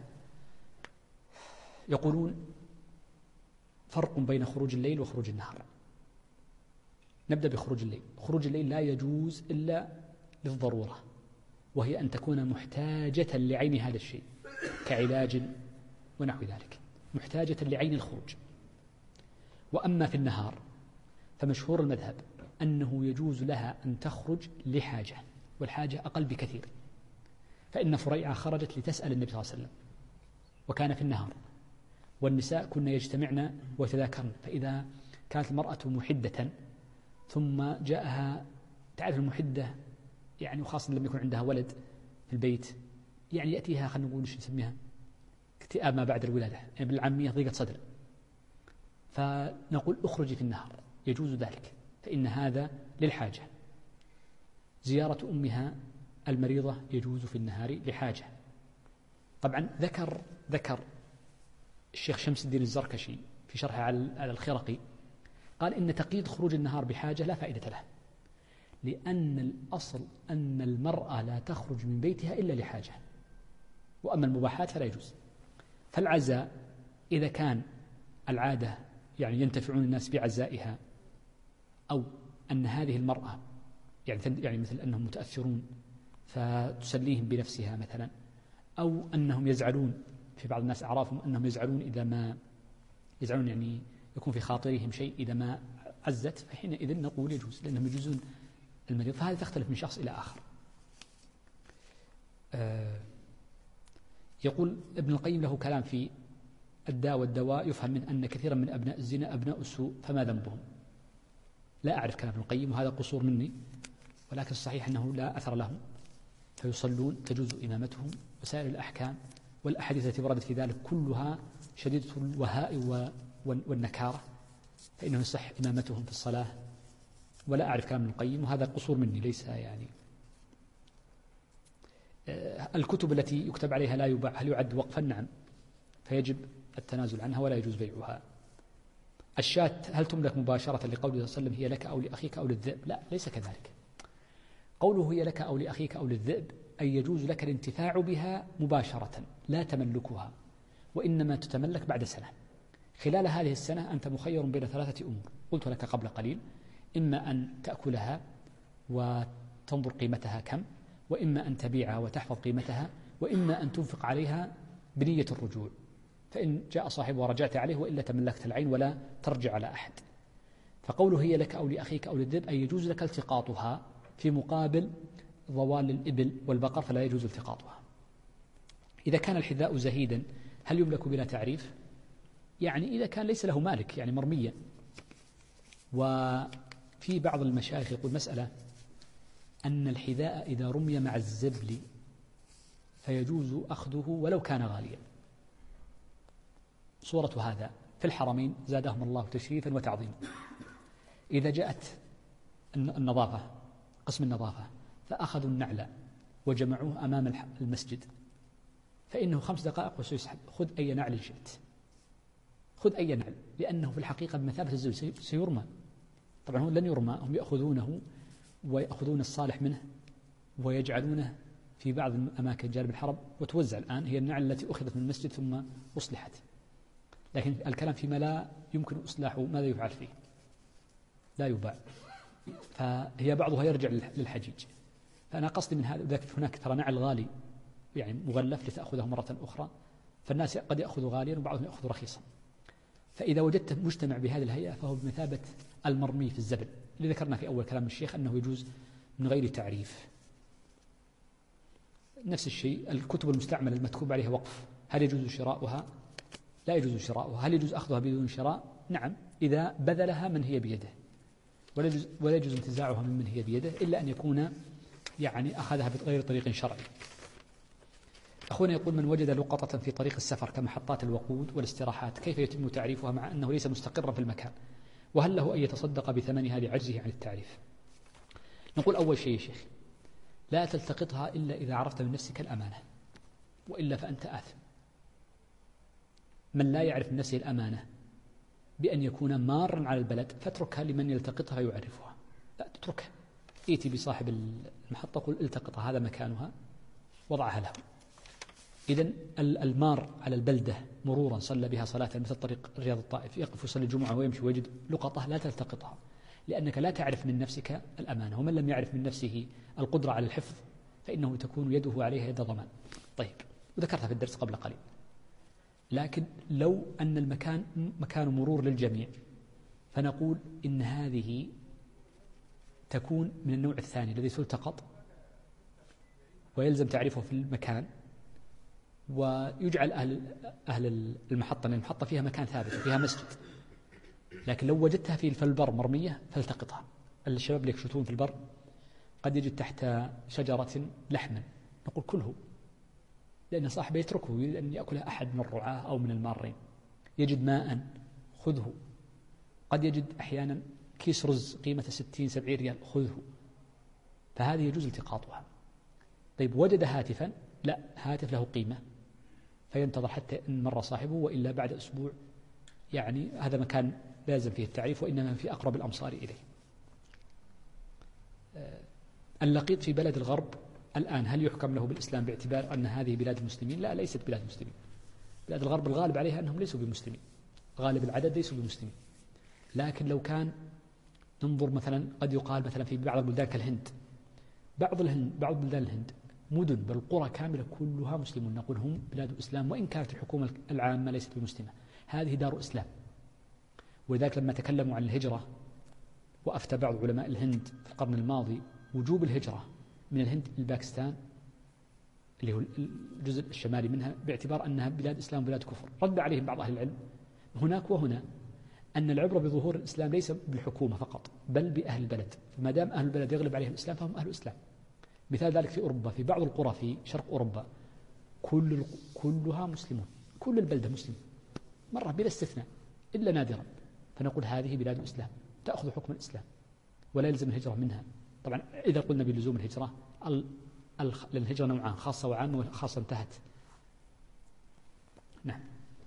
يقولون فرق بين خروج الليل وخروج النهار. نبدأ بخروج الليل. خروج الليل لا يجوز إلا للضرورة، وهي أن تكون محتاجة لعين هذا الشيء كعلاج ونحو ذلك، محتاجة لعين الخروج. وأما في النهار فمشهور المذهب أنه يجوز لها أن تخرج لحاجة، والحاجة أقل بكثير. فإن فريعة خرجت لتسأل النبي صلى الله عليه وسلم وكان في النهار، والنساء كن يجتمعن ويتذاكرن، فإذا كانت المرأة محدة ثم جاءها، تعرف المحدة يعني، وخاصة لما يكون عندها ولد في البيت يعني يأتيها خلينا نقول ايش نسميها اكتئاب ما بعد الولادة، يعني بالعامية ضيقة صدر، فنقول اخرجي في النهار يجوز ذلك، فإن هذا للحاجة. زيارة أمها المريضة يجوز في النهار لحاجة. طبعا ذكر الشيخ شمس الدين الزركشي في شرحه على الخرقي قال إن تقييد خروج النهار بحاجة لا فائدة له، لأن الأصل أن المرأة لا تخرج من بيتها إلا لحاجة، وأما المباحات فلا يجوز. فالعزاء إذا كان العادة يعني ينتفعون الناس بعزائها، أو أن هذه المرأة يعني مثل أنهم متأثرون فتسليهم بنفسها مثلا، أو أنهم يزعلون، في بعض الناس أعرافهم أنهم يزعلون إذا ما يزعلون يعني يكون في خاطرهم شيء إذا ما عزت، فحينئذ نقول يجوز، لأنهم يجوزون المريض. فهذه تختلف من شخص إلى آخر. يقول ابن القيم له كلام في الداء والدواء، يفهم من أن كثيرا من أبناء الزنا أبناء السوء فما ذنبهم. لا أعرف كلام ابن القيم وهذا قصور مني، ولكن الصحيح أنه لا أثر لهم، فيصلون تجوز إمامتهم، وسائر الأحكام والأحاديث التي وردت في ذلك كلها شديدة الوهاء والنكارة، فإنه يصح إمامتهم في الصلاة. ولا أعرف كلام ابن القيم وهذا قصور مني، ليس يعني. الكتب التي يكتب عليها لا يباع هل يعد وقفا؟ نعم، فيجب التنازل عنها ولا يجوز بيعها. الشاة هل تملك مباشرة لقوله صلى الله عليه وسلم هي لك أو لأخيك أو للذئب؟ لا، ليس كذلك. قوله هي لك أو لأخيك أو للذئب أي يجوز لك الانتفاع بها مباشرة لا تملكها، وإنما تتملك بعد سنة. خلال هذه السنة أنت مخير بين 3 أمور قلت لك قبل قليل: إما أن تأكلها وتنظر قيمتها كم، وإما أن تبيعها وتحفظ قيمتها، وإما أن تنفق عليها بنية الرجوع، فإن جاء صاحبها ورجعت عليه، وإلا تملكت العين ولا ترجع على أحد. فقوله هي لك أو لأخيك أو للذئب أي يجوز لك التقاطها في مقابل ضوال الإبل والبقر، فلا يجوز التقاطها. إذا كان الحذاء زهيدا هل يملك بلا تعريف؟ يعني إذا كان ليس له مالك، يعني مرميا. وفي بعض المشايخ يقول مسألة أن الحذاء إذا رمي مع الزبل فيجوز أخذه ولو كان غاليا. صورة هذا في الحرمين زادهم الله تشريفا وتعظيما، إذا جاءت النظافة قسم النظافة فأخذوا النعل وجمعوه أمام المسجد، فإنه 5 دقائق وسيسحب، خذ أي نعل شئت، خذ أي نعل، لأنه في الحقيقة بمثابة الزبل سيرمى. طبعا هو لن يرمى، هم يأخذونه ويأخذون الصالح منه ويجعلونه في بعض الأماكن جانب الحرم وتوزع. الآن هي النعل التي أخذت من المسجد ثم أصلحت، لكن الكلام فيما لا يمكن إصلاحه ماذا يفعل فيه؟ لا يباع، فهي بعضها يرجع للحجيج. فأنا قصدي من هذا، هناك ترى نعل غالي يعني مغلف لتأخذه مرة أخرى، فالناس قد يأخذوا غاليا وبعضهم يأخذ رخيصا. فإذا وجدت مجتمع بهذه الهيئة فهو بمثابة المرمي في الزبل، اللي ذكرنا في أول كلام الشيخ أنه يجوز من غير تعريف. نفس الشيء الكتب المستعملة المكتوب عليها وقف، هل يجوز شراؤها؟ لا يجوز شراؤها. هل يجوز أخذها بدون شراء؟ نعم، إذا بذلها من هي بيده، ولا يجوز انتزاعها ممن هي بيده إلا أن يكون يعني أخذها بغير طريق شرعي. أخونا يقول: من وجد لقطة في طريق السفر كمحطات الوقود والاستراحات كيف يتم تعريفها مع أنه ليس مستقرا في المكان؟ وهل له أن يتصدق بثمنها لعجزه عن التعريف؟ نقول أول شيء يا شيخ، لا تلتقطها إلا إذا عرفت من نفسك الأمانة، وإلا فأنت آثم. من لا يعرف من نفسه الأمانة بأن يكون مارا على البلد فاتركها لمن يلتقطها ويعرفها، لا تتركها، ائتي بصاحب المحطة قل التقطها هذا مكانها، وضعها له. إذن المار على البلدة مرورا صلى بها صلاة مثل طريق رياض الطائف، يقف يصلي الجمعة ويمشي ويجد لقطة، لا تلتقطها، لأنك لا تعرف من نفسك الأمانة، ومن لم يعرف من نفسه القدرة على الحفظ فإنه تكون يده عليها يد ضمان. طيب، وذكرتها في الدرس قبل قليل. لكن لو أن المكان مكان مرور للجميع فنقول إن هذه تكون من النوع الثاني الذي تلتقط ويلزم تعريفه في المكان، ويجعل أهل المحطة، لأن المحطة فيها مكان ثابت وفيها مسجد. لكن لو وجدتها في البر مرمية فالتقطها. الشباب اللي يكشتون في البر قد يجد تحت شجرة لحما، نقول كله، لأن صاحبه يتركه يريد أن يأكله أحد من الرعاة أو من المارين. يجد ماء خذه، قد يجد أحيانا كيس رز قيمة 60-70 ريال خذه، فهذه يجوز التقاطها. طيب، وجد هاتفا، لا، هاتف له قيمة فينتظر حتى إن مر صاحبه، وإلا بعد أسبوع، يعني هذا مكان لازم فيه التعريف، وإنما في أقرب الأمصار إليه. اللقيط في بلد الغرب الآن هل يحكم له بالإسلام باعتبار أن هذه بلاد المسلمين؟ لا، ليست بلاد المسلمين. بلاد الغرب الغالب عليها أنهم ليسوا بمسلمين، غالب العدد ليسوا بمسلمين. لكن لو كان ننظر مثلا، قد يقال مثلا في بعض البلدان كالهند، بعض بلدان الهند مدن بل قرى كاملة كلها مسلمون، نقول هم بلاد الإسلام وإن كانت الحكومة العامة ليست بمسلمة. هذه دار إسلام. ولذلك لما تكلموا عن الهجرة وأفتى بعض علماء الهند في القرن الماضي وجوب الهجرة من الهند إلى باكستان اللي هو الجزء الشمالي منها باعتبار أنها بلاد إسلام وبلاد كفر، رد عليهم بعض أهل العلم هناك وهنا أن العبرة بظهور الإسلام ليس بالحكومة فقط بل بأهل البلد، فما دام أهل البلد يغلب عليهم الإسلام فهم أهل الإسلام. مثال ذلك في أوروبا، في بعض القرى في شرق أوروبا كلها مسلمون، كل البلدة مسلم مرة بلا استثناء إلا نادرا، فنقول هذه بلاد الإسلام تأخذ حكم الإسلام ولا يلزم الهجرة منها. طبعا إذا قلنا بلزوم الهجرة، للهجرة نوعان، خاصة وعامة، وخاصة انتهت. نعم.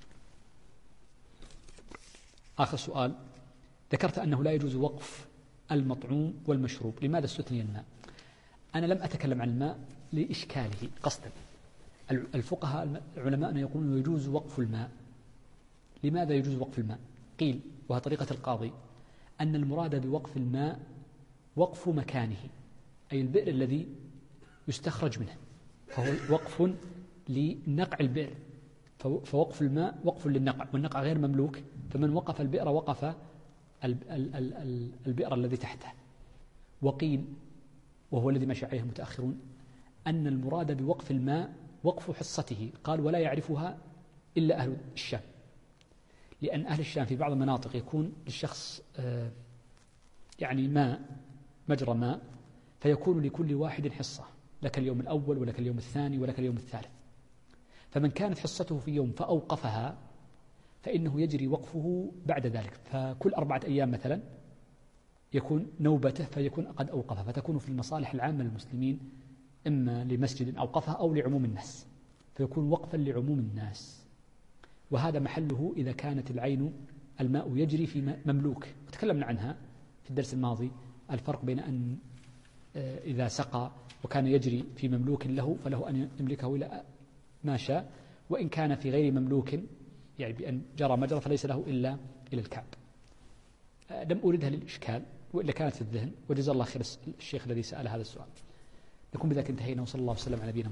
آخر سؤال، ذكرت أنه لا يجوز وقف المطعوم والمشروب، لماذا استثني الماء؟ أنا لم أتكلم عن الماء لإشكاله قصدا. الفقهاء العلماء يقولون يجوز وقف الماء. لماذا يجوز وقف الماء؟ قيل، وهي طريقة القاضي، أن المراد بوقف الماء وقف مكانه، أي البئر الذي يستخرج منه، فهو وقف لنقع البئر، فوقف الماء وقف للنقع، والنقع غير مملوك، فمن وقف البئر وقف البئر الذي تحته. وقيل، وهو الذي مشى عليه المتأخرون، أن المراد بوقف الماء وقف حصته، قال ولا يعرفها إلا أهل الشام، لأن أهل الشام في بعض المناطق يكون للشخص يعني ماء، مجرى ماء، فيكون لكل واحد حصة، لك اليوم الأول ولك اليوم الثاني ولك اليوم الثالث، فمن كانت حصته في يوم فأوقفها فإنه يجري وقفه بعد ذلك، فكل 4 أيام مثلا يكون نوبته فيكون قد أوقفها، فتكون في المصالح العامة للمسلمين، إما لمسجد أوقفها أو لعموم الناس، فيكون وقفا لعموم الناس. وهذا محله إذا كانت العين الماء يجري في مملوك، وتكلمنا عنها في الدرس الماضي، الفرق بين أن إذا سقى وكان يجري في مملوك له فله أن يملكه إلى ما شاء، وإن كان في غير مملوك يعني بأن جرى مجرى فليس له إلا إلى الكعب. لم أردها للإشكال وإلا كانت في الذهن، وجزا الله خير الشيخ الذي سأل هذا السؤال. نكون بذلك انتهينا، وصلى الله وسلم على نبينا